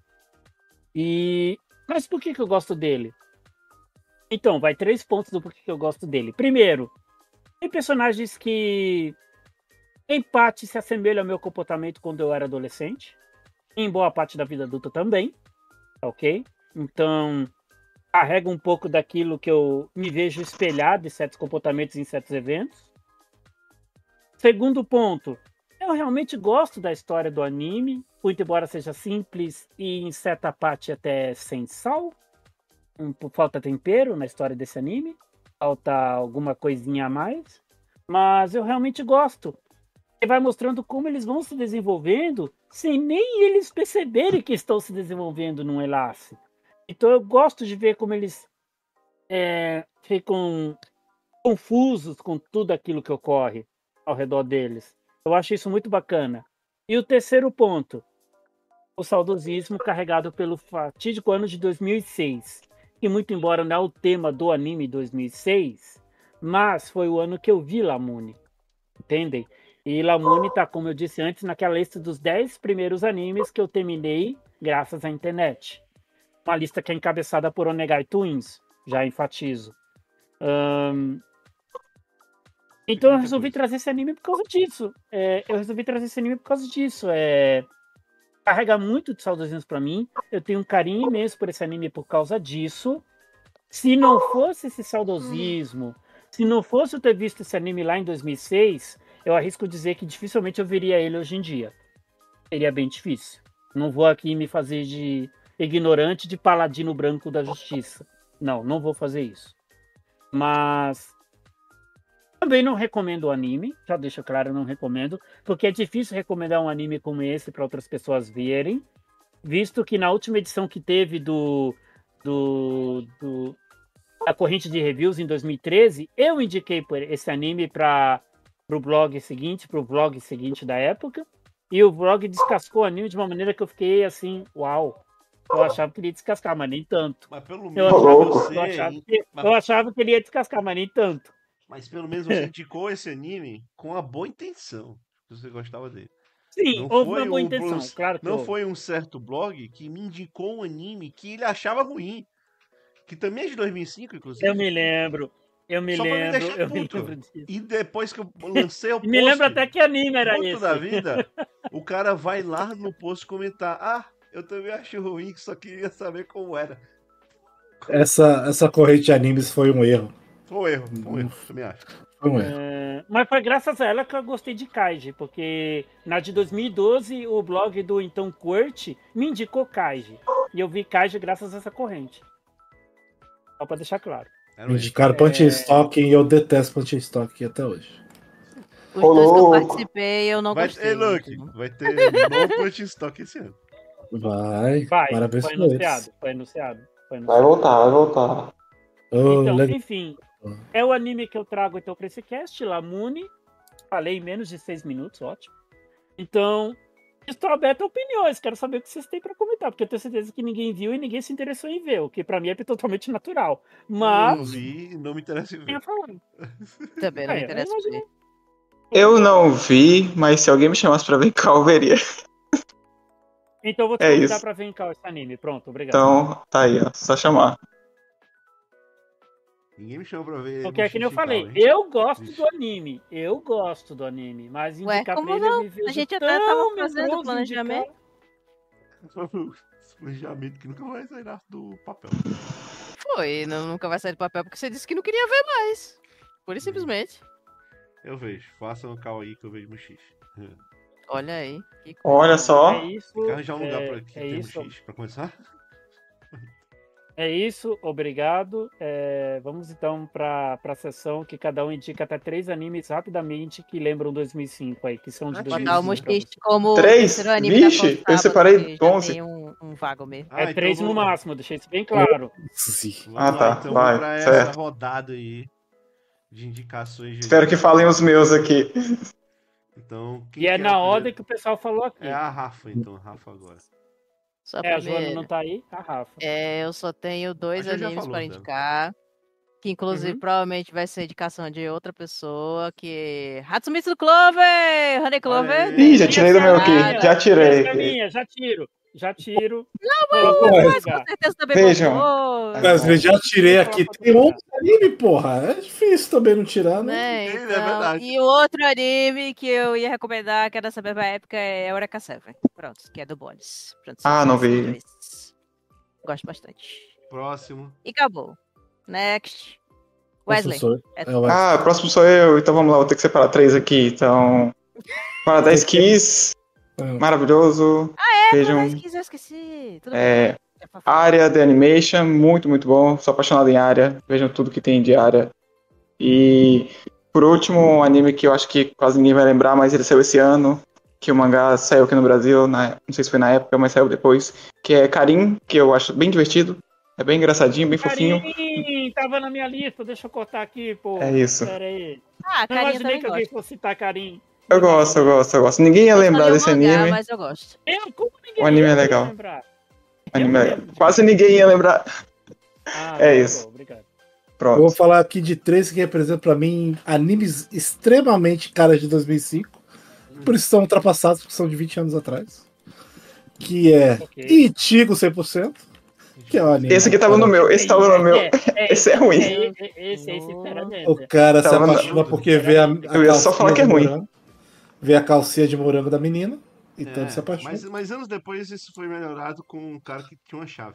Mas por que eu gosto dele? Então, vai 3 pontos do porquê que eu gosto dele. Primeiro, tem personagens que, em parte, se assemelham ao meu comportamento quando eu era adolescente. Em boa parte da vida adulta também. Ok? Então, carrega um pouco daquilo que eu me vejo espelhado em certos comportamentos, em certos eventos. Segundo ponto, eu realmente gosto da história do anime, muito embora seja simples e em certa parte até sem sal. Falta tempero na história desse anime, falta alguma coisinha a mais, mas eu realmente gosto. E vai mostrando como eles vão se desenvolvendo sem nem eles perceberem que estão se desenvolvendo num enlace. Então eu gosto de ver como eles ficam confusos com tudo aquilo que ocorre ao redor deles. Eu acho isso muito bacana. E o terceiro ponto, o saudosismo carregado pelo fatídico ano de 2006, que muito embora não é o tema do anime 2006, mas foi o ano que eu vi Lamune, entendem? E Lamune tá, como eu disse antes, naquela lista dos 10 primeiros animes que eu terminei graças à internet. Uma lista que é encabeçada por Onegai Twins, já enfatizo. Então eu resolvi trazer esse anime por causa disso. Carrega muito de saudosismo pra mim. Eu tenho um carinho imenso por esse anime por causa disso. Se não fosse esse saudosismo, se não fosse eu ter visto esse anime lá em 2006, eu arrisco dizer que dificilmente eu veria ele hoje em dia. Seria bem difícil. Não vou aqui me fazer de ignorante, de paladino branco da justiça. Não vou fazer isso. Mas também não recomendo o anime, já deixo claro, não recomendo, porque é difícil recomendar um anime como esse para outras pessoas verem, visto que na última edição que teve da corrente de reviews em 2013, eu indiquei esse anime para o vlog seguinte da época, e o vlog descascou o anime de uma maneira que eu fiquei assim, uau. Eu achava que ele ia descascar, mas nem tanto. Mas pelo menos eu achava que ele ia descascar, mas nem tanto. Mas pelo menos você indicou esse anime com a boa intenção. Que você gostava dele. Sim, houve uma boa intenção, claro que não houve. foi um certo blog que me indicou um anime que ele achava ruim. Que também é de 2005, inclusive. Eu me lembro disso. E depois que eu lancei o post... me lembro até que anime era esse. da vida, o cara vai lá no post comentar: ah, eu também acho ruim, que só queria saber como era. Essa corrente de animes foi um erro. Foi um erro, também acho. Foi um erro. Mas foi graças a ela que eu gostei de Kaiji, porque na de 2012 o blog do então Kurt me indicou Kaiji. E eu vi Kaiji graças a essa corrente. Só pra deixar claro. Me indicaram Punch Stock e eu detesto Punch Stock até hoje. Os dois que eu participei, eu não gostei. Luke, vai ter no Punch Stock esse ano. Vai. Parabéns foi por anunciado, foi anunciado. Vai voltar. Então, enfim, é o anime que eu trago então para esse cast, Lamune. Falei em menos de 6 minutos, ótimo. Então, estou aberto a opiniões, quero saber o que vocês têm para comentar, porque eu tenho certeza que ninguém viu e ninguém se interessou em ver, o que para mim é totalmente natural. Mas... Eu não vi, não me interessa em ver. Também não me interessa em ver. Eu não vi, mas se alguém me chamasse pra ver cá, eu veria. Então eu vou te convidar pra ver cá esse anime. Pronto, obrigado. Então, tá aí, ó. Só chamar. Ninguém me chama pra ver. Porque é que nem eu falei, eu gosto do anime. Eu gosto do anime. Mas indicar como pra ele não? eu me vejo A gente até tava fazendo medroso planejamento. Planejamento que nunca vai sair do papel. Foi, nunca vai sair do papel porque você disse que não queria ver mais. Pura e simplesmente. Eu vejo. Façam um call aí que eu vejo Muxixe. Olha aí. Olha só. É isso. Quer arranjar um lugar pra aqui é ter isso. Muxixe pra começar? É isso, obrigado. Vamos então para a sessão que cada um indica até 3 animes rapidamente que lembram 2005 aí, que são de 2005. Botar o Muxixe como 3? terceiro anime Vixe, da eu separei já 11. tem um vago mesmo. É 3 no máximo, deixei isso bem claro. Vamos tá. lá, então, Vai, pra certo. essa rodada aí de indicações. Espero que falem os meus aqui. Então, quem E é quer na a ordem primeira? que o pessoal falou aqui. É a Rafa, então. Rafa agora. Só A Joana primeiro. não tá aí, a Rafa. Eu só tenho 2 A Jo já animes falou para dela. indicar. Que inclusive Uhum. provavelmente vai ser indicação de outra pessoa, que Hatsumitsu Clover! Honey Clover! Ih, já tirei do meu aqui. Já tirei. Essa é minha, já tiro. Não, Coloco mas- no mas com lugar. certeza também Vejam. botou. Mas já tirei aqui. Coloca Tem outro outro anime, porra. É difícil também não tirar, né? Né? É Então, verdade. e o outro anime que eu ia recomendar, que é dessa mesma época, é Eureka Seven. Pronto, que é do Bones. Pronto, Ah, são não esses vi. dois. Gosto bastante. Próximo. E acabou. Next. Wesley. É o Wesley. Ah, o próximo sou eu, então vamos lá, vou ter que separar 3 aqui. Então, Paradise Kiss, maravilhoso. Vejam, Paradise Kiss, eu esqueci. Tudo bem. é, Área The Animation, muito, muito bom. Sou apaixonado em Área, vejam tudo que tem de Área. E, por último, um anime que eu acho que quase ninguém vai lembrar, mas ele saiu esse ano, que o mangá saiu aqui no Brasil, não sei se foi na época, mas saiu depois, que é Karin, que eu acho bem divertido. É bem engraçadinho, bem fofinho. Karim, tava na minha lista, deixa eu cortar aqui, pô. É isso. Pera aí. Ah, Não Carinha imaginei também que alguém gosta. fosse citar Karim. Eu gosto. Ninguém ia Eu só lembrar li o desse mangá, anime. mas eu gosto. Como ninguém O anime ia é legal. lembrar? O anime Eu é não legal. lembro. Quase ninguém ia lembrar. Ah, É não, isso. bom, obrigado. Eu vou Pronto. falar aqui de 3 que representam pra mim animes extremamente caras de 2005. Por isso são ultrapassados, porque são de 20 anos atrás. Que é Ok. Ichigo 100%. Que é o anime. Esse aqui tava no meu, esse tava no meu. Esse é ruim. Esse aí, sinceramente. O cara se Tava na- apaixona porque vê a Eu ia só falar que é de ruim. morango. Vê a calcinha de morango da menina. Então ele se apaixona. mas anos depois isso foi melhorado com um cara que tinha uma chave.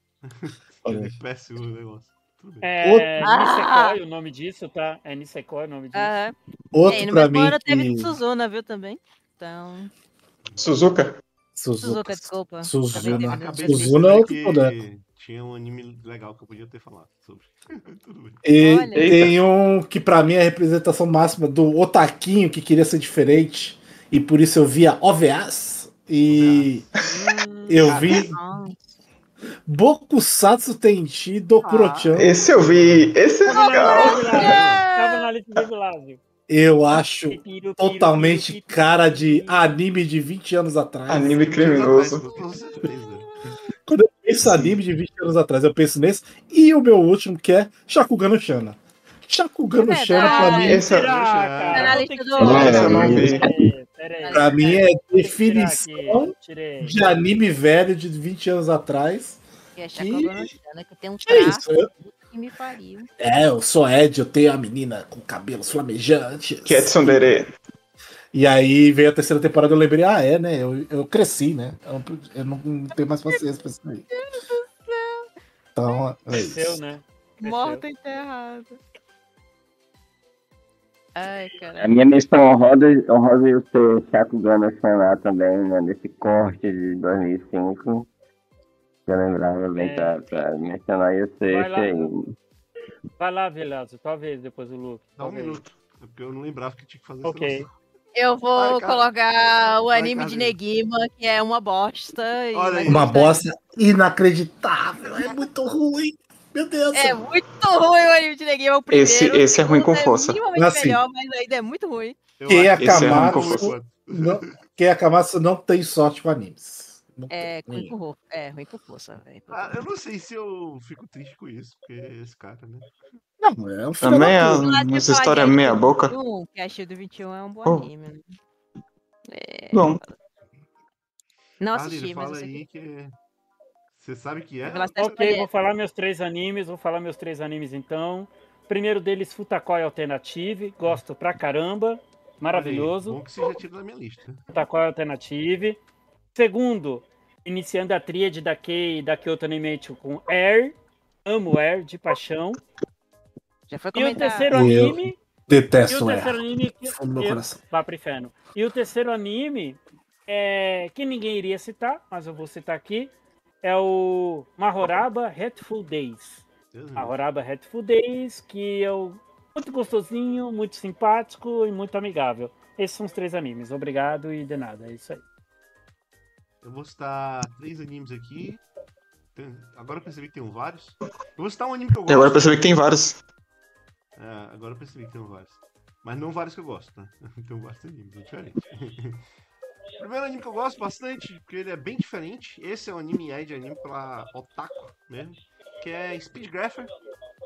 Olha Ele aí. péssimo o negócio. Tudo bem. É Ah! Nisekoi o nome disso, tá? É Nisekoi o nome disso. Aham. Outro E no pra mesmo mim ano teve que... Suzuna, viu, também? Então... Suzuka. Suzuka, desculpa. Suzuna. Também Acabei de Suzuna é perceber outro que boneco. tinha um anime legal que eu podia ter falado sobre. Tudo bem. E Olha. tem um que pra mim é a representação máxima do otaquinho que queria ser diferente. E por isso eu via OVAs. E eu vi Ah, Bokusatsu Tenchi Dokuro-chan. Esse eu vi. Esse é legal. Tava na lista do Vilásio. Eu acho totalmente cara de anime de 20 anos atrás. Anime criminoso. Com certeza. Quando eu penso anime de 20 anos atrás, eu penso nesse. E o meu último, que é Shakugan no Shana. Shakugan no É Shana, pra verdade. mim, Esse é- Tá na Vou lista ter que do- tirar. Esse eu não vi. Peraí. pra mim é Vou ter que tirar definição aqui. Tirei. de anime velho de 20 anos atrás. que é Shakugan no Shana, que tem um É traço isso. que me pariu. Eu sou Ed, eu tenho a menina com cabelos flamejantes. Que é Tsundere. E aí veio a terceira temporada, eu lembrei, né? Eu cresci, né? Eu não tenho mais paciência pra isso aí. Então, é Cresceu, isso. né? Morta enterrada. Ai, A cara. minha menção honrosa ia ser Shakugan no Shana também, né? Nesse corte de 2005. Eu lembrava bem pra mencionar ia ser Vai esse lá. aí. Vai lá, Vilásio. Talvez depois o Luke. Dá um talvez. minuto. É porque eu não lembrava que tinha que fazer Ok. esse negócio. Eu vou Vai, cara. colocar o Vai, anime de cara. Negima, que é uma bosta. e Olha vai aí. Uma gostar. bosta inacreditável. É muito ruim. Meu Deus. É muito ruim o anime de Negima, o primeiro. Esse é ruim com O segundo força. É minimamente Assim. melhor, mas ainda é muito ruim. Eu Quem acho é que Esse é ruim tão com ruim Kamatsu, quanto. quem é Kamatsu não tem sorte com animes. Não É tem. ruim com força. É ruim com força, velho. Eu não sei se eu fico triste com isso, porque esse cara, né? Não, é um filho Também da é puta. umas histórias meia boca. Que a Shield 21 é um bom Oh. anime, né? Bom, Não Fala, assisti, ele mas fala eu sei aí que você sabe que é. Revelação da Ok, História. vou falar meus 3 animes. Vou falar meus 3 animes então. Primeiro deles, Futakoi Alternative. Gosto pra caramba. Maravilhoso. Bom que você já tira da minha lista. Futakoi Alternative. Segundo, iniciando a tríade da Kei e da Kyoto Animation com Air. Amo Air, de paixão. Já foi E o comentar. terceiro Eu anime. E Detesto o ela. terceiro anime. Fundo do meu coração. Vá pro inferno. E o terceiro anime, que ninguém iria citar, mas eu vou citar aqui, é o Mahoraba Hateful Days. Deus me livre. Mahoraba Hateful Days, que é muito gostosinho, muito simpático e muito amigável. Esses são os 3 animes. Obrigado e de nada. É isso aí. Eu vou citar 3 animes aqui. Agora eu percebi que tem vários. Eu vou citar um anime que eu e gosto. agora eu percebi que tem vários. Agora eu percebi que tem vários. Mas não vários que eu gosto, né? Tem vários animes, é diferente. O primeiro anime que eu gosto bastante, porque ele é bem diferente. Esse é um anime de anime pela Otaku mesmo. Que é Speed Grapher.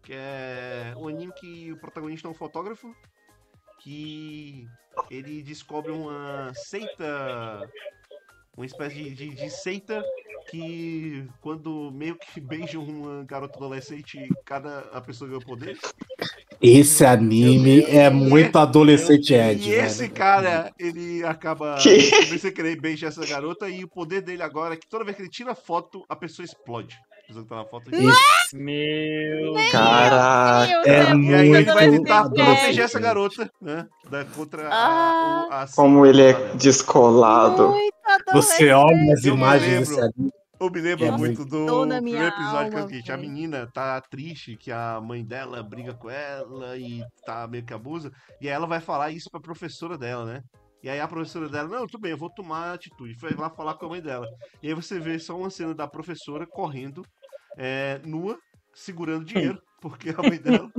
que é um anime que o protagonista é um fotógrafo que ele descobre uma seita, uma espécie de seita que quando meio que beijam uma garota adolescente, a pessoa ganha poder. Esse anime é E- muito adolescente Ed, E esse velho. cara, ele acaba Que? começa a querer beijar essa garota e o poder dele agora é que toda vez que ele tira foto, a pessoa explode. A pessoa que tá na foto Meu Caraca. É E aí ele vai muito tentar proteger adolescente. essa garota, né? Contra a Como ele é seita. descolado. Muito Você olha as Eu me imagens lembro. desse anime. Eu me lembro É muito muito. do Dor na minha primeiro episódio que é o alma, seguinte, a velho. menina tá triste que a mãe dela briga com ela e tá meio que abusa, e aí ela vai falar isso pra professora dela, né? E aí a professora dela, não, tudo bem, eu vou tomar atitude. Foi lá falar com a mãe dela. E aí você vê só uma cena da professora correndo, nua, segurando dinheiro, porque a mãe dela...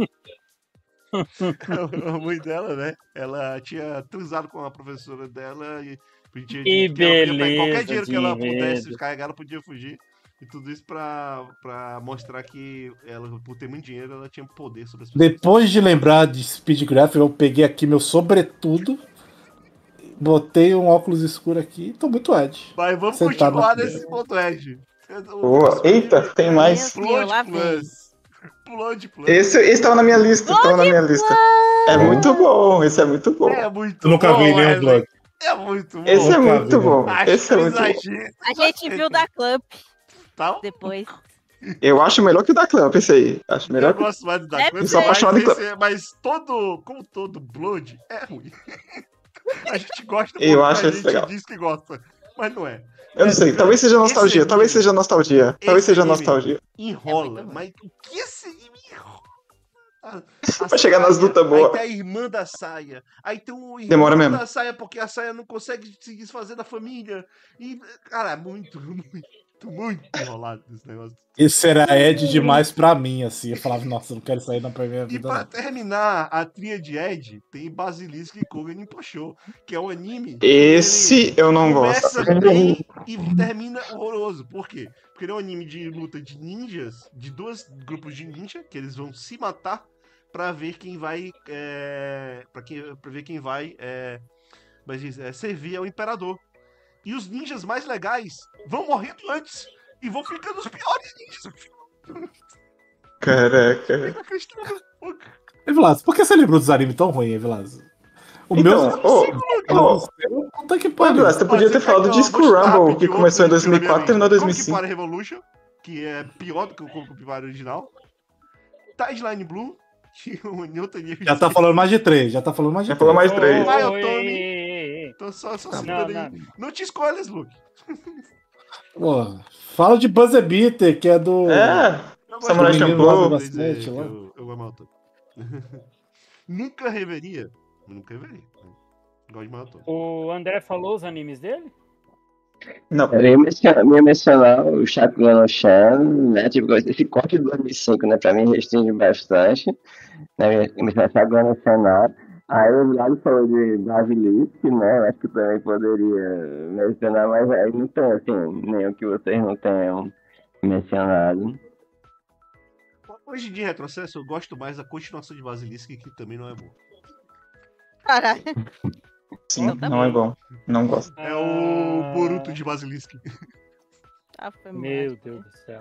a mãe dela, né? Ela tinha transado com a professora dela e tinha Que dito que ela podia pegar qualquer beleza dinheiro que de ela pudesse enredo. carregar, ela podia fugir. E tudo isso pra mostrar que ela, por ter muito dinheiro, ela tinha poder sobre as pessoas. Depois de lembrar de Speed Graph, eu peguei aqui meu sobretudo, botei um óculos escuro aqui e tô muito Ed. Mas vamos Você tá continuar na- nesse ponto, Ed. Boa. Eita, tem mais. Meu Deus, lá Plot vem. Plus. Plot Plus. Esse tava na minha lista. Tava na minha lista. É muito bom. Esse é muito bom. É muito Eu nunca bom, vi nenhum Wesley. Blood. É muito bom. Esse é Nunca muito vi, bom. né? Acho Esse é um muito bom. exagero. A gente viu da Clamp Tá? depois. Eu acho melhor que o da Clamp, esse aí. Acho melhor Eu que gosto mais do da Deve Clamp, ser. Eu sou apaixonado em mas como todo Blood, é ruim. A gente gosta Eu porque acho a esse gente legal. diz que gosta, mas não é. Eu não sei, talvez seja nostalgia. Esse Talvez anime- seja nostalgia. Talvez esse seja anime nostalgia. Enrola, É muito mas o que esse anime enrola? Vai chegar nas lutas Aí boas. tem a irmã da saia. Aí tem o irmão Demora mesmo. da saia porque a saia não consegue se desfazer da família. E, cara, é muito enrolado esse negócio. Esse era Ed demais pra mim, assim. Eu falava, nossa, eu não quero sair na primeira E vida. pra Não. terminar, a tríade Ed tem Basilisk e Kogan Imposho, que é um anime. Esse eu não Começa gosto. bem e termina horroroso. Por quê? Porque ele é um anime de luta de ninjas, de dois grupos de ninja, que eles vão se matar pra ver quem vai. Pra ver quem vai servir ao imperador. E os ninjas mais legais vão morrendo antes e vão ficando os piores ninjas. Caraca. Fica acreditando. Evilas, por que você lembrou dos animes tão ruins, Evilas? O Então, meu. Puta que pariu. Você podia ter falado de Scramble, que começou em 2004 e terminou em 2005. Copy Revolution, que é pior do que o Copy original. Tideline Blue, que o Newton Já tá falando mais de 3, já tá falando mais de Já 3. falou mais três. Vai, Oi, Otome. ei. Então só Não, citando aí. Não te escolhas, Luke. Pô, fala de Buzzer Beater, que é do. É, Eu Samurai do menino Champloo. lá do dizer basquete, que lá. eu amo Otome. Nunca reveria. Gosto de Maratona. O André falou os animes dele? Não. Eu ia mencionar o Shakugan no Shan, né? Tipo, esse corte de 2005, né? Pra mim restringe bastante. Né? Eu mencionar Shakugan no Shan. Aí o Vlad falou de Basilisk, né? Eu acho que também poderia mencionar, mas aí não tem, assim, nenhum que vocês não tenham mencionado. Hoje de retrocesso, eu gosto mais da continuação de Basilisk, que também não é bom. Caralho. Sim, Eu também. não é bom. Não gosto. É o Boruto de Basilisk. Ah, foi Meu mal. Deus do céu.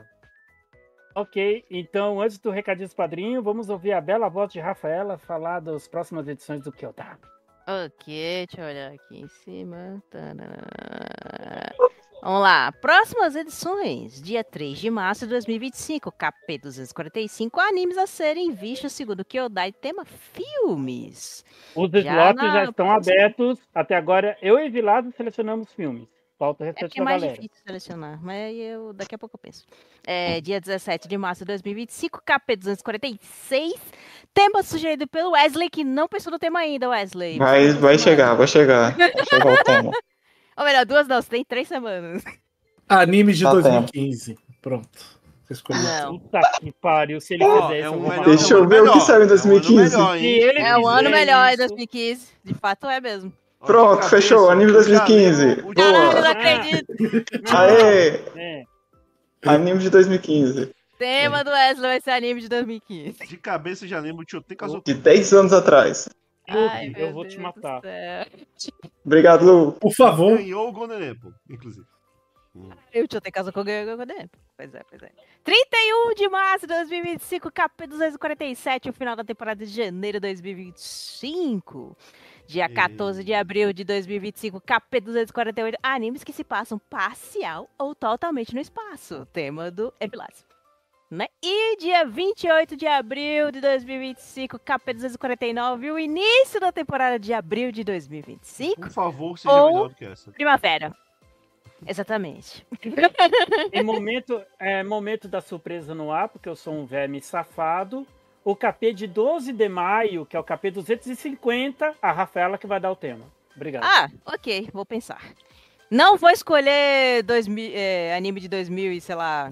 Ok, então antes do recadinho dos padrinhos, vamos ouvir a bela voz de Rafaela falar das próximas edições do Kyoto. Ok, deixa eu olhar aqui em cima. Tarará. Vamos lá. Próximas edições. Dia 3 de março de 2025. KP 245. Animes a serem vistos segundo Kyodai. Tema filmes. Os Já slots na- já estão abertos. Até agora, eu e Vilado selecionamos filmes. Falta o É restante porque é da mais galera. difícil selecionar, mas daqui a pouco eu penso. Dia 17 de março de 2025, KP 246. Tema sugerido pelo Wesley, que não pensou no tema ainda, Wesley. Vai chegar. Vai chegar o tema. Ou melhor, 2 não, você tem 3 semanas. Animes de Tá 2015. Pronto. Você escolheu. Não. Puta que pariu, se ele Ó, fizer é isso, um eu vou melhor- matar. Deixa eu é um ver o que melhor, saiu em é um ano 2015. melhor, hein? Se ele É o ano fizer melhor em isso- 2015. De fato é mesmo. Ó, Pronto, de fechou, cabeça, anime eu já 2015. lembro o de- Caralho, eu não Boa. acredito. Aê! É. Anime de 2015. Tema do Wesley vai ser anime de 2015. De cabeça eu já lembro de Choten De Kazoku. 10 anos atrás. Ai, Luke, meu eu vou te Deus matar. do céu. Obrigado, Lu. Por favor. Ganhou o Golden Apple, inclusive. Eu tinha ter casa com alguém. Pois é. 31 de março de 2025, KP247, o final da temporada de janeiro de 2025. Dia 14 de abril de 2025, KP248, animes que se passam parcial ou totalmente no espaço. Tema do Epilácio. Né? E dia 28 de abril de 2025, KP249, o início da temporada de abril de 2025. Por favor, seja Ou- melhor do que essa. Primavera. Exatamente. Em momento da surpresa no ar, porque eu sou um verme safado. O KP de 12 de maio, que é o KP 250, a Rafaela que vai dar o tema. Obrigado. Ah, ok, vou pensar. Não vou escolher anime de 2000 e sei lá.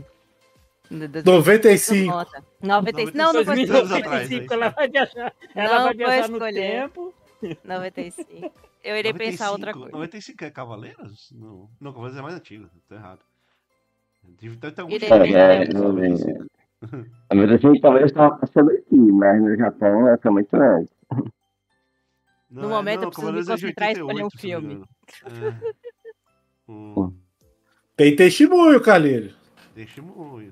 95. 95. Não vou 2000 escolher. anos atrás, é 2025, isso. ela vai viajar. Ela Não vai vou viajar no escolher. tempo. 95. Eu irei pensar outra coisa. 95 é Cavaleiros? Não, Cavaleiros é mais antigo. Tá errado. Deve ter algum Ele- filme ele- que ele- fala isso. Mas assim, talvez estava passando aqui, mas no Japão é muito antes. Não, No momento eu preciso me Cavaleiros é de concentrar e escolher um 88, se não me filme. engano. Tem testemunho, Calheiro. Deixa muito.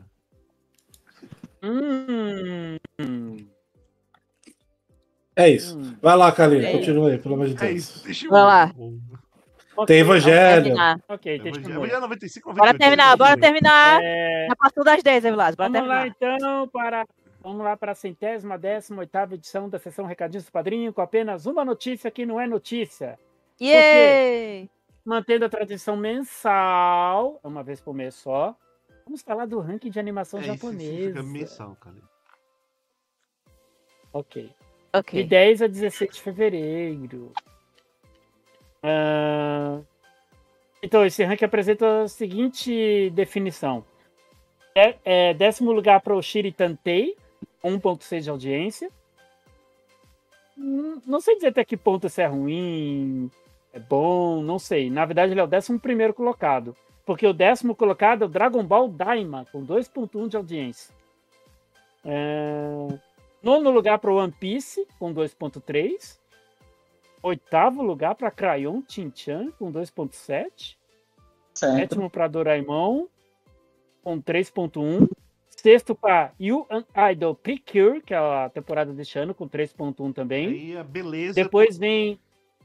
É isso. Vai lá, Calheiro. É. Continua aí, pelo amor de É Deus. isso, deixa Vai lá. Tem Vamos Evangelho. Terminar. Ok, deixa eu Evangelho é 95, 98. Bora terminar, bora terminar. É, Já passou das 10, Evilásio. Bora vamos lá terminar. então vamos lá para a 118ª edição da sessão Recadinhos do Padrinho, com apenas uma notícia que não é notícia. Yay! Mantendo a tradição mensal, uma vez por mês só, vamos falar do ranking de animação Isso fica japonesa. mensal, cara. Ok. De Ok. 10 a 16 de fevereiro. Então, esse ranking apresenta a seguinte definição. Décimo lugar para o Shiri Tantei, 1.6 de audiência. Não sei dizer até que ponto isso é ruim, é bom, não sei. Na verdade, ele é o 11º colocado. Porque o 10º colocado é o Dragon Ball Daima, com 2.1 de audiência. Nono lugar para o One Piece, com 2.3. Oitavo lugar para Crayon Shin-chan, com 2.7. Certo. Sétimo para Doraemon, com 3.1. Sexto para You and Idol Precure, que é a temporada deste ano, com 3.1 também. Aí a beleza. Depois vem...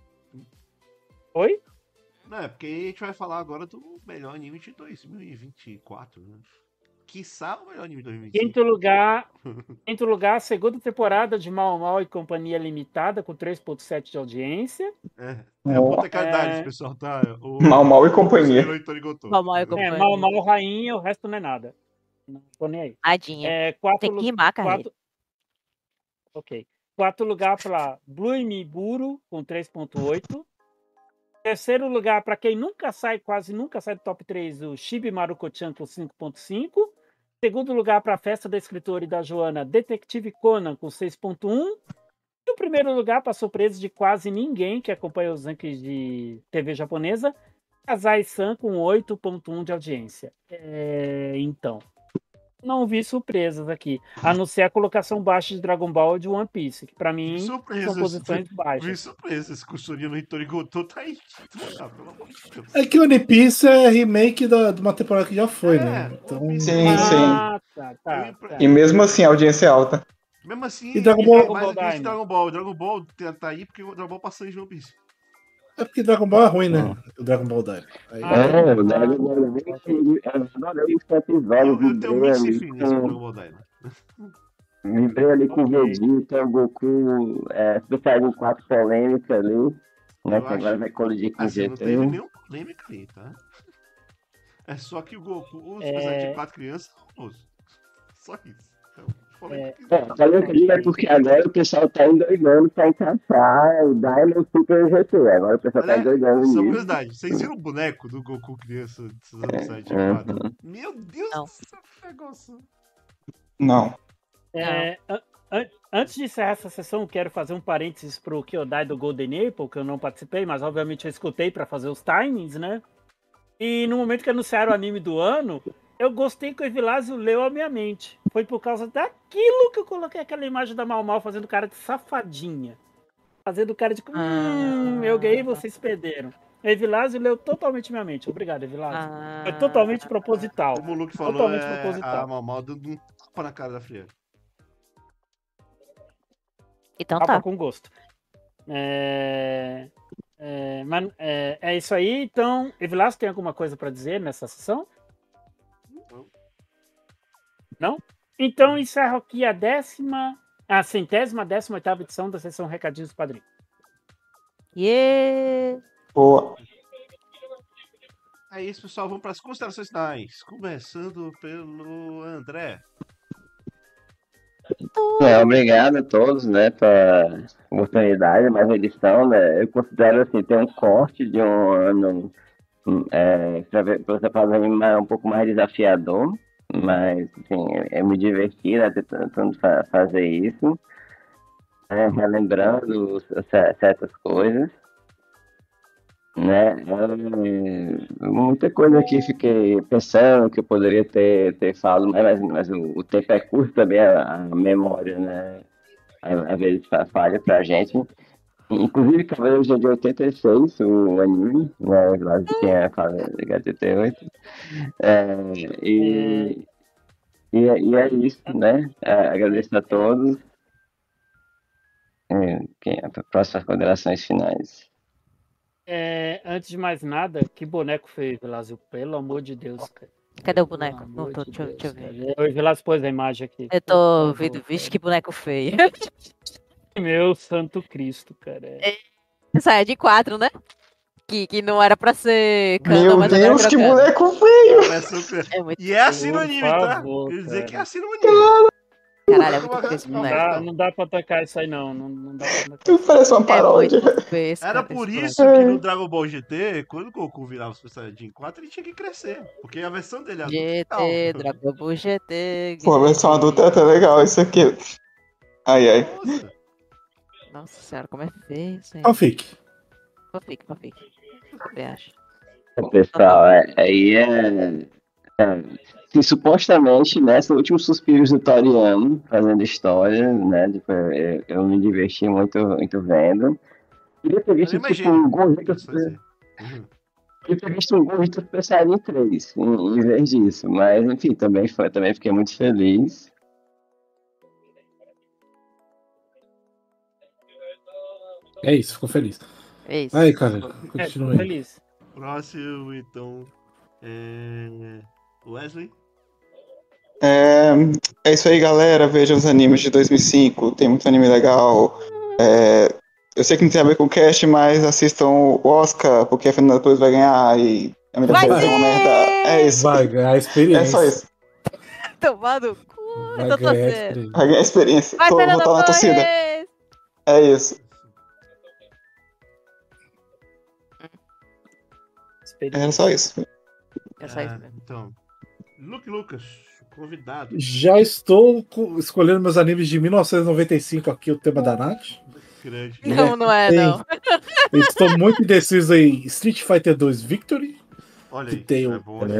Oi? Não, é porque a gente vai falar agora do melhor anime de 2024, né? Quiçá o melhor anime de 2025. Quinto lugar, a segunda temporada de Mal Mal e Companhia Limitada, com 3.7 de audiência. É a puta caridade, pessoal, tá? Mal e companhia. Mal, mal e companhia. Mal Mal Rainha, o resto não é nada. Não tô nem aí. Tadinha. Quarto Tem que rimar, cara. Ok. Quarto lugar para Blue Miburu, com 3.8. Terceiro lugar, para quem quase nunca sai do top 3, o Chibi Maruko-chan, com 5.5. Segundo lugar para a Festa da Escritora e da Joana, Detective Conan, com 6.1. E o primeiro lugar, para surpresa de quase ninguém que acompanha os rankings de TV japonesa, Kazai-san, com 8.1 de audiência. Então, não vi surpresas aqui, a não ser a colocação baixa de Dragon Ball e de One Piece, que para mim são posições Vi baixas. surpresa, esse costurinho no Hitorigoto tá aí. Ah, pelo amor de Deus. É que o One Piece é remake de uma temporada que já foi, né? Então... One Piece Sim, Ah, sim. tá. E mesmo assim, a audiência é alta. Mesmo assim, E Dragon Ball- mais do que esse Daima. Dragon Ball. Dragon Ball tá aí porque o Dragon Ball passou em One Piece. É porque Dragon Ball é ruim, né? O Dragon Ball Daima. Aí- O Dragon Ball eu adorei os episódios, Eu tenho muito sem fim nesse Dragon Ball Daima. vibrei ali com o Ok. Vegeta, o Goku, Super Saiyajin 4 polêmica ali, né? Eu Que agora acho- vai colidir com o Assim, não GT. teve nenhuma polêmica ali, tá? É só que o Goku, os personagens de 4 crianças, são famosos. Só isso. Então, polêmica Falei que é porque agora o pessoal tá endoidando pra encaixar o Diamond Super GT. Agora o pessoal tá endoidando Só nisso. curiosidade, vocês viram o boneco do Goku criança desses anos 7 Uhum. 4? Meu Deus Não. do céu, que negócio. Não. Antes de encerrar essa sessão, eu quero fazer um parênteses pro Kyodai do Golden Apple, que eu não participei, mas obviamente eu escutei para fazer os timings, né? E no momento que anunciaram o anime do ano, eu gostei que o Evilásio leu a minha mente. Foi por causa daquilo que eu coloquei aquela imagem da Mal Mal fazendo cara de safadinha. Fazendo cara de. Eu ganhei, vocês perderam. Evilásio leu totalmente minha mente. Obrigado, Evilásio. Foi totalmente proposital. Como o Luke falou, Totalmente a proposital. Mal dando um tapa na cara da Friera. Então Tapa tá. com gosto. Mas é isso aí. Então, Evilásio tem alguma coisa para dizer nessa sessão? Não? Então encerro aqui a 118ª edição da sessão Recadinhos do Padrinho. Yeah! Boa. É isso, pessoal. Vamos para as considerações finais. Começando pelo André. Obrigado a todos, né, pela oportunidade, mais uma edição, né? Eu considero, assim, ter um corte de um ano para você fazer um pouco mais desafiador, mas, assim, eu me diverti, né, tentando fazer isso, relembrando certas coisas, né? Muita coisa que fiquei pensando que eu poderia ter falado, mas o tempo é curto também, a memória, né? Às vezes falha pra gente. Inclusive, Cavaleiros de 86, o anime, né? Lá tinha falado de 88. E é isso, né? Agradeço a todos. Próximas considerações finais. Antes de mais nada, que boneco feio, Evilásio. Pelo amor de Deus, cara. Cadê o boneco? Pelo Não amor tô, de deixa eu Deus, ver. cara. O Evilásio pôs a imagem aqui. Eu tô vendo, vixe, que boneco feio. Meu santo Cristo, cara. Essa é de 4, né? Que não era pra ser Meu mas agora Deus, que virou canon. boneco feio! É muito E é assim no Por anime, tá? favor, Quer dizer cara. que é assim no anime. Caralho, é muito feio esse Não boneco. dá pra atacar isso aí, não. Não dá pra atacar Tu isso aí. parece uma É paródia. muito feio esse Era cara, por esse isso boneco. que no Dragon Ball GT, quando o Goku virava o Super Saiyajin 4, ele tinha que crescer. Porque a versão dele adulta é GT, tal. Dragon Ball GT. Pô, a versão adulta é até legal isso aqui. Ai, ai. Nossa. Nossa senhora, como é feio isso aí. Fanfic. Fanfic. Também acho. Pessoal, que supostamente, né, são os últimos suspiros do Toriano, fazendo história, né, tipo, eu me diverti muito vendo. Queria ter visto, Ele é mais tipo, gênio. um Gogeta Só dizer. Queria ter visto um Gogeta Super Saiyajin 3, em vez disso, mas, enfim, também fiquei muito feliz. É isso, ficou feliz. É isso. Aí, cara, Tô continua aí. feliz. Próximo, então. Wesley. É isso aí, galera. Vejam os animes de 2005. Tem muito anime legal. Eu sei que não tem a ver com o cast, mas assistam o Oscar, porque a Fernanda Torres vai ganhar e a minha Vai defesa é uma sim! merda. É isso. Vai ganhar É experiência. só isso. Tomar no cu, Vai tô ganhar torcendo. experiência. Vai ganhar experiência. Vai, Vou Fernanda estar na torcida. Torres! É isso. Era só isso. É só isso mesmo. Então, Luke Lucas, convidado. Já estou escolhendo meus animes de 1995 aqui, o tema da Nath. Grande. Não é, não. Eu estou muito indeciso em Street Fighter 2 Victory. Olha Que aí, tem é o- bom.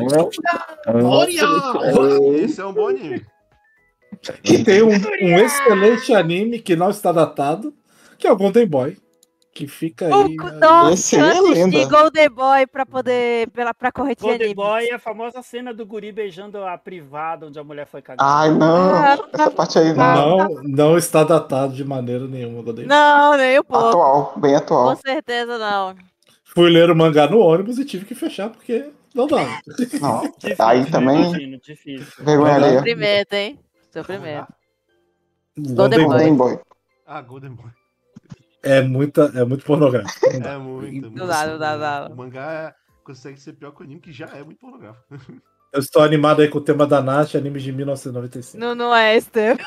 Olha! Esse é um bom anime. Que tem um excelente anime que não está datado, que é o Golden Boy. Que fica aí. Nossa, Esse eu aí é assisti lenda. Golden Boy pra corrigir Golden anime. Boy é a famosa cena do guri beijando a privada onde a mulher foi cagada. Ai, não. Essa parte aí não. Não está datado de maneira nenhuma. Golden Boy. Não, nem um pouco. Atual, bem Com atual. certeza não. Fui ler o mangá no ônibus e tive que fechar porque não dava. Não. Difícil, Aí eu também, imagino, difícil. vergonha Não dá. alheia. Sofrimento, hein? Sofrimento. Golden Boy Golden Boy. Ah, Golden Boy. é muito pornográfico. Não dá. É muito. Não dá. O mangá consegue ser pior que o anime, que já é muito pornográfico. Eu estou animado aí com o tema da Nath, anime de 1995. Não é esse tema.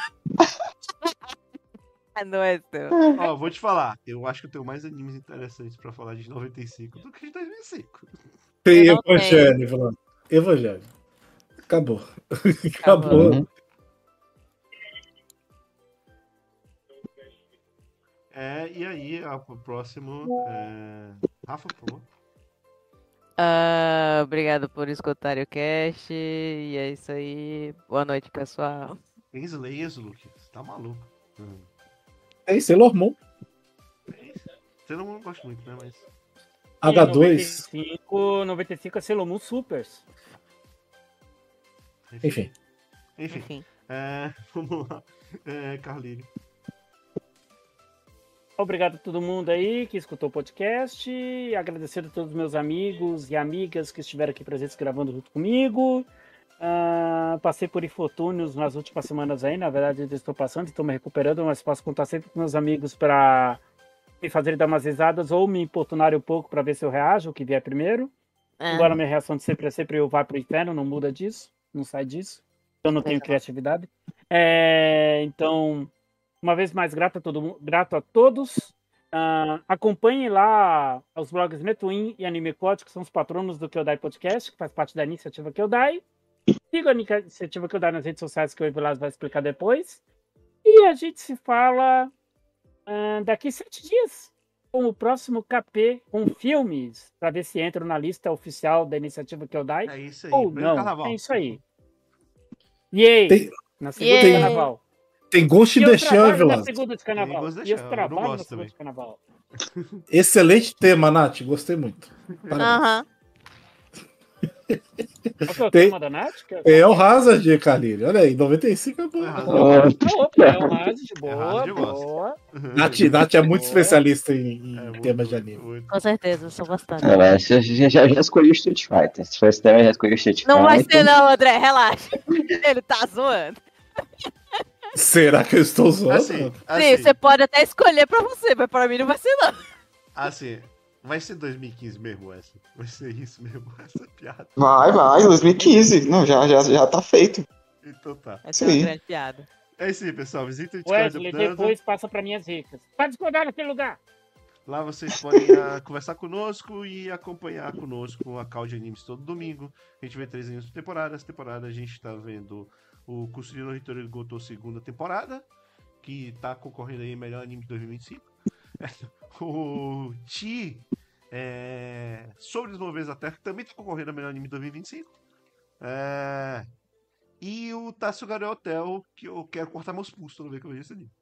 Não é esse tema. Ó, vou te falar. Eu acho que eu tenho mais animes interessantes pra falar de 95 do que de 2005. Tem Eu não Evangelho, falando. Evangelho. Acabou. Acabou. Uhum. E aí, o próximo. Rafa, por favor. Obrigado por escutarem o cast. E é isso aí. Boa noite, pessoal. Tem Slayers, Luke. Você tá maluco. É isso, Sailor Moon. Você não gosta muito, né? Mas. H2. 95 é Sailor Moon Supers. Enfim. Enfim. Vamos lá. Carlinhos. Obrigado a todo mundo aí que escutou o podcast. Agradecer a todos os meus amigos e amigas que estiveram aqui presentes gravando junto comigo. Passei por infortúnios nas últimas semanas aí. Na verdade, eu estou passando, estou me recuperando, mas posso contar sempre com meus amigos para me fazerem dar umas risadas ou me importunarem um pouco para ver se eu reajo, o que vier primeiro. Embora a minha reação de sempre é sempre eu vá pro inferno, não muda disso, não sai disso. Eu não tenho criatividade. Então, uma vez mais, grato a todos. Acompanhem lá os blogs Netwin e Animecode, que são os patronos do Kyodai Podcast, que faz parte da iniciativa Kyodai. Siga a iniciativa Kyodai nas redes sociais, que o Evilás vai explicar depois. E a gente se fala daqui 7 dias, com o próximo KP com filmes, para ver se entram na lista oficial da iniciativa Kyodai. É isso aí. Ou não. Carnaval. É isso aí. Yay! Na segunda de carnaval. Tem Ghost in the Shell, Vilas. Na segunda de carnaval. E eu trabalho na segunda de carnaval. Excelente tema, Nath. Gostei muito. Aham. Qual que é o tema da Nath? É o Hazard, Carlinhos. Olha aí, 95 é bom. Opa, é o Hazard. Boa. Nath é muito especialista em temas de anime. Com certeza, eu sou bastante. Já escolhi o Street Fighter. Se for esse tema, eu já escolhi o Street Fighter. Não vai ser não, André, relaxa. Ele tá zoando. Será que eu estou zoando? Sim, você pode até escolher pra você, mas pra mim não vai ser não. Assim, vai ser 2015 mesmo essa. Vai ser isso mesmo, essa piada. Vai, 2015. Não, já tá feito. Então tá. Essa é uma grande piada. É isso aí, pessoal. Visita o Discord Wesley, do Nando. depois passa pra minhas ricas. Tá discordar naquele lugar. Lá vocês podem conversar conosco e acompanhar conosco a Call de Animes todo domingo. A gente vê 3 animes por temporada. Essa temporada a gente tá vendo o Kusuri Hitori Goto segunda temporada, que tá concorrendo aí melhor anime de 2025. O Chi Sobre os Moveres da Terra, que também tá concorrendo a melhor anime de 2025. E o Tatsugare Hotel, que eu quero cortar meus pulsos toda vez que eu vejo esse anime.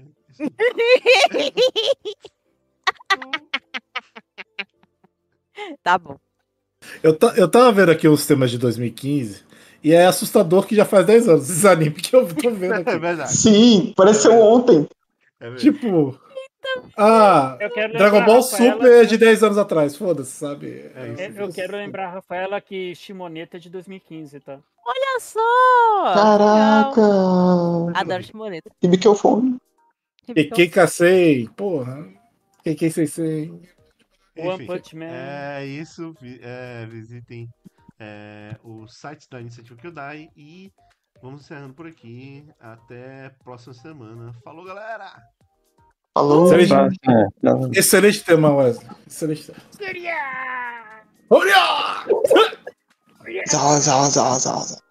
Tá bom. Eu tava vendo aqui os temas de 2015 e é assustador que já faz 10 anos esse anime que eu tô vendo aqui. É verdade. Sim, pareceu ontem. Tipo, quero Dragon Ball Rafaela, Super é de 10 anos atrás, foda-se, sabe? Eu quero lembrar a Rafaela que Shimoneta é de 2015, tá? Olha só! Caraca! Legal. Adoro Shimoneta. E microfone. Kekei Kasei, porra. Kekei Sensei. One Punch Man. É isso. Visitem o site da Iniciativa Kyodai e vamos encerrando por aqui. Até a próxima semana. Falou, galera! Falou! Excelente tema, Wesley. Excelente tema. Zá.